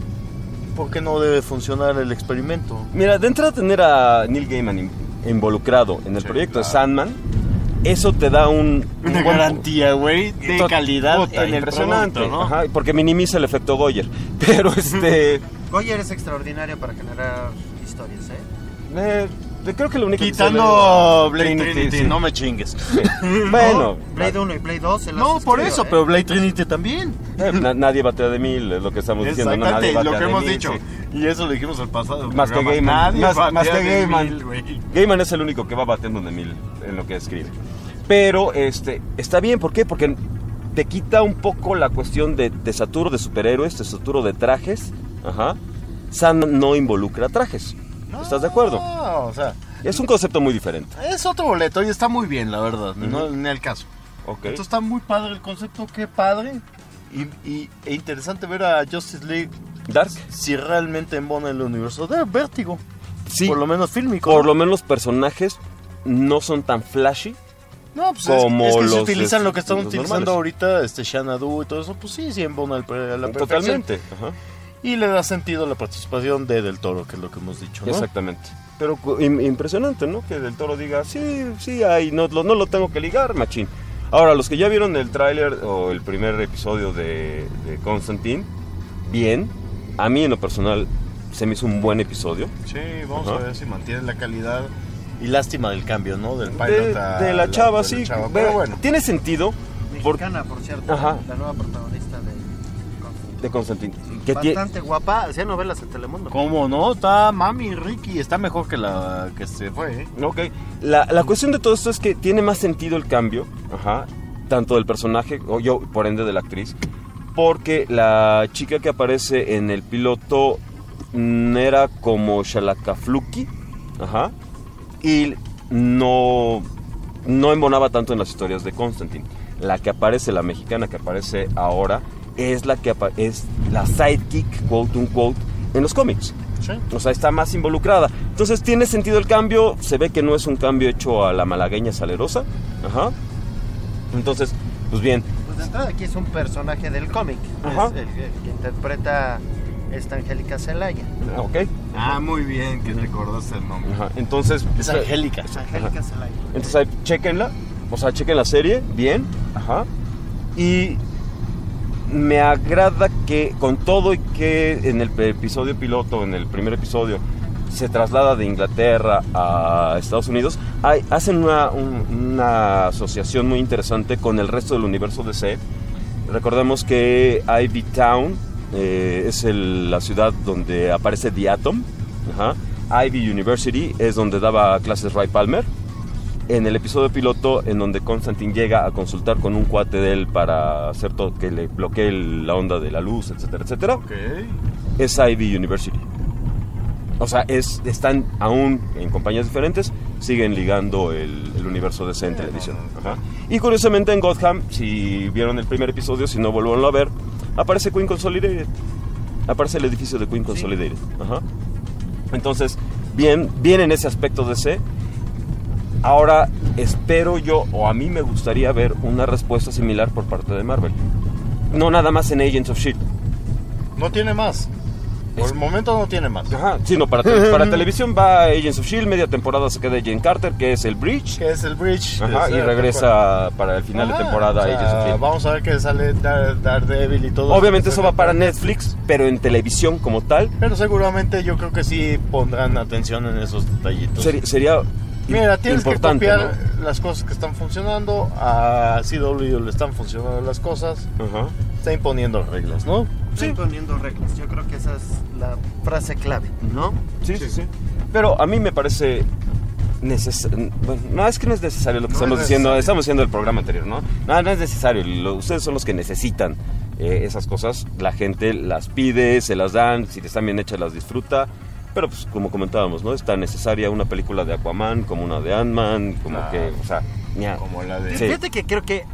¿Por qué no debe funcionar el experimento? Mira, de entrada tener a Neil Gaiman in- involucrado en el Sí, proyecto claro. de Sandman, eso te da un... Una un buen- garantía, güey, de Tot- calidad puta, en el impresionante, producto, ¿no? Ajá, porque minimiza el efecto Goyer. Pero este... Goyer es extraordinario para generar historias, ¿eh? eh, creo que lo único Quitando que se ve- Blade Trinity, sí. no me chingues. Bueno, No, Blade uno y Blade dos se las No, por escribió, eso, ¿eh? pero Blade Trinity también. eh, na- nadie batea de mil, es lo que estamos diciendo, no, nadie Exactamente, batea lo que de hemos mil, dicho. sí. Y eso lo dijimos el pasado. Más que programa. Gaiman, Nadie más, más batea que de Gaiman. mil, güey. Gaiman es el único que va batiendo de mil en lo que escribe. Pero este está bien, ¿por qué? Porque te quita un poco la cuestión de, de saturo de superhéroes, de saturo de trajes. Ajá. Sandman no involucra trajes. ¿Estás de acuerdo? No, o sea, Es un concepto muy diferente. es otro boleto y está muy bien, la verdad. No, Ujú. ni al caso. Ok. Entonces está muy padre el concepto, qué padre. Y, y e interesante ver a Justice League Dark. si realmente embona el universo de Vértigo. Sí. Por lo menos fílmico. Por ¿no? lo menos los personajes no son tan flashy. No, pues es- como es, que si los, utilizan este, lo que están los utilizando normales. ahorita, este Xanadu y todo eso, pues sí, sí embona el, pre- la perfección. Totalmente. Ajá. Y le da sentido a la participación de Del Toro, que es lo que hemos dicho, ¿no? Exactamente. Pero cu- im- impresionante, ¿no? Que Del Toro diga, sí, sí, hay, no, lo, no lo tengo que ligar, machín. Ahora, los que ya vieron el tráiler o el primer episodio de, de Constantine, bien. A mí, en lo personal, se me hizo un buen episodio. Sí, vamos Ajá. a ver si mantiene la calidad. Y lástima del cambio, ¿no? Del pilot De, a de la chava, de sí. chava. Pero Pero bueno. tiene sentido por- Mexicana, por cierto, Ajá. la nueva protagonista de de Constantine. Que tie- bastante guapa, hacía novelas en Telemundo. ¿Cómo no? Está Mami Ricky, está mejor que la que se fue, ¿eh? Ok. La, la cuestión de todo esto es que tiene más sentido el cambio, ajá, tanto del personaje, o yo, por ende, de la actriz, porque la chica que aparece en el piloto mm, era como Shalakafluki, ajá, y no, no embonaba tanto en las historias de Constantine. La que aparece, la mexicana que aparece ahora, es la que apa- es la sidekick, quote unquote, en los cómics. Sí. O sea, está más involucrada. Entonces tiene sentido el cambio. Se ve que no es un cambio hecho a la malagueña salerosa. Ajá. Entonces, pues bien. Pues de entrada aquí es un personaje del cómic. Ajá. Es el, que- que interpreta esta Angélica Zelaya. Ok. Ah, muy bien que recordaste el nombre. Ajá. Entonces, Es Angélica. Angélica Zelaya. entonces ahí, chequenla. O sea, chequen la serie. Bien. Ajá. Y me agrada que con todo y que en el episodio piloto, en el primer episodio, se traslada de Inglaterra a Estados Unidos, hay, hacen una, un- una asociación muy interesante con el resto del universo D C. Recordemos que Ivy Town eh, es el- la ciudad donde aparece The Atom. Ajá. Ivy University es donde daba clases Ray Palmer. En el episodio piloto, en donde Constantine llega a consultar con un cuate de él para hacer todo, que le bloquee el- la onda de la luz, etcétera, etcétera, Ok. es Ivy University. O sea, es, están aún en compañías diferentes, siguen ligando el, el universo D C en televisión. Ajá. Y curiosamente en Gotham, si vieron el primer episodio, si no vuelvan a ver, aparece Queen Consolidated. Aparece el edificio de Queen Consolidated. Ajá. Entonces, bien, bien en ese aspecto D C. Ahora espero yo, o a mí me gustaría ver una respuesta similar por parte de Marvel. No nada más en Agents of Shield. No tiene más. Por el momento no tiene más. Ajá, sí, no, para, te- para televisión va Agents of Shield, media temporada se queda Jane Carter, que es el Bridge. Que es el Bridge. Ajá, Es, y eh, regresa para el final Ah, de temporada o sea, Agents of Shield. Vamos a ver que sale Dar- Daredevil y todo. Obviamente eso va para Netflix, pero en televisión como tal. Pero seguramente yo creo que sí pondrán atención en esos detallitos. Sería, sería Mira, tienes importante, que copiar las cosas que están funcionando. A C W le están funcionando las cosas. ¿no? Ajá. Está imponiendo reglas, ¿no? Está imponiendo reglas. Yo creo que esa es la frase clave, ¿no? Sí, sí, sí. Pero a mí me parece necesario. Bueno, no, es que no es necesario lo que No estamos es diciendo. necesario. Estamos diciendo el programa anterior, ¿no? No, no es necesario. Lo- ustedes son los que necesitan eh, esas cosas. La gente las pide, se las dan. Si están bien hechas, las disfruta. Pero, pues, como comentábamos, ¿no? Es tan necesaria una película de Aquaman como una de Ant-Man. Como Claro. que, o sea, ña. Como la de... Sí. Fíjate que creo que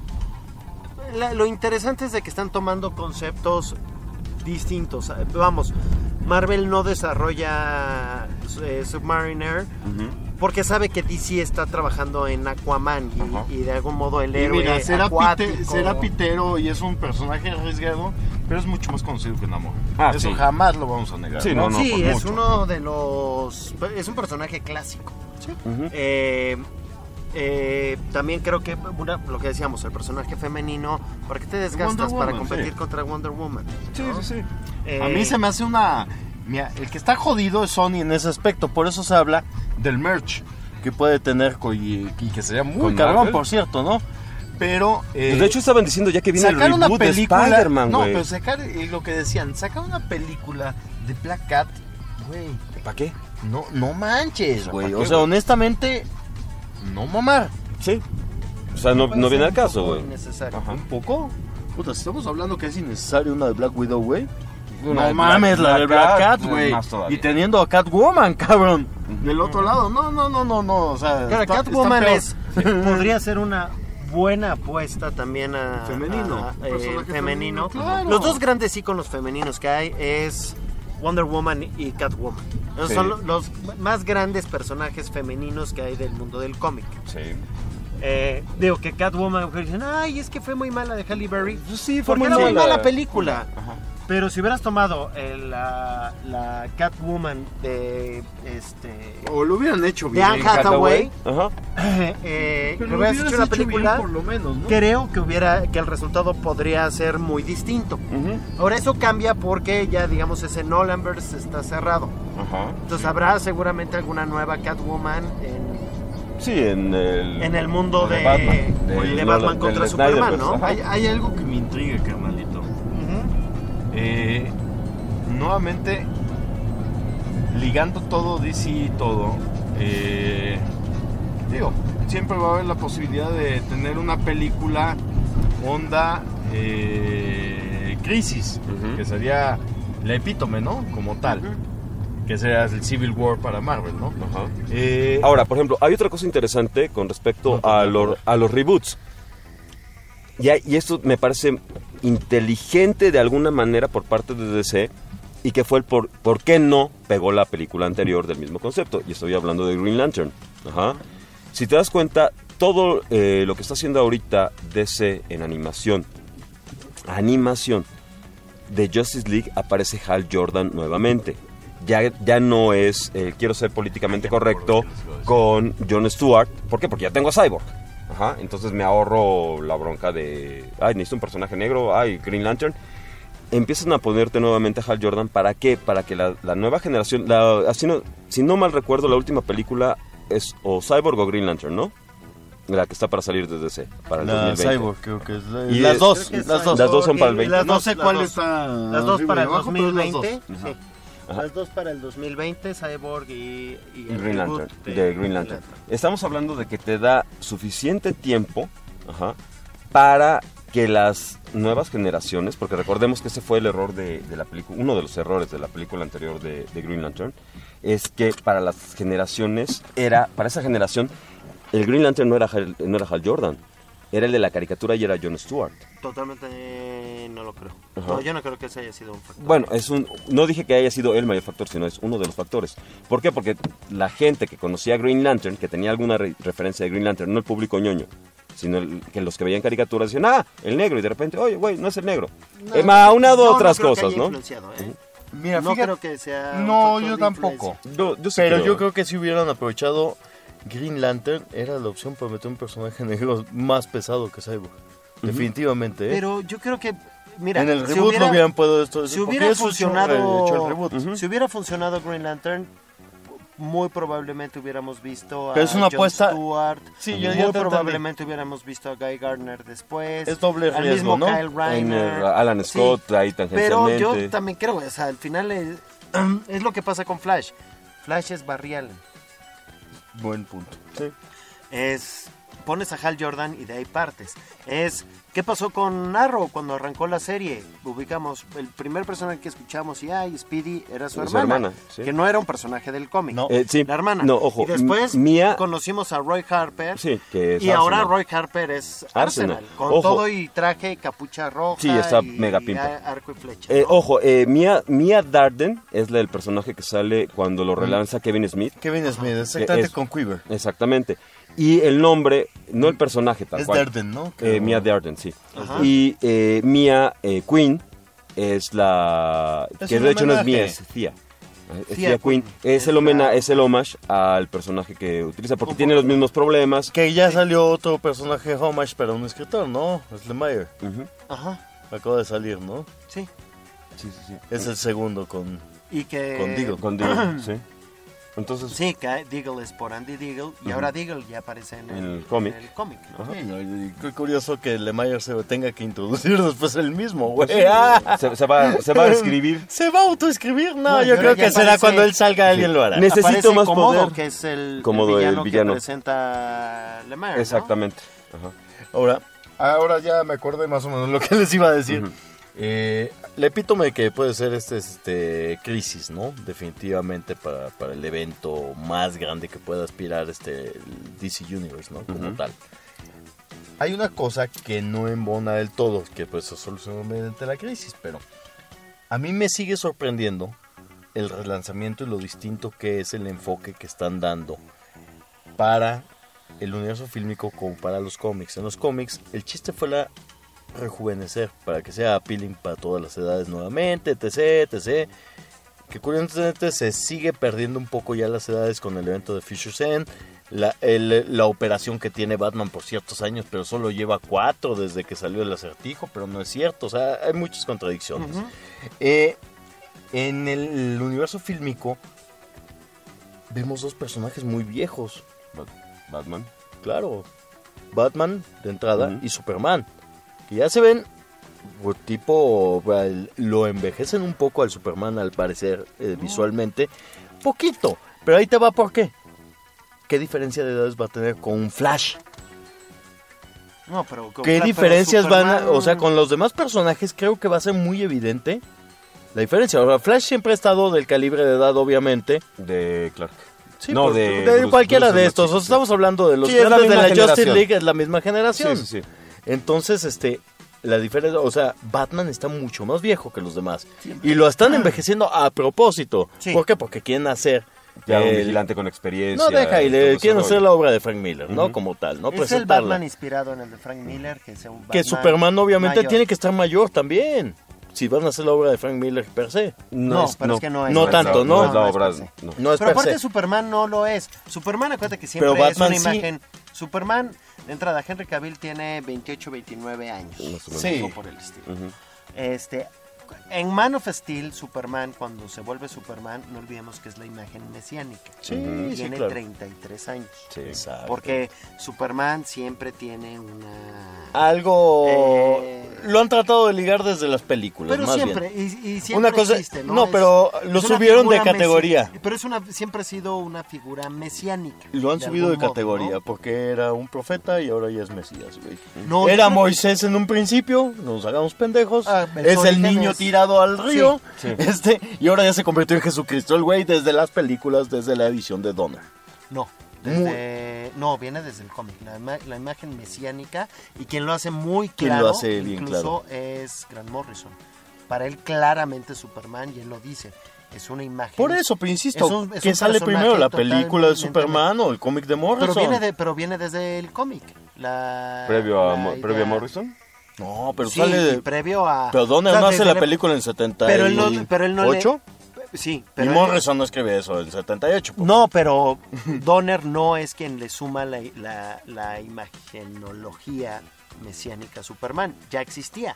la- lo interesante es de que están tomando conceptos distintos. Vamos, Marvel no desarrolla eh, Submariner, porque sabe que D C está trabajando en Aquaman y, y de algún modo el Y héroe mira, será, acuático. pite- será pitero y es un personaje arriesgado, pero es mucho más conocido que Namor. Ah, Eso sí. jamás lo vamos a negar. Sí, no, no, sí, por es mucho. uno de los... Es un personaje clásico. Ujú. Eh, eh, también creo que una- lo que decíamos, el personaje femenino, ¿para qué te desgastas Wonder para Woman, competir sí. contra Wonder Woman? Sí, ¿no? sí, sí. Eh, A mí se me hace una... Mira, el que está jodido es Sony en ese aspecto, por eso se habla del merch que puede tener co- y, y que sería muy Con cabrón, Marvel. por cierto, ¿no? Pero... eh, De hecho, estaban diciendo ya que viene el sacar una reboot de película... Spider-Man, No, güey. pero sacar eh, lo que decían, sacar una película de Black Cat, güey, ¿Para qué? no, no manches, güey. ¿para O qué, sea, güey? honestamente, no mamar. Sí. O sea, no, no viene al caso, güey. Innecesario. ¿Un poco? Puta, si estamos hablando que es innecesario una de Black Widow, güey. Una No de mames, Black- la de Black Black Cat, Cat, güey. más todavía. Y teniendo a Catwoman, cabrón. Del otro lado, no, no, no, no, no. O sea, Claro, está- Catwoman está peor. es, podría ser una buena apuesta también a Femenino. a- eh, Personaje femenino. femenino, claro. Los dos grandes íconos femeninos que hay es Wonder Woman y Catwoman. Esos Sí. son lo- los más grandes personajes femeninos que hay del mundo del cómic. Sí. Eh, digo que Catwoman, que dicen, ay, es que fue muy mala de Halle Berry. Sí, fue Porque muy era muy mala. mala película. Pero si hubieras tomado el, la, la Catwoman de este O lo hubieran hecho de bien. Anne Hathaway, Ajá. eh, Pero le lo hubieras hubieras hecho una hecho bien, película, por lo menos, ¿no? creo que hubiera que el resultado podría ser muy distinto. Ujú. Ahora eso cambia porque ya digamos ese Nolanverse está cerrado. Ajá. Entonces habrá seguramente alguna nueva Catwoman en, Sí, en el... en el mundo de, Batman. de Del- Batman del contra Snyderverse, Superman, ¿no? ajá. Hay, hay algo que me intriga, carnalito. Eh, nuevamente, ligando todo D C y todo, eh, digo, siempre va a haber la posibilidad de tener una película onda eh, Crisis, Ujú. que sería la epítome, ¿no? Como tal. Que sería el Civil War para Marvel, ¿no? Ajá. Eh, Ahora, por ejemplo, hay otra cosa interesante con respecto a, los, a los reboots. Y, hay- y esto me parece inteligente de alguna manera por parte de D C y que fue el por, por qué no pegó la película anterior del mismo concepto. Y estoy hablando de Green Lantern. Ajá. Si te das cuenta, todo eh, lo que está haciendo ahorita D C en animación, animación de Justice League, aparece Hal Jordan nuevamente. Ya, ya no es, eh, quiero ser políticamente correcto, con Jon Stewart. ¿Por qué? Porque ya tengo a Cyborg. Ajá, entonces me ahorro la bronca de, ay, necesito un personaje negro, ay, Green Lantern. Empiezan a ponerte nuevamente a Hal Jordan. ¿Para qué? Para que la, la nueva generación, la, así no, si no mal recuerdo, la última película es o Cyborg o Green Lantern, ¿no? La que está para salir desde D C, para el la dos mil veinte. Cyborg, creo que es. La, Y las es- dos, Creo que es las dos. Las dos son para el Cyborg y veinte. las No dos- sé las cuál dos. está. Las dos arriba para y el abajo, pero dos mil las dos. veinte. Ajá. Sí. Ajá. Las dos para el dos mil veinte, Cyborg y, y Y el Green reboot Lantern, de Green Lantern. Estamos hablando de que te da suficiente tiempo, ajá, para que las nuevas generaciones, porque recordemos que ese fue el error de, de la película, uno de los errores de la película anterior de, de Green Lantern, es que para las generaciones era, para esa generación, el Green Lantern no era Hal, no era Hal Jordan, era el de la caricatura y era Jon Stewart. Totalmente eh, no lo creo. Ajá. No, yo no creo que ese haya sido un factor. Bueno, es un, no dije que haya sido el mayor factor, sino es uno de los factores. ¿Por qué? Porque la gente que conocía a Green Lantern, que tenía alguna re- referencia de Green Lantern, no el público ñoño, sino el- que los que veían caricaturas decían, ah, el negro, y de repente, oye, güey, no es el negro. No, Eh, ma, aunado yo a otras no creo que cosas, haya ¿no? influenciado, ¿eh? Mira, no fíjate- creo que sea. un No, factor yo de tampoco. influencia. Yo, yo sí Pero creo. yo creo que si hubieran aprovechado Green Lantern, era la opción para meter un personaje negro más pesado que Cyborg. Definitivamente, ¿eh? Pero yo creo que. Mira, en el si reboot hubiera- no hubieran podido esto. Si porque hubiera eso es hecho funcionado. el reboot. Si hubiera funcionado Green Lantern, muy probablemente hubiéramos visto a Pero es una Jon apuesta- Stewart. Sí, muy yo- yo te entendí. probablemente hubiéramos visto a Guy Gardner después. Es doble al riesgo, mismo ¿no? Kyle En Reiner. el Alan Scott, Sí. ahí Pero tangencialmente. yo también creo, o sea, al final es, es lo que pasa con Flash. Flash es Barry Allen. Buen punto. Es pones a Hal Jordan y de ahí partes. Es, ¿qué pasó con Arrow cuando arrancó la serie? Ubicamos, el primer personaje que escuchamos y ay, Speedy era su Su hermana, hermana, sí. que no era un personaje del cómic. No. Eh, sí. La hermana. No, ojo, Y después M- Mia- conocimos a Roy Harper. Sí, que es y ahora Arsenal. Roy Harper es Arsenal. Arsenal. Con Ojo. todo y traje, capucha roja. Sí, está y, mega pimpa. y a- arco y flecha. Eh, ¿no? ojo, eh, Mia, Mia Darden es la del personaje que sale cuando lo relanza Kevin Smith. Kevin Smith, Que exactamente es- con Quiver. Exactamente. Y el nombre, no el personaje tal Es cual. Darden, ¿no? Eh, Creo. Mia Darden, sí. Ajá. Y eh, Mia eh, Queen es la... Es que un de hecho no es homenaje. Mia, es Thea. Es Thea Thea Queen. Queen. Es el, Es homena, la- es el homage al personaje que utiliza, porque tiene los mismos problemas. Que ya salió otro personaje homage para un escritor, ¿no? Es Lemire. Ajá. Acaba de salir, ¿no? Sí. Sí, sí, sí. Es el segundo con... Y que... Con Deagle. Con Deagle, sí. Entonces, Sí, que Deagle es por Andy Deagle y ahora Deagle ya aparece en el, En el cómic. en el cómic, ¿no? Sí, y qué curioso que Lemire se tenga que introducir después el mismo, güey. Pues sí, ¡Ah! se, se va, se va a escribir. ¿Se va a autoescribir? No, No, yo pero creo ya que será aparece- cuando él salga alguien lo hará. Necesito Aparece más Komodo, poder. que es el, Komodo, el el villano, villano. que presenta Lemire, ¿no? Exactamente. Ajá. Ahora, ahora ya me acordé más o menos lo que les iba a decir. Ujú. Eh, el epítome que puede ser este, este Crisis, ¿no? Definitivamente para, para el evento más grande que pueda aspirar este el D C Universe, ¿no? Como Ujú. tal. Hay una cosa que no embona del todo, que pues se solucionó mediante la crisis, pero a mí me sigue sorprendiendo el relanzamiento y lo distinto que es el enfoque que están dando para el universo fílmico como para los cómics. En los cómics el chiste fue la rejuvenecer para que sea appealing para todas las edades nuevamente, etc, etc. Que curiosamente se sigue perdiendo un poco ya las edades con el evento de Future's End. La, el- la operación que tiene Batman por ciertos años, pero solo lleva cuatro desde que salió el Acertijo, pero no es cierto, o sea, hay muchas contradicciones. Ujú. Eh, en el, el universo fílmico vemos dos personajes muy viejos. Bat- Batman. Claro, Batman de entrada Ujú. y Superman, que ya se ven pues, tipo, el- lo envejecen un poco al Superman al parecer eh, visualmente, poquito, pero ahí te va por qué. ¿Qué diferencia de edades va a tener con un Flash? No, pero con ¿Qué Flash, diferencias pero van a...? Superman- O sea, con los demás personajes creo que va a ser muy evidente la diferencia. Ahora, Flash siempre ha estado del calibre de edad, obviamente. De Clark. Sí, no, pues, de, de Bruce- cualquiera Bruce de es estos. más O sea, chico, estamos hablando de los Sí, es la grandes de misma la Justice generación. League, es la misma generación. Sí, sí, sí. Entonces, este... La diferencia, o sea, Batman está mucho más viejo que los demás. Y lo están envejeciendo a propósito. Sí. ¿Por qué? Porque quieren hacer... Ya un el- vigilante con experiencia. No, deja, y todo le ese quieren rollo. hacer la obra de Frank Miller, ¿no? Ujú. Como tal, ¿no? Es el Presentarla. Batman inspirado en el de Frank Miller, que es un Batman Que Superman obviamente mayor. tiene que estar mayor también. Si van a hacer la obra de Frank Miller per se. No, pero es que no es. No per tanto, se. ¿no? No es la No, obra. per se. No. No es Pero per aparte se. Superman no lo es. Superman, acuérdate que siempre Pero es una Batman sí. imagen. Superman, de entrada, Henry Cavill tiene veintiocho, veintinueve años. Más o menos. Sí. Algo por el estilo. Ujú. Este, en Man of Steel, Superman, cuando se vuelve Superman, no olvidemos que es la imagen mesiánica. Sí, Tiene sí, claro. treinta y tres años. Sí. Exacto. Porque Superman siempre tiene una... Algo... Eh, Lo han tratado de ligar desde las películas, Pero más siempre, bien. y, y siempre Una cosa- existe, ¿no? no, Es- pero es lo una subieron de figura categoría. mesi- Pero es una, siempre ha sido una figura mesiánica. Lo han subido de algún modo, categoría ¿no? porque era un profeta y ahora ya es Mesías, güey. No, yo era creo que- Moisés en un principio, no nos hagamos pendejos. Ah, en es su el origen niño es- tirado al río. Sí, sí. Este, y ahora ya se convirtió en Jesucristo, el güey, desde las películas, desde la edición de Donner. No, desde, no, viene desde el cómic, la, ima- la imagen mesiánica, y quien lo hace muy Quien claro, lo hace bien incluso es Grant Morrison. Para él claramente Superman, y él lo dice, es una imagen... Por eso, pero insisto, es un- es ¿qué un sale personaje primero, la película de totalmente- Superman o el cómic de Morrison? Pero viene, de, pero viene desde el cómic. La, Previo a, la Mo- idea- previo a Morrison. No, pero Sí, sale y de... previo a... Pero Donner o sea, no hace desde la película en setenta y ocho. Pero él no, pero él no le- Sí, Y pero él- Morrison no escribe eso en setenta y ocho. pues. No, pero Donner no es quien le suma la, la, la imagenología mesiánica a Superman. Ya existía.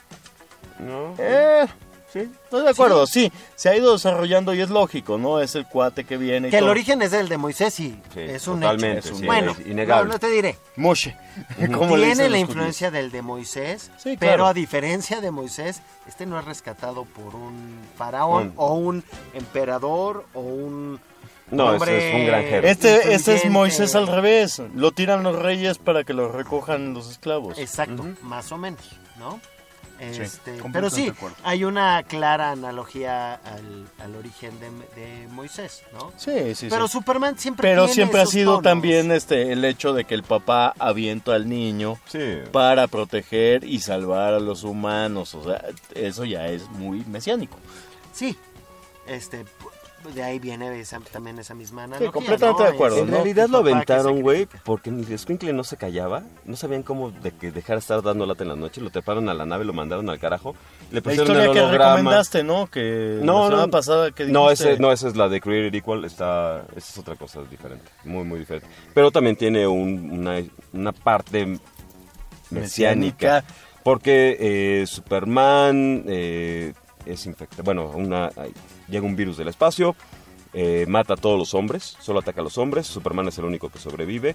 No. Eh, sí, estoy de acuerdo, sí. Se ha ido desarrollando y es lógico, ¿no? Es el cuate que viene y Que el todo. origen es el de Moisés y Sí, es un totalmente, hecho. sí, bueno, es innegable. no, no te diré. Moshe. Como le Tiene dicen la los influencia del de Moisés, Sí, pero claro. a diferencia de Moisés, este no es rescatado por un faraón Mm. o un emperador o un No, Un ese hombre es un granjero. Este, este es inteligente. Moisés al revés. Lo tiran los reyes para que lo recojan los esclavos. Exacto, más o menos, ¿no? Sí, Este, pero completamente sí, de acuerdo. hay una clara analogía al, al origen de, de Moisés, ¿no? Sí, sí, Pero sí. Superman siempre Pero tiene siempre ha esos sido tonos. también este el hecho de que el papá avienta al niño Sí. para proteger y salvar a los humanos. O sea, eso ya es muy mesiánico. Sí, este, de ahí viene esa, también esa misma analogía. completamente ¿no? de acuerdo, Es- En ¿no? realidad el lo papá que aventaron, se güey, porque el escuincle no se callaba. No sabían cómo de que dejar de estar dando lata en la noche. Lo treparon a la nave, lo mandaron al carajo. Le La pusieron historia el que holograma. recomendaste, ¿no? Que No, la semana no. pasada que No, dijiste- ese, no, esa es la de Created Equal. Está, esa es otra cosa diferente. Muy, muy diferente. Pero también tiene un- una, una parte mesiánica. Mesiánica. Porque eh, Superman eh, es infectado. Bueno, una, ay, llega un virus del espacio. eh, mata a todos los hombres, solo ataca a los hombres. Superman es el único que sobrevive.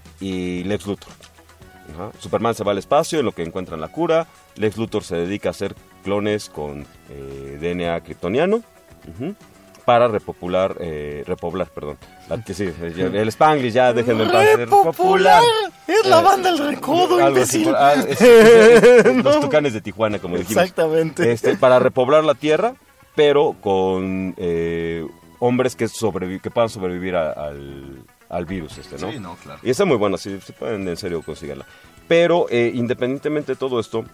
Y Lex Luthor. Ajá. Superman se va al espacio en lo que encuentran la cura. Lex Luthor se dedica a hacer clones con eh, D N A kryptoniano. Ujú. Para repopular, eh, repoblar, perdón. La, que sí, el, el Spanglish, ya déjenme en paz. ¡Repopular! Es la Eh, banda El Recodo, algo así, imbécil. ah, es- es- es- Los Tucanes de Tijuana, como dijimos. Exactamente. Este, para repoblar la Tierra, pero con eh, hombres que, sobrevi- que puedan sobrevivir a- al, al virus este, ¿no? Sí, no, claro. Y está muy buena, si se pueden en serio conseguirla. Pero eh, independientemente de todo esto,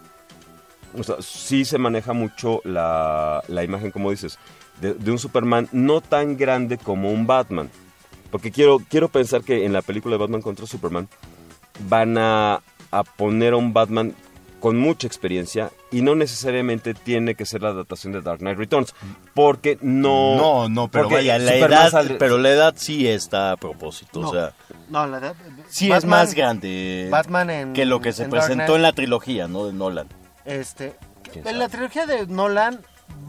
o sea, sí se maneja mucho la, la imagen, como dices, de, de un Superman no tan grande como un Batman. Porque quiero, quiero pensar que en la película de Batman contra Superman van a, a poner a un Batman con mucha experiencia y no necesariamente tiene que ser la adaptación de Dark Knight Returns. Porque no... No, no, pero porque vaya, la Superman edad, sale- pero la edad sí está a propósito, No, o sea, no, la edad- sí es Batman- más grande Batman en- que lo que se en Dark presentó Knight. en la trilogía, ¿no? De Nolan. Este, ¿Quién en sabe? la trilogía de Nolan,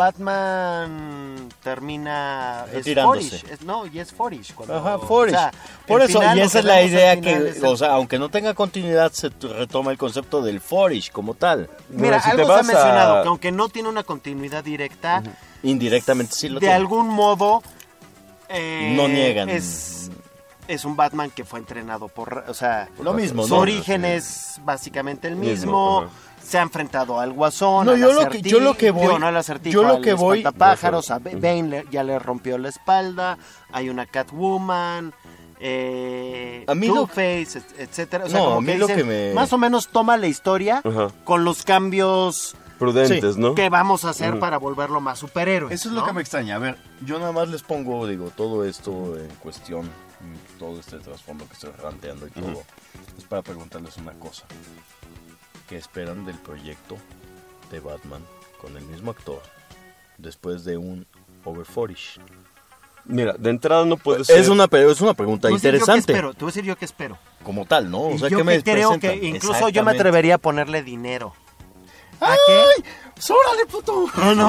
Batman termina es Retirándose. Forish, es- no, y es Forish. cuando- Ajá, Forish. o sea, Por el eso, final, y lo esa que es la vemos al idea final que, es el- o sea, aunque no tenga continuidad, se t- retoma el concepto del Forish como tal. Mira, si te algo se ha vas a- mencionado, que aunque no tiene una continuidad directa, Indirectamente sí lo de tiene. algún modo eh, No niegan. Es, es un Batman que fue entrenado por, o sea, Lo mismo, su ¿no? origen es básicamente el Mismo, mismo. ajá. Se ha enfrentado al Guasón, No, al yo lo que- Acertijo, yo lo que voy- digo, no al Acertijo, yo lo al que voy- Espantapájaros, a Bane le- ya le rompió la espalda, hay una Catwoman, eh, A mí lo- Two-Face, et- etcétera. O sea, No, como a mí que lo dicen, que me- más o menos toma la historia Ajá. con los cambios Prudentes, ¿no? que vamos a hacer Ujú. para volverlo más superhéroe. Eso es lo que me extraña. A ver, yo nada más les pongo, digo, todo esto en cuestión, todo este trasfondo que estoy ranteando y todo, Ujú. es para preguntarles una cosa. ¿Qué esperan del proyecto de Batman con el mismo actor después de un Over cuarenta? Mira, de entrada no puede ser... Es una, pe- es una pregunta Te voy a decir yo qué interesante. espero, te voy a decir yo qué espero. Como tal, ¿no? O Y sea, yo ¿qué me que creo presentan? que incluso yo me Exactamente. atrevería a ponerle dinero. ¿A ¡Ay! qué? ¡Sórale, puto!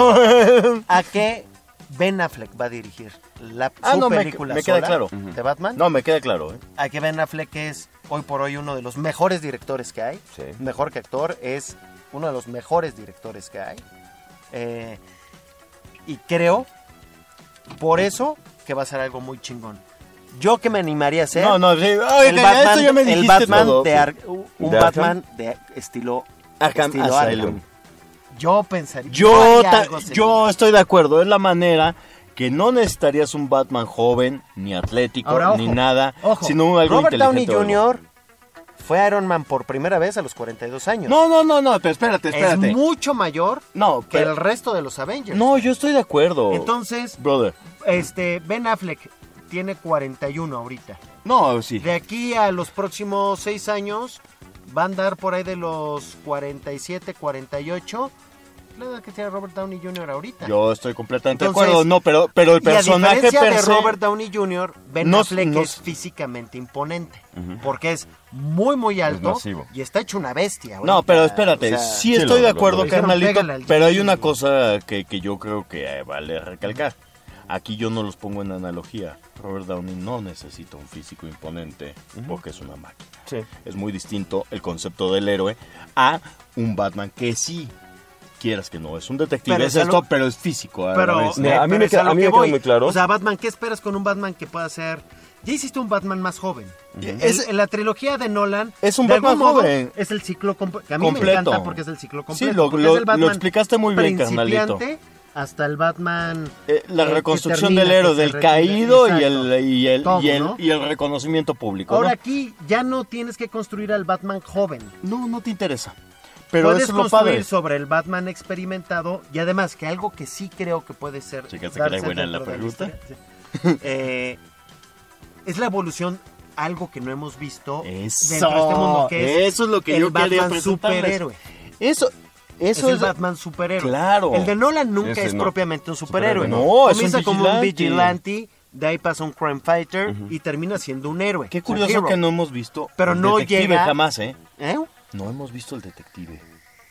¿A qué Ben Affleck va a dirigir la Ah, su no, me- película me queda sola claro. de Batman? No, me queda claro, ¿eh? A que Ben Affleck es hoy por hoy uno de los mejores directores que hay. Sí. Mejor que actor, es uno de los mejores directores que hay. Eh, y creo, por eso, que va a ser algo muy chingón. Yo que me animaría a hacer No, no, sí. Ay, el ya, Batman, esto ya me el dijiste Batman todo. de Ar- un ¿De Batman de estilo Arkham estilo Asylum. Arkham. Yo pensaría Yo, haría ta- algo así. yo estoy de acuerdo, es la manera que no necesitarías un Batman joven, ni atlético, Ahora, ni ojo, nada, ojo, sino algo Robert Downey inteligente. o algo. junior fue Iron Man por primera vez a los cuarenta y dos años. No, no, no, no, pero espérate, espérate. Es mucho mayor No, que pero- el resto de los Avengers. No, yo estoy de acuerdo. Entonces, Brother. este Ben Affleck tiene cuarenta y uno ahorita. No, sí. De aquí a los próximos seis años va a andar por ahí de los cuarenta y siete, cuarenta y ocho. La edad que tiene Robert Downey junior ahorita. Yo estoy completamente Entonces, de acuerdo. No, pero, pero el y a personaje diferencia per de se- Robert Downey junior, Ben No- Affleck no- es físicamente imponente. Porque es muy, muy alto masivo. y está hecho una bestia. No, ahorita. pero espérate, O sea, sí sí, estoy lo- de lo- acuerdo, lo dijeron, carnalito, pégale al pero hay Jimmy. una cosa que, que yo creo que eh, vale recalcar. Aquí yo no los pongo en analogía. Robert Downey no necesita un físico imponente porque es una máquina. Sí. Es muy distinto el concepto del héroe a un Batman que sí quieras que no, es un detective, Pero es es esto, algo- pero es físico. a la Pero, vez. Mira, a mí pero me es queda- lo a mí que me queda voy. muy claro. O sea, Batman, ¿qué esperas con un Batman que pueda ser? Ya hiciste un Batman más joven. El- Es- en la trilogía de Nolan Es un de Batman algún modo, joven. es el ciclo comp- que a mí Completo. me encanta porque es el ciclo completo. Sí, lo- porque lo- es el Batman lo explicaste muy bien, carnalito. principiante hasta el Batman Eh, la eh, que reconstrucción termina, del héroe, que se del retira. caído y Exacto. el, y, el, Todo, y, el, ¿no? y el reconocimiento público. Ahora ¿no? aquí ya no tienes que construir al Batman joven. No, no te interesa. Pero Puedes eso es lo construir padre. sobre el Batman experimentado y además que algo que sí creo que puede ser Checaste que darse era buena la dentro de pregunta. historia, sí. Eh, es la evolución, algo que no hemos visto Eso, dentro de este mundo, que es eso es lo que el yo quería Batman presentarles. superhéroe. Eso, Es eso el es, Batman superhéroe. Claro. El de Nolan nunca Ese es no. propiamente un superhéroe. Superhéroe, no, es Comienza un como un vigilante. vigilante, de ahí pasa un crime fighter y termina siendo un héroe. Qué un curioso hero. que no hemos visto Pero el no detective llega- jamás, ¿eh? ¿Eh? No hemos visto el detective.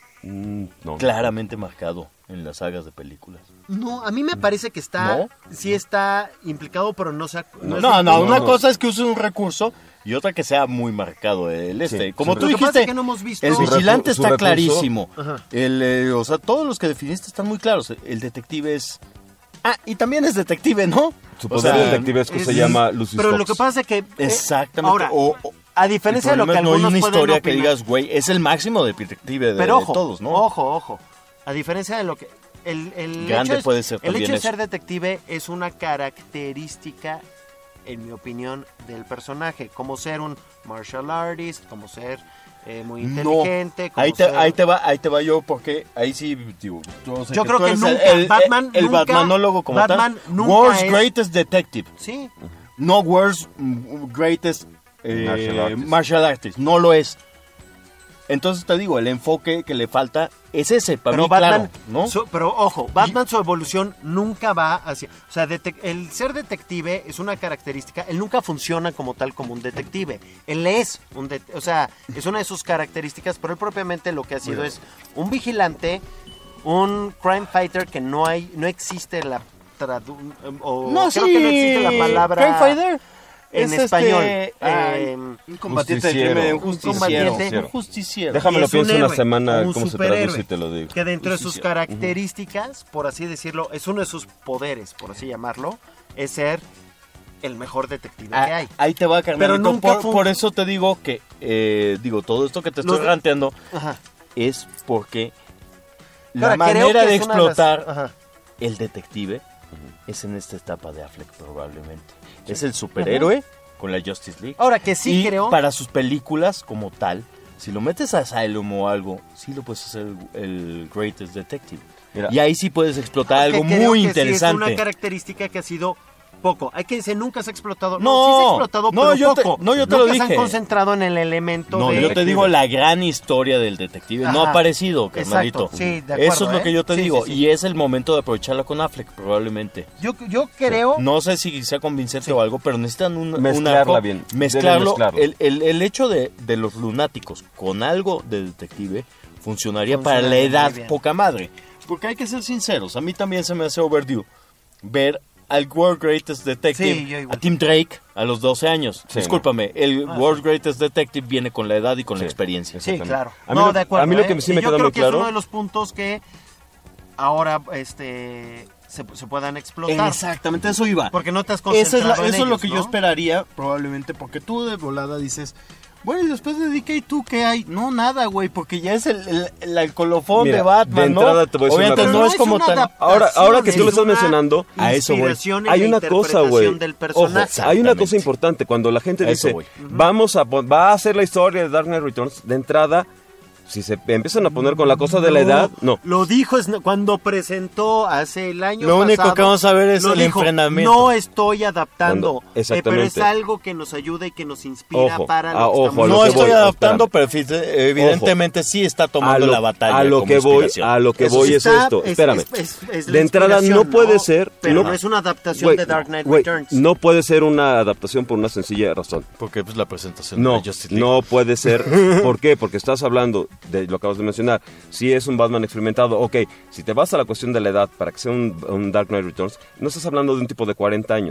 Mm, no. Claramente marcado en las sagas de películas. No, a mí me parece que está, ¿No? sí está implicado, pero no se ha- No, es no, un- no, una no. cosa es que use un recurso y otra que sea muy marcado el este. Sí, Como sí, tú lo que pasa dijiste, es que no hemos visto- el Su vigilante recu- su está recurso- clarísimo. Ajá. El, eh, o sea, todos los que definiste están muy claros. El detective es... Ah, y también es detective, ¿no? Su O poder sea, detectivesco es- se llama Lucius Pero Fox. lo que pasa es que... eh, Exactamente. ahora, o, o- a el diferencia de lo que problema es no hay algunos una pueden historia que opinar- digas, güey, es el máximo de detective de, Pero de ojo, todos, ¿no? ojo, ojo. A diferencia de lo que... El, el Grande hecho es- puede ser El también hecho de eso. ser detective es una característica, en mi opinión, del personaje. Como ser un martial artist, como ser eh, muy inteligente. No, como ahí te, ser- ahí te va, ahí te va yo porque ahí sí, digo, yo, sé Yo creo tú que eres nunca, el, el- Batman el nunca- Batmanólogo como Batman tal. nunca World's es- Greatest Detective, Sí. no World's mm, Greatest eh, Martial artist. martial artist, no lo es. Entonces te digo, el enfoque que le falta es ese, para Pero mí, Batman, claro, ¿no? su- pero ojo, Batman su evolución nunca va hacia, o sea, detec- el ser detective es una característica, él nunca funciona como tal como un detective, él es un, det- o sea, es una de sus características, pero él propiamente lo que ha sido es un vigilante, un crime fighter que no hay, no existe la tradu o No, creo sí, que no existe la palabra Crime Fighter en es español. este, ay, eh, un combatiente del justiciero. crimen, un Un justiciero, combatiente. un justiciero. Déjame y lo es un pienso una héroe, semana un cómo se superhéroe, traduce y te lo digo. que dentro de sus Justiciero. características, por así decirlo, es uno de sus poderes, por así llamarlo, es ser el mejor detective que Ah, hay. ahí te va, carnalito. Pero nunca por, fue un- por eso te digo que, eh, digo, todo esto que te estoy Los- ranteando Ajá. es porque la Ahora, creo manera que de es una de las- explotar ajá. el detective es en esta etapa de Affleck probablemente. Es el superhéroe con la Justice League. Ahora que sí y creo... para sus películas como tal, si lo metes a Asylum o algo, sí lo puedes hacer el, el Greatest Detective. Mira. Y ahí sí puedes explotar que algo creo muy que interesante. Sí es una característica que ha sido poco. Hay que decir, nunca se ha explotado. No, No, sí se ha explotado, no, pero yo te- poco. no, yo te lo Nunca se dije. han concentrado en el elemento No, de... yo te digo la gran historia del detective. No Ajá. ha aparecido, carnalito. Exacto, sí, de acuerdo, Eso es lo ¿eh? que yo te Sí, digo. sí, sí. Y es el momento de aprovecharla con Affleck, probablemente. Yo, yo creo... No sé si sea convincente o algo, pero necesitan un, un Mezclarla arco, bien. Mezclarlo. Deben mezclarlo. El, el, el hecho de, de los lunáticos con algo de detective funcionaría para la Funcionaría muy edad bien. poca madre. Porque hay que ser sinceros. A mí también se me hace overdue ver al World Greatest Detective, Sí, yo igual. a Tim Drake, a los doce años. Sí, Discúlpame, el Ah, World Greatest Detective viene con la edad y con la Sí. experiencia. Sí, claro. A mí no, lo- de acuerdo. a mí lo que ¿eh? sí Y me yo queda creo muy que claro- es uno de los puntos que ahora este se, se puedan explotar. Exactamente, eso iba. Porque no te has Eso es, la- concentrado en eso es lo ellos, que ¿no? yo esperaría, probablemente, porque tú de volada dices, bueno, y después de D K, ¿tú qué hay? No, nada, güey, porque ya es el, el, el, el colofón Mira, de Batman, de entrada ¿no? te voy a decir Obviamente una no cosa. es como una tan... adaptación, Ahora, ahora que tú es lo estás una mencionando, a eso voy. inspiración en Hay la una cosa, güey. interpretación del Ojo, personaje. hay una cosa Exactamente. importante. Cuando la gente A eso dice, voy. vamos a, pon- va a hacer la historia de Dark Knight Returns, de entrada, si se empiezan a poner con la cosa de la edad, no. Lo dijo Sn- cuando presentó hace el año Lo único pasado, que vamos a ver es lo el dijo, enfrenamiento. No estoy adaptando, Cuando- eh, pero exactamente. es algo que nos ayuda y que nos inspira Ojo, para lo ah, que ojo, estamos a lo No que estoy voy, adaptando, espérame. pero fi- evidentemente sí está tomando a lo, la batalla. a lo como que voy, inspiración. a lo que Eso voy sí. es Está- esto. es- Espérame. es- es- es la de entrada no inspiración, puede ¿no? ser, Pero no, no es una adaptación güey, de Dark Knight güey, Returns. no puede ser una adaptación por una sencilla razón. Porque pues la presentación No, de Justice League. no puede ser. ¿Por qué? Porque estás hablando, de lo acabas de mencionar, si es un Batman experimentado, ok, si te vas a la cuestión de la edad para que sea un, un Dark Knight Returns, no estás hablando de un tipo de cuarenta años.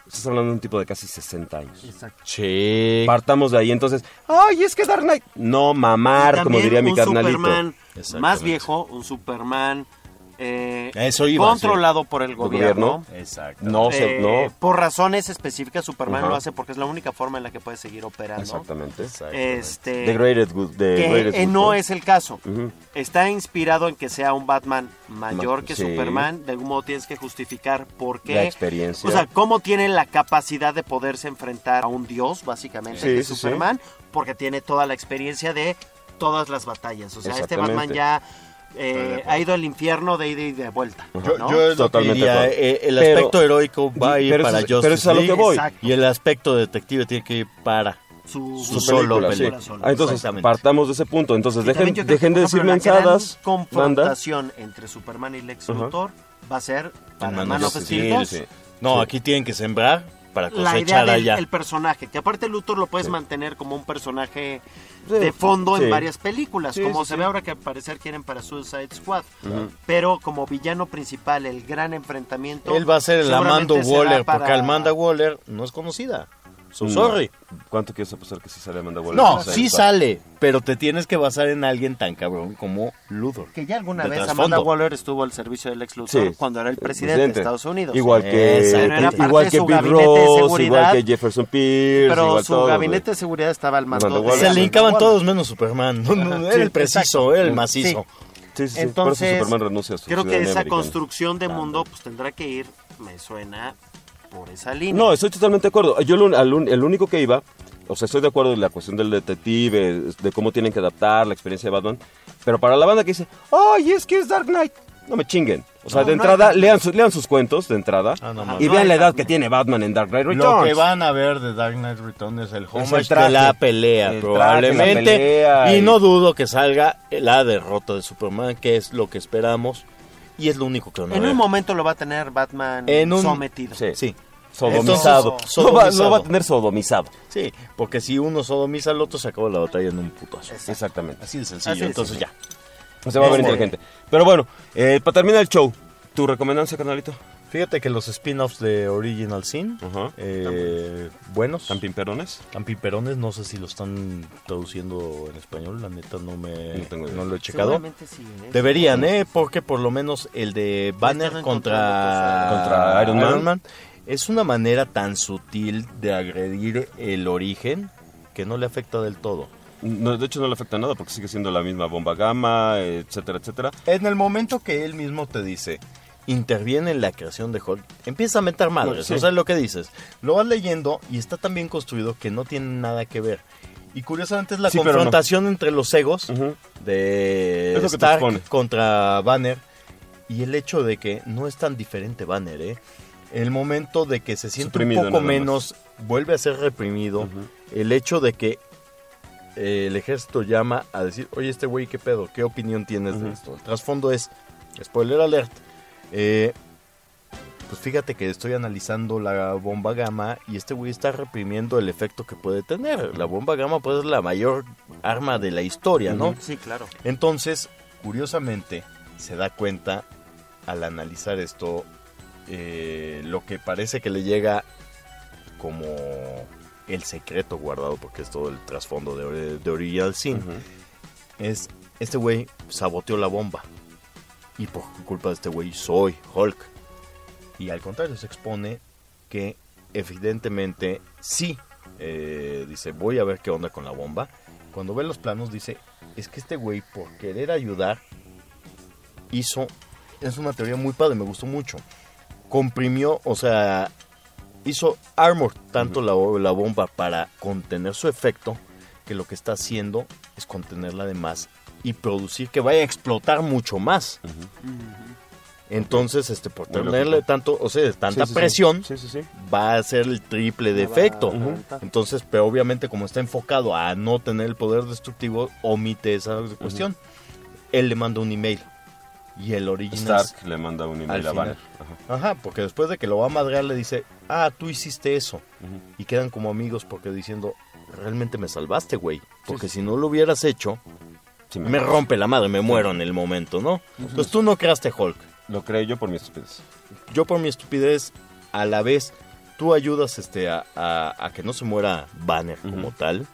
estás hablando de un tipo de casi sesenta años. Exacto. Sí. Partamos de ahí, entonces, ¡ay, es que Dark Knight! No mamar, como diría mi un carnalito. Superman más viejo, un Superman eh, Eso iba, controlado sí. por el gobierno. gobierno. Exacto. No, se, Eh, no. Por razones específicas, Superman Ajá. lo hace porque es la única forma en la que puede seguir operando. Exactamente. Este, The Greatest Good. The que greatest eh, good, no es el caso. Uh-huh. Está inspirado en que sea un Batman mayor Ma- que sí. Superman. De algún modo tienes que justificar por qué. La experiencia. O sea, cómo tiene la capacidad de poderse enfrentar a un dios, básicamente, Sí, que es sí, Superman, porque tiene toda la experiencia de todas las batallas. O sea, este Exactamente. Batman ya eh, ha ido al infierno de ida y de vuelta. Yo, ¿no? yo es lo que Totalmente diría, de acuerdo. eh, el Pero- aspecto heroico va a ir pero para eso es- Justice pero eso es a lo que League, voy. Exacto. y el aspecto detective tiene que ir para Su, su Su solo película, sí. película. solo. Ah, entonces, Exactamente. partamos de ese punto. Entonces, Y dejen, también yo creo dejen que, de por decir ejemplo, la gran mensadas. Banda. confrontación entre Superman y Lex Ajá. Luthor va a ser para Man Man of of Steel, Steel dos. sí. No, Sí. aquí tienen que sembrar para La idea cosechar del allá. el personaje, que aparte Luthor lo puedes Sí. mantener como un personaje Sí, de fondo sí. en varias películas, Sí, como sí, se sí. ve ahora que al parecer quieren para Suicide Squad. Ujú. Pero como villano principal, el gran enfrentamiento. Él va a ser el seguramente Amanda será Waller, para- porque Amanda Waller no es conocida. So No. sorry. ¿Cuánto quieres apostar que sí sale Amanda Waller? No, O sea, sí está- sale, pero te tienes que basar en alguien tan cabrón como Luthor. Que ya alguna de vez trasfondo. Amanda Waller estuvo al servicio del Lex Luthor Sí. cuando era el presidente, Presidente. de Estados Unidos. Igual que, Exacto. Pero era parte igual de que su Bill gabinete de Ross, seguridad, igual que Jefferson Pierce, Pero igual su todos, gabinete güey. de seguridad estaba al mando Amanda de Waller. Se le Amanda hincaban Waller. todos menos Superman. No, no, Ajá. era Sí, el preciso, exacto. era el macizo. Sí, sí, sí. Entonces, Por eso Superman renuncia a su creo que ciudadanía esa americana. construcción de mundo pues tendrá que ir, me suena, por esa línea. No, estoy totalmente de acuerdo. Yo lo- al un- el único que iba, o sea, estoy de acuerdo en la cuestión del detective, de cómo tienen que adaptar la experiencia de Batman, pero para la banda que dice, ¡ay, es que es Dark Knight! No me chinguen. O sea, No, de no entrada, hay- lean, su- lean sus cuentos de entrada Ah, no, Ajá. mames. y No vean hay la edad Batman. que tiene Batman en Dark Knight Lo Returns. que van a ver de Dark Knight Returns es el homage el traje. de la pelea, El probablemente. traje, la pelea y y- no dudo que salga la derrota de Superman, que es lo que esperamos. Y es lo único que van a En ver. un momento lo va a tener Batman En un- sometido. Sí. Sí. Sodomizado. Entonces, Lo va, lo sodomizado. va a tener sodomizado. Sí, porque si uno sodomiza al otro, se acaba la batalla en un putazo. Exactamente. Así de sencillo. Así de Entonces sencillo. ya. Se va a ver Muy inteligente. Pero bueno, eh, para terminar el show, ¿tu recomendancia, carnalito? Fíjate que los spin-offs de Original Sin, Ajá. eh, buenos. ¿Campimperones? Campiperones, no sé si lo están traduciendo en español, la neta no me No tengo idea. no lo he checado. Seguramente sí, ¿eh? Deberían, ¿eh? Porque por lo menos el de Banner están contra, encontrando cosas. Contra Iron Man. es una manera tan sutil de agredir el origen que no le afecta del todo. No, de hecho no le afecta nada porque sigue siendo la misma bomba gamma, etcétera, etcétera. En el momento que él mismo te dice, interviene en la creación de Hulk, empieza a meter madres, Sí. o sea, lo que dices. Lo vas leyendo y está tan bien construido que no tiene nada que ver. Y curiosamente es la Sí, pero confrontación entre los egos Ujú. de Es lo que te Stark expone. contra Banner y el hecho de que no es tan diferente Banner, ¿eh? El momento de que se siente Suprimido un poco nada más. menos, vuelve a ser reprimido. El hecho de que eh, el ejército llama a decir, oye, este güey, ¿qué pedo? ¿Qué opinión tienes de Ujú. esto? El trasfondo es, spoiler alert, eh, pues fíjate que estoy analizando la bomba gamma y este güey está reprimiendo el efecto que puede tener. La bomba gamma puede ser la mayor arma de la historia, ¿no? Sí, claro. Entonces, curiosamente, se da cuenta al analizar esto, eh, lo que parece que le llega como el secreto guardado, porque es todo el trasfondo de, de Original Sin, Ujú. es, este güey saboteó la bomba. Y por culpa de este güey soy Hulk. Y al contrario, se expone que evidentemente sí, eh, dice, voy a ver qué onda con la bomba. Cuando ve los planos dice, es que este güey por querer ayudar hizo, es una teoría muy padre, me gustó mucho. Comprimió, o sea, hizo armor tanto la, la bomba para contener su efecto, que lo que está haciendo es contenerla de más y producir que vaya a explotar mucho más. Entonces, este, por Muy tenerle lógico. tanto, o sea, tanta Sí, sí, sí. presión, Sí, sí, sí. va a ser el triple de La va a efecto. reventar. Entonces, pero obviamente como está enfocado a no tener el poder destructivo, omite esa cuestión. Él le manda un email y el original Stark le manda un email al a final. Banner. Ajá. Ajá, porque después de que lo va a madrear le dice, ah, tú hiciste eso. Ujú. Y quedan como amigos porque diciendo, realmente me salvaste, güey. Porque si no lo hubieras hecho, Sí, me rompe la madre, me muero en el momento, ¿no? Entonces tú no creaste Hulk. Lo creé yo por mi estupidez. Yo por mi estupidez, a la vez, tú ayudas este, a, a, a que no se muera Banner uh-huh. como tal.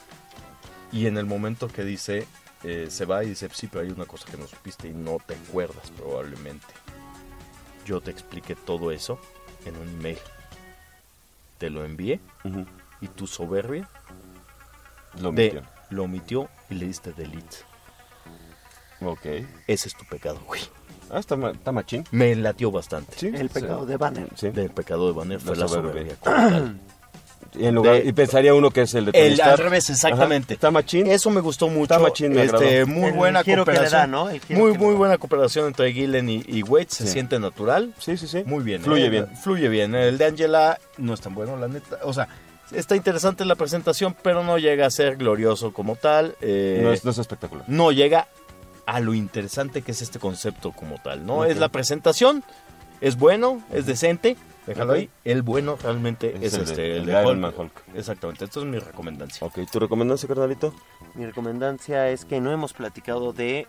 Y en el momento que dice, eh, se va y dice, sí, pero hay una cosa que no supiste y no te acuerdas probablemente. Yo te expliqué todo eso en un email. Te lo envié uh-huh. y tu soberbia lo omitió. De, lo omitió y le diste delete. Ok. Ese es tu pecado, güey. Ah, está, ma- está machín. Me latió bastante. ¿Sí? El pecado sí. de Banner. Sí. El pecado de Banner fue la la soberbia. soberbia. Y, en lugar, de, y pensaría uno que es el de Tony el Stark. al revés, exactamente. Ajá, está machín. Eso me gustó mucho. Está machín, me este, agradó. muy el buena cooperación. Da, ¿no? Muy, muy buena cooperación entre Gillen y, y Wade. Se sí. siente natural. Sí, sí, sí. Muy bien. Fluye eh, bien. Fluye bien. El de Angela no es tan bueno, la neta. O sea, está interesante la presentación, pero no llega a ser glorioso como tal. Eh, no, es, no es espectacular. No llega a lo interesante que es este concepto como tal, ¿no? Okay. Es la presentación, es bueno, es decente. Déjalo okay. ahí. El bueno realmente es, es el este, de, el de, de Iron Man Hulk. Exactamente, esto es mi recomendancia. Ok, ¿tu recomendancia, carnalito? Mi recomendancia es que no hemos platicado de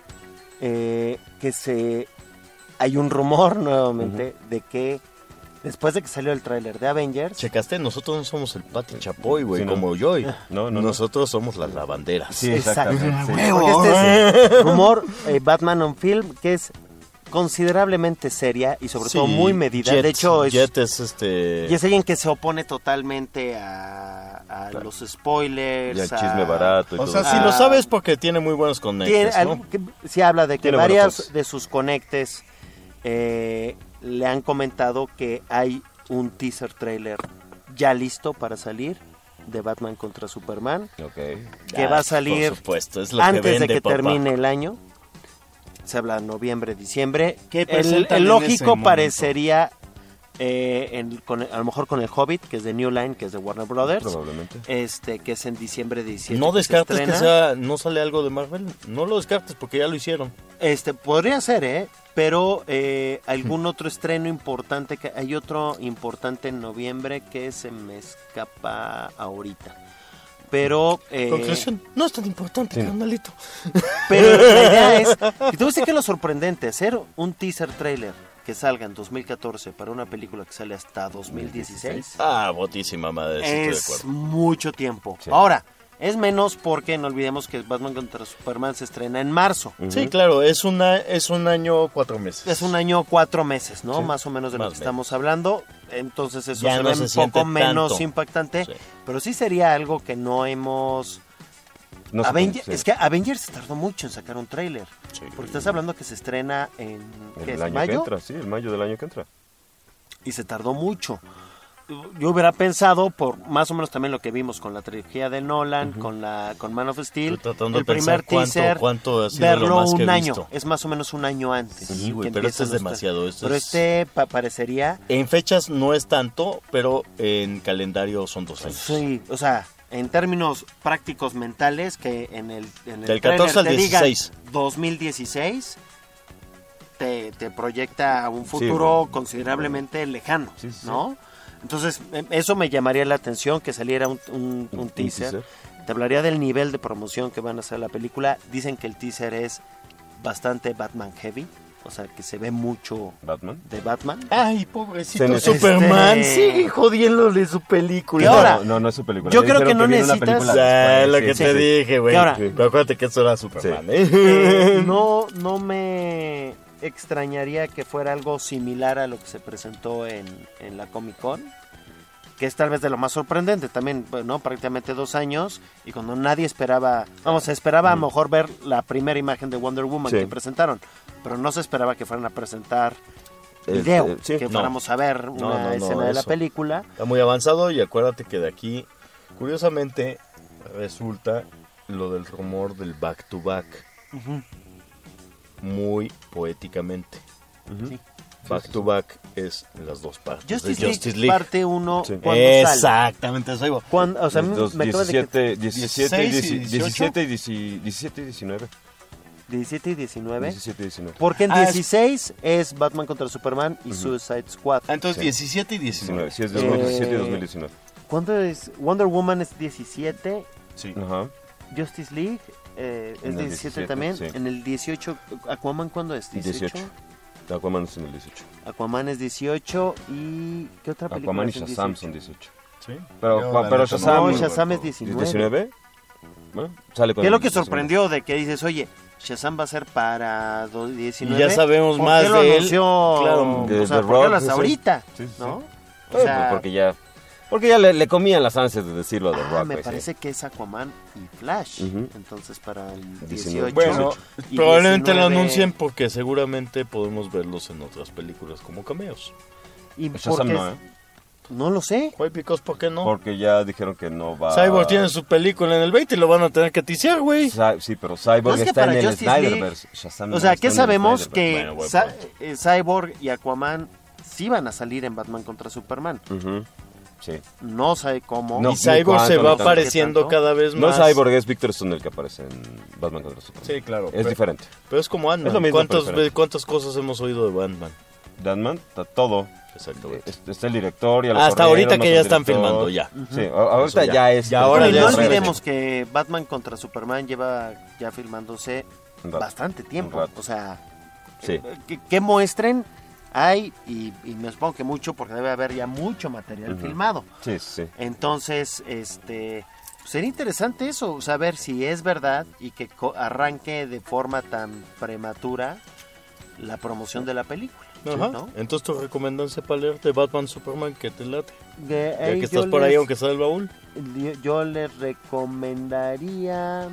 eh, que se... Hay un rumor nuevamente uh-huh. de que después de que salió el tráiler de Avengers... ¿Checaste? Nosotros no somos el Pati Chapoy, güey, sí, no. como Joy. No, no, Nosotros no. somos las lavanderas. Sí, exactamente. Sí. Porque este es rumor eh, Batman on Film, que es considerablemente seria y sobre sí, todo muy medida. Jet, de hecho, es, Jet es este... y es alguien que se opone totalmente a, a claro. los spoilers. Y al chisme barato. Y o todo sea, eso. si lo sabes porque tiene muy buenos conectes, tiene, ¿no? que, sí habla de que tiene varias de sus conectes eh, le han comentado que hay un teaser trailer ya listo para salir de Batman contra Superman. Okay. Que ah, va a salir por supuesto, es lo antes que vende, de que papá. termine el año. Se habla noviembre, diciembre. El, el lógico parecería eh, en, con, a lo mejor con el Hobbit, que es de New Line, que es de Warner Brothers. Probablemente. Este, que es en diciembre de diecisiete. No descartes que, que sea, no sale algo de Marvel. No lo descartes porque ya lo hicieron. Este, podría ser, ¿eh? Pero eh, algún otro estreno importante, que hay otro importante en noviembre que se me escapa ahorita. Pero... Eh, Conclusión, no es tan importante, sí. carnalito. Pero la idea es... Y tú viste que lo sorprendente, hacer un teaser trailer que salga en dos mil catorce para una película que sale hasta dos mil dieciséis. Ah, botísima madre, sí estoy de es acuerdo. mucho tiempo. Sí. Ahora... Es menos porque no olvidemos que Batman contra Superman se estrena en marzo. Uh-huh. Sí, claro, es una es un año cuatro meses. Es un año cuatro meses, ¿no? Sí. Más o menos de Más lo que menos. estamos hablando. Entonces eso ya se no ve se un poco menos tanto. impactante. Sí. Pero sí sería algo que no hemos... No Avenger... sí. Es que Avengers se tardó mucho en sacar un tráiler. Sí. Porque estás hablando que se estrena en... ¿qué ¿qué el es, año mayo? que entra, sí, el mayo del año que entra. Y se tardó mucho. Yo hubiera pensado, por más o menos también lo que vimos con la trilogía de Nolan, uh-huh. con la con Man of Steel, el primer teaser, cuánto, cuánto ha sido verlo lo más un que he año, visto. Es más o menos un año antes. Sí, güey, pero este es demasiado. Esto pero es... este pa- parecería... En fechas no es tanto, pero en calendario son dos años. Sí, o sea, en términos prácticos mentales, que en el, en el del catorce al dieciséis. dos mil dieciséis te, te proyecta un futuro sí, considerablemente lejano, sí, sí. ¿no? Entonces, eso me llamaría la atención, que saliera un, un, un, teaser. un teaser. Te hablaría del nivel de promoción que van a hacer la película. Dicen que el teaser es bastante Batman heavy. O sea, que se ve mucho Batman. de Batman. Ay, pobrecito este... Superman. Sigue jodiéndole su película. Ahora, no, no, no es su película. Yo creo que no que necesitas... Ya, lo sí, que sí, te sí. dije, güey. Pero acuérdate que eso era Superman, sí. ¿eh? eh no, no me... extrañaría que fuera algo similar a lo que se presentó en, en la Comic Con, que es tal vez de lo más sorprendente también, ¿no? Prácticamente dos años y cuando nadie esperaba, vamos, se esperaba mm. a lo mejor ver la primera imagen de Wonder Woman sí. que presentaron, pero no se esperaba que fueran a presentar el, video, el, sí. que no. fuéramos a ver una no, no, no, escena de eso. la película. Está muy avanzado y acuérdate que de aquí, curiosamente, resulta lo del rumor del back to back. Uh-huh. Muy poéticamente. Uh-huh. Sí. Back to back es las dos partes Justice de Justice League, League. Parte uno sí. cuando Exactamente, sale. eso digo. Cuando, o sea, Los me acaba diecisiete, de que... diecisiete, diecisiete y diecinueve. diecisiete y diecinueve. diecisiete y diecinueve. Porque en ah, dieciséis es... es Batman contra Superman y uh-huh. Suicide Squad. Ah, entonces sí. diecisiete y diecinueve. Sí, es dos mil diecisiete y dos mil diecinueve. ¿Cuándo es? Wonder Woman es diecisiete. Sí. Ajá. Justice League eh, es diecisiete, diecisiete también. Sí. En el dieciocho, ¿Aquaman cuándo es? dieciocho. dieciocho. Aquaman es en el dieciocho. Aquaman es dieciocho y... ¿Qué otra película Aquaman y es en Shazam dieciocho? son dieciocho. Sí. Pero, Yo, Juan, la pero neta, Shazam... No, Shazam es diecinueve. ¿diecinueve? Bueno, sale con ¿Qué es lo el que diecinueve. sorprendió de que dices, oye, Shazam va a ser para do- diecinueve? Y ya sabemos ¿Por más qué lo de él? anunció? Claro, de- o sea, de ¿por qué Rock, lo hace sí, sí. ahorita? Sí, sí. ¿No? Sí, O sea, porque ya... Porque ya le, le comían las ansias de decirlo de ah, Rock. me güey, sí. parece que es Aquaman y Flash. Ujú. Entonces para el diecinueve. dieciocho. Bueno, y probablemente lo diecinueve. anuncien porque seguramente podemos verlos en otras películas como cameos. ¿Y Shazam por qué? no, ¿eh? No lo sé. Why, because, ¿por qué no? Porque ya dijeron que no va... Cyborg tiene su película en el veinte y lo van a tener que ticiar, güey. Cy- Sí, pero Cyborg No, es que está para en el Justice Snyderverse. Shazam O no sea, está ¿qué en el sabemos? Snyderverse. Que Bueno, buen Cy- punto. eh, Cyborg y Aquaman sí van a salir en Batman contra Superman. Ujú, sí. No sé cómo. No, Y Cyborg ni se cuánto, va ni tanto. apareciendo ¿Qué tanto? cada vez No más. es Cyborg, es Victor Stone el que aparece en Batman contra Superman. Sí, claro. Es pero, diferente. pero es como Ant-Man. Es lo mismo, ¿Cuántas, pero diferente. ve- ¿Cuántas cosas hemos oído de Batman? Batman, está todo. Exactamente. Es- Está el director y a lo Hasta corrieron, ahorita más que el ya están director. filmando, ya. Sí, a- ahorita Eso ya. ya es. Ya ahora Bueno, y ya no es olvidemos que Batman contra Superman lleva ya filmándose Un rato. bastante tiempo. Un rato. O sea, Sí. que, que muestren hay, y, y me supongo que mucho, porque debe haber ya mucho material Ujú. filmado. Sí, sí. Entonces, este, sería interesante eso, saber si es verdad y que co- arranque de forma tan prematura la promoción de la película. Ajá. ¿no? Entonces tu recomendancia para leer de Batman Superman que te late. De Ya ahí que yo estás por ahí les- aunque sea el baúl. Yo, yo les recomendaría...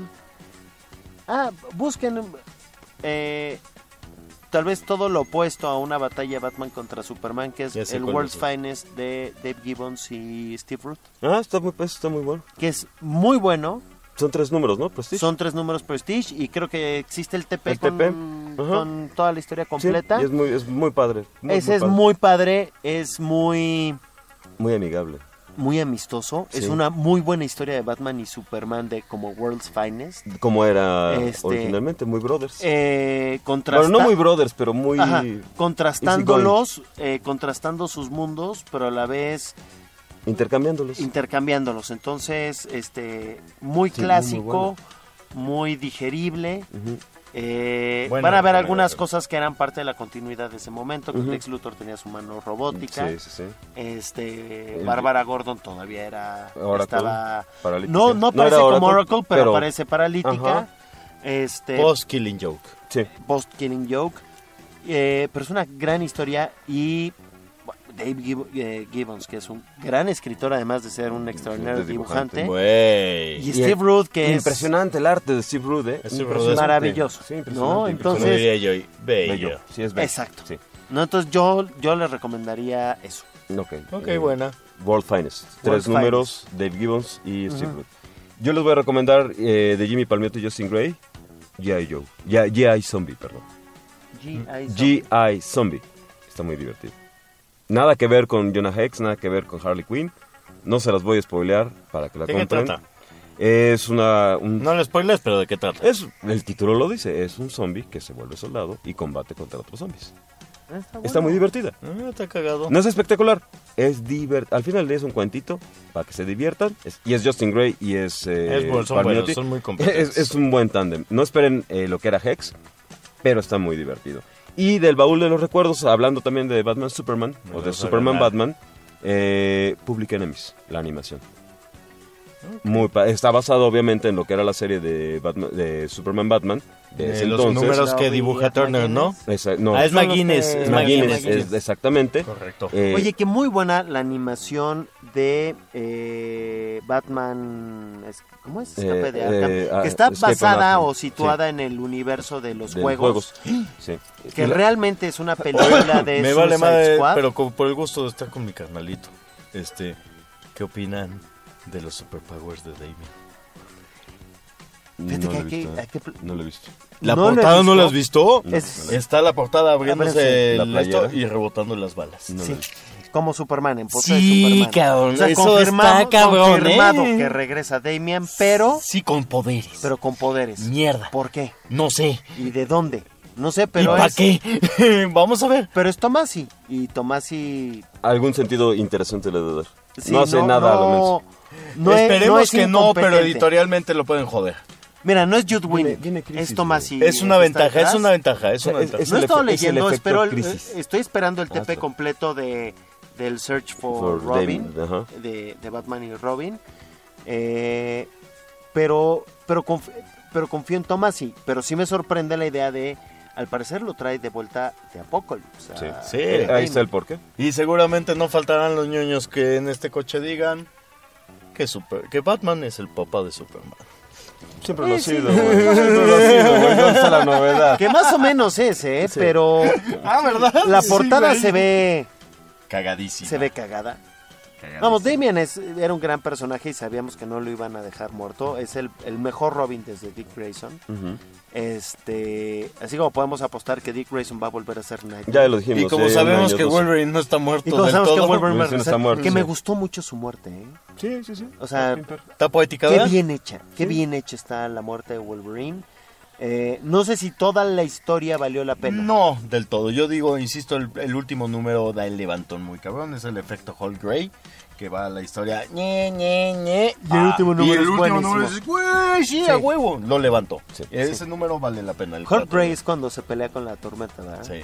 Ah, busquen eh, tal vez todo lo opuesto a una batalla Batman contra Superman, que es Ya sé el cuál World's es. Finest de Dave Gibbons y Steve Root, Ah, está muy, pues, está muy bueno. que es muy bueno. Son tres números, ¿no? Prestige. Son tres números Prestige y creo que existe el T P, El T P, con, ajá. con toda la historia Sí, completa. y es muy, es muy padre. Muy, Ese muy es padre. muy padre, es muy... Muy amigable. muy amistoso. Sí. Es una muy buena historia de Batman y Superman de como World's Finest. Como era Este, originalmente, muy brothers. Eh, contrasta- Bueno, no muy brothers, pero muy... Ajá, contrastándolos, eh, contrastando sus mundos, pero a la vez Intercambiándolos. intercambiándolos. Entonces, este, muy Sí, muy, muy clásico, muy, digerible. Ujú. Eh, Buena van a ver recomendación. algunas cosas que eran parte de la continuidad de ese momento. Que Ujú. Lex Luthor tenía su mano robótica. Sí, sí, sí. Este, El- Bárbara Gordon todavía era Oracle, estaba paralítica. no no No aparece era como Oracle, Oracle, pero, pero- aparece paralítica. Ajá. Este Post Killing Joke. Sí. Post Killing Joke. Eh, pero es una gran historia y bueno, Dave Gib- eh, Gibbons, que es un gran escritor, además de ser un extraordinario de dibujante. dibujante. Güey. Y Steve Root, que es Impresionante el arte de Steve Root, ¿eh? Steve Root Impresionante. es maravilloso. Sí, ¿no? impresionante. Entonces, Como diría yo, bello. Bello. Sí, es bello. exacto. Sí. No, entonces yo, yo les recomendaría eso. Ok. Ok, Eh, buena. World Finest. World Tres números, Dave Gibbons y Steve Root. Yo les voy a recomendar eh, de Jimmy Palmiotti y Justin Gray, G I. Joe. Ya- G I. Zombie, perdón. G I. Zombie. Está muy divertido. Nada que ver con Jonah Hex, nada que ver con Harley Quinn. No se las voy a spoilear para que la ¿De qué compren. trata? Es una... un- No le spoilers, pero ¿de qué trata? es, el título lo dice, es un zombie que se vuelve soldado y combate contra otros zombies. Está muy divertida. Ah, está cagado. No es espectacular, es divertido. Al final es un cuentito para que se diviertan. Es- y es Justin Gray y es, eh, Es bueno, son Palmiotti. buenos, son muy competentes. Es, es un buen tándem. No esperen eh, lo que era Hex, pero está muy divertido. Y del baúl de los recuerdos, hablando también de Batman Superman, Me o de vas a Superman ganar. Batman, eh, Public Enemies, la animación. Muy pa- está basado obviamente en lo que era la serie de, Batman- de Superman Batman. De Eh, ese los entonces. números que No, dibuja y Turner, ¿no? Esa- no, Ah, es Son los McGuinness. que- Es es McGuinness, McGuinness. es- exactamente. Correcto. Eh, Oye, que muy buena la animación de eh, Batman. es- ¿Cómo es? Escape Eh, de Arkham. eh, ah, que está Escape from basada Arkham, o situada en el universo de los de juegos. Sí. Que La- realmente es una película de Me vale Suicide madre, Squad. pero como por el gusto de estar con mi carnalito. Este, ¿qué opinan de los superpowers de Damien? Fíjate no, que lo he hay que- visto, ¿eh? hay que- no lo he visto. ¿La No lo he portada no visto. la has visto? Es- Está la portada abriéndose Ábrense. La el playera. esto y rebotando las balas. No lo Sí, he visto. como Superman, en pose de Sí, Superman. cabrón, O sea, eso confirmamos- está cabrón, confirmado ¿eh? que regresa Damian, pero, Sí, con poderes. pero con poderes. Mierda. ¿Por qué? No sé. ¿Y de dónde? No sé, ¿Y pero para es... qué? Vamos a ver. Pero es Tomasi. Y Tomasi... Algún sentido interesante le debe dar. sí, no hace nada a lo no, menso. no es- Esperemos no es que no, pero incompetente. editorialmente lo pueden joder. Mira, no es Jude Wynn, Viene- viene Crisis, es Tomasi. güey. Es una el que ventaja, está es atrás. una ventaja, es una O sea, ventaja. es No he el estado efe- es el leyendo, efecto espero el- Crisis. estoy esperando el T P Hasta. completo de del Search for, For Robin, David, ajá. de, de Batman y Robin. Eh, pero, pero, conf- pero confío en Tomasi, pero sí me sorprende la idea de, al parecer lo trae de vuelta de Apocalypse. Sí, a- Sí, a ahí Damon. está el porqué. Y seguramente no faltarán los ñoños que en este coche digan que, super, que Batman es el papá de Superman. Siempre lo ha Sí, sido, sí. güey. Siempre lo ha sido, güey. ¿Dónde está la novedad? Que más o menos es, ¿eh? Sí. Pero Ah, ¿verdad? la Sí, portada güey. se ve Cagadísimo. se ve cagada. Cagadísimo. Vamos, Damian es, era un gran personaje y sabíamos que no lo iban a dejar muerto. Es el, el mejor Robin desde Dick Grayson. Ujú. Este, así como podemos apostar que Dick Grayson va a volver a ser Nightwing. Ya lo dijimos. Y como sí, sabemos un que año, dos. Wolverine no está muerto Y como del sabemos que todo, Wolverine va a Wolverine regresar, está muerto, que sí. me gustó mucho su muerte, ¿eh? Sí, sí, sí. O sea, está poética, qué ¿verdad? bien hecha, qué Sí. bien hecha está la muerte de Wolverine. Eh, no sé si toda la historia valió la pena. No, del todo. Yo digo, insisto, el, el último número da el levantón muy cabrón. Es el efecto Hulk Grey, que va a la historia. Ñe, Ñe, Ñe. Y el último número y el es último buenísimo. número es, güey, sí, Sí. a huevo. Lo levantó. Sí. Ese Sí. número vale la pena. El Hulk cuatro. Grey es cuando se pelea con la tormenta, ¿verdad? Sí.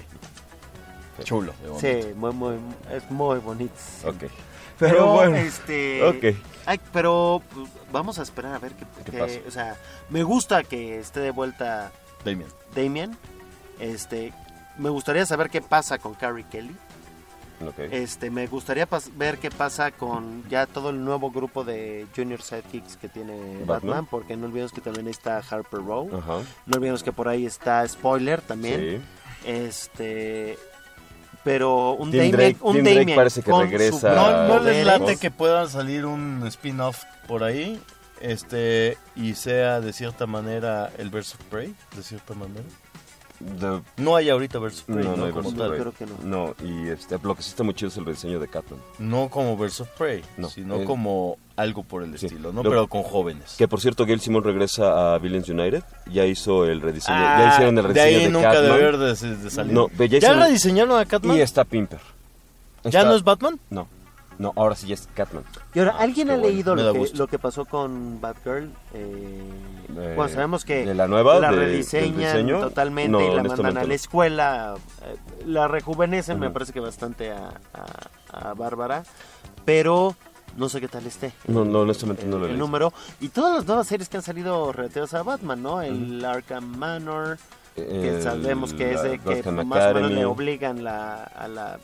Chulo. de bonito. Sí, muy, muy, es muy bonito. Ok. Pero, Pero bueno. este, Ok. ay, pero pues, vamos a esperar a ver qué, ¿Qué qué- pasa? o sea, me gusta que esté de vuelta Damian. Damian. Este, me gustaría saber qué pasa con Carrie Kelly. Ok. Este, me gustaría pas- ver qué pasa con ya todo el nuevo grupo de Junior Sidekicks que tiene Batman, Batman. porque no olvidemos que también está Harper Row. Ajá. No olvidemos que por ahí está Spoiler también. Sí. Este, pero un Tim Damian, Drake- un Tim Drake Damian parece que con regresa. su- No, no les poderes. late que pueda salir un spin-off por ahí, este, y sea de cierta manera el Birds of Prey, de cierta manera. The- No hay ahorita Birds of Prey, No, no, no hay como Birds of tal. Prey. Creo que no. No, y este, lo que sí está muy chido es el diseño de Catman. No como Birds of Prey, No, sino eh, como algo por el sí. estilo, ¿no? Lo- Pero con jóvenes. Que por cierto, Gail Simon regresa a Villains United. Ya hizo el rediseño. Ah, ya hicieron el de rediseño ahí de, nunca Catman. debió haber de, de salir. No, ve, ya ¿Ya hicieron- rediseñaron a Catman? Y está Pimper. ¿Ya Está- no es Batman? No, no, ahora sí ya es Catman. Y ahora, ¿alguien qué ha bueno, leído me lo da que, gusto. lo que pasó con Batgirl? Eh, Eh, bueno, sabemos que de la nueva, la de- rediseñan del diseño. totalmente No, y la mandan honestamente a la no. escuela. eh, la rejuvenecen, me Ujú. parece que bastante a, a, a Bárbara. Pero no sé qué tal esté. No, no, honestamente el, no lo he el leído. número. Y todas las nuevas series que han salido relativas a Batman, ¿no? El Arkham Manor. Que El- sabemos que es de la que Gotham más o menos Academy. le obligan la, a, la,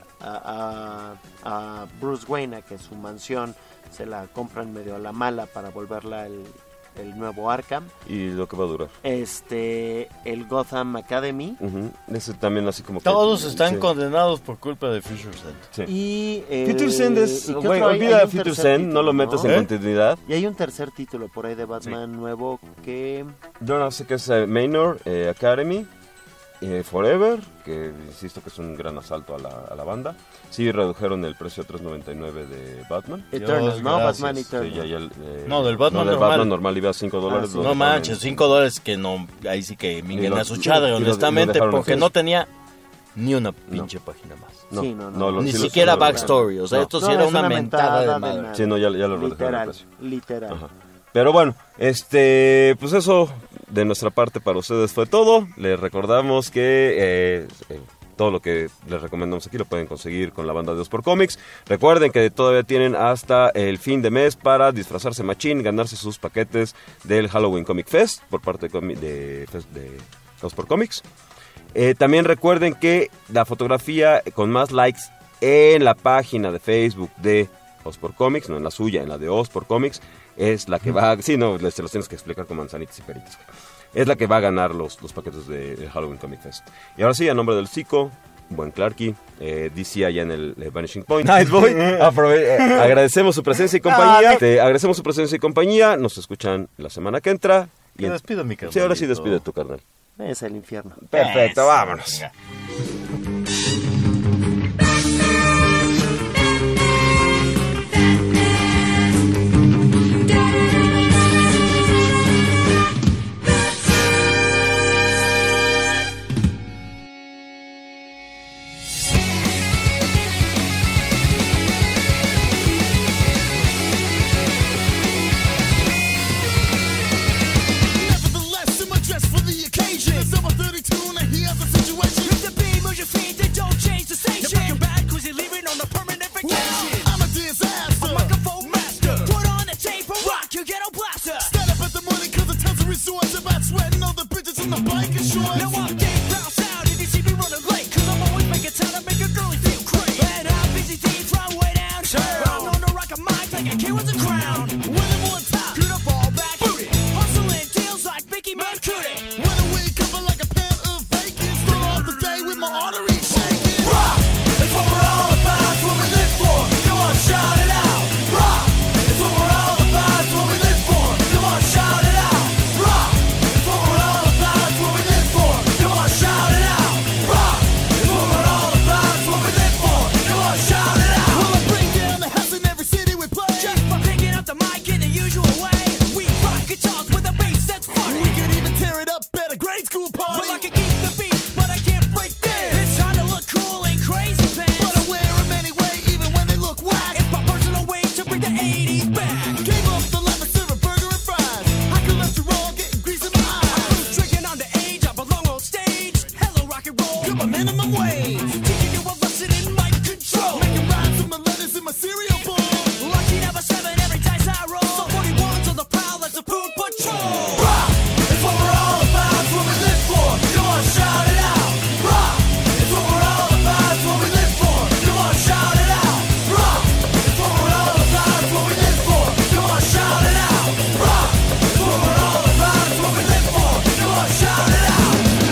a, a- a Bruce Wayne a que su mansión se la compran medio a la mala para volverla el, el nuevo Arkham. Y lo que va a durar. Este, el Gotham Academy. Ujú. Ese también así como que... Todos están sí. condenados por culpa de Future Send. Sí. Y eh, Future Send es... ¿y qué Güey, otro hay? olvida Hay un Future tercer Send, título, no lo metas en ¿Eh? continuidad. Y hay un tercer título por ahí de Batman nuevo que... Yo no sé qué es eh, Manor eh, Academy, eh, Forever, que insisto que es un gran asalto a la, a la banda. Sí, redujeron el precio a tres noventa y nueve de Batman. Eternals, Dios, ¿no? gracias. Batman Sí, Eternals. ya, ya, eh, No, del Batman del normal. Batman normal iba a cinco dólares. sí. lo No dejaron manches, en- cinco dólares que no, ahí sí que minguen lo- a su y lo- chadre, y lo- y lo honestamente, dejaron porque así. no tenía ni una pinche página más. No, Sí, no, no. lo- Ni sí lo- siquiera sí lo- backstory, o sea, No. esto sí No, era es una, una mentada, mentada de de madre. madre. Sí, no, ya, ya lo redujeron el Literal, precio. literal. Ajá. Pero bueno, este, pues eso de nuestra parte para ustedes fue todo. Les recordamos que eh, eh, todo lo que les recomendamos aquí lo pueden conseguir con la banda de Dos por Comics. Recuerden que todavía tienen hasta el fin de mes para disfrazarse machín, ganarse sus paquetes del Halloween Comic Fest por parte de, comi- de, de Dos por Comics. Eh, también recuerden que la fotografía con más likes en la página de Facebook de Os por Comics, no en la suya, en la de Os por Comics, es la que va a... Sí, no, les- se los tienes que explicar con manzanitas y peritas. Es la que va a ganar los, los paquetes de, de Halloween Comic Fest. Y ahora sí, a nombre del Zico, buen Clarky, eh, D C allá en el eh, Vanishing Point, Nightboy, aprove- eh, agradecemos su presencia y compañía. Te agradecemos su presencia y compañía. Nos escuchan la semana que entra. Que en- despido mi Sí, ahora sí carnalito. despide tu carnal. Es el infierno. Perfecto, vámonos. feet, they don't change the station. Now bring 'em back, cause you're leaving on a permanent vacation. I'm a disaster, a microphone master. Put on the tape and rock your ghetto blaster. Stand up at the morning cause the times of resorts. About sweating all the bitches in the biker shorts. Now I'm Dave Bounce out if you see me running late. Cause I'm always making time to make a girlie feel great. And I'm busy deep, from way downtown. I'm known to rock a mic like a king with a crown. When I'm on top, do the fall back. Booty. Hustling deals like Mickey Mercury. When the weed cover like a pan of bacon. Start off the day with my arteries shaking. Rock! It's what we're all about, it's what we live for. Come on, shout it out. Rock! It's what we're all about, it's what we live for. Come on, shout it out. Rock! It's what we're all about, it's what we live for. Come on, shout it out. Rock! It's what we're all about, it's what we live for. Come on, shout it out. Well, I bring down the house in every city we play. Just by picking up the mic in the usual way. We rock guitars with a bass that's funny. We could even tear it up at a grade school party. Well, I can keep the beat, but I can't break this. It's time to look cool and crazy pants. But I wear them anyway, even when they look whack. It's my personal way to bring the eighties back. Gave up the life of syrup, burger and fries. High cholesterol, getting grease in my eyes. I was drinking on the age, I belong on stage. Hello, rock and roll, you're my minimum wage. Teaching you a lesson in mic control. Making rhymes with my letters in my cereal bowl. Lucky number seven every dice I roll. So forty-ones on the prowl, that's a food patrol. Rock! It's what we're all about, it's what we live for. Come on, shout it out. Rock! It's what we're all about, it's what we live for. Come on, shout it out. Rock! It's what we're all about, it's what we live for. Come on, shout it out. Rock! It's what we're all about, it's what we live for. Come on, shout it out.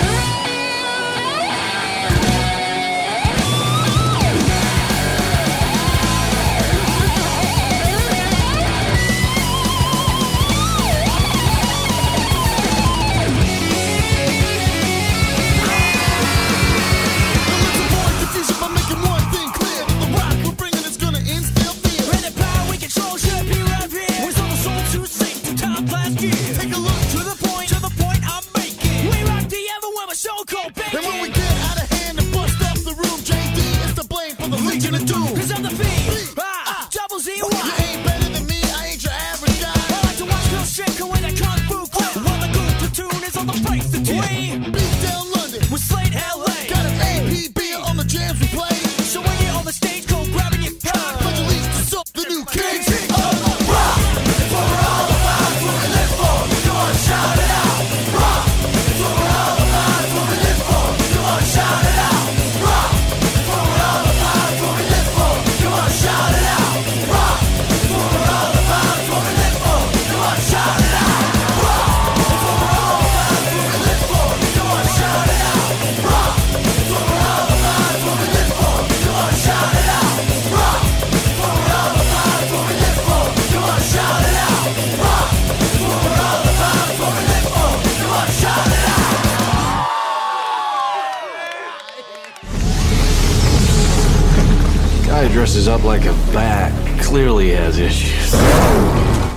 Let's avoid confusion by making one thing clear. The rock we're bringing is gonna instill fear. And the power we control should be right here. We sold the soul to sing to top last year. Take a look to the point, to the point I'm making. We rock the ever with a show called Bacon. And when we get out of hand and bust off the room, J D is to blame for the Legion of Doom. Cause I'm the B, ah, double Z, Y. You ain't better than me, I ain't your average guy. I like to watch Bill Stricker with a kung fu clip. While the goon platoon is on the place to tip. We beat down London with Slade L A. Got an A P B on the jams we play. So when you're on the stage, go grabbing your gun. But at least to suck the new king. Rock! It's what we're all about, it's what we live for. Come on, shout it out. Rock! It's what we're all about, it's what we live for. Come on, shout it out. Rock! It's what we're all about, it's what we live for. Come on, shout it out. Rock! It's what we're all about, it's what we live for. Come on, shout it out. Rock! It's what we're all about, it's what we live for. Come on, shout it out. Rock! It's what we're all about, it's what we live for. Come on, shout it out. Rock! It's what we're all about, it's what we live for. Come on, shout it out. Rock! It's what we're all about, it's what we live for. Come on, shout it out. Guy dresses up like a bat clearly has issues.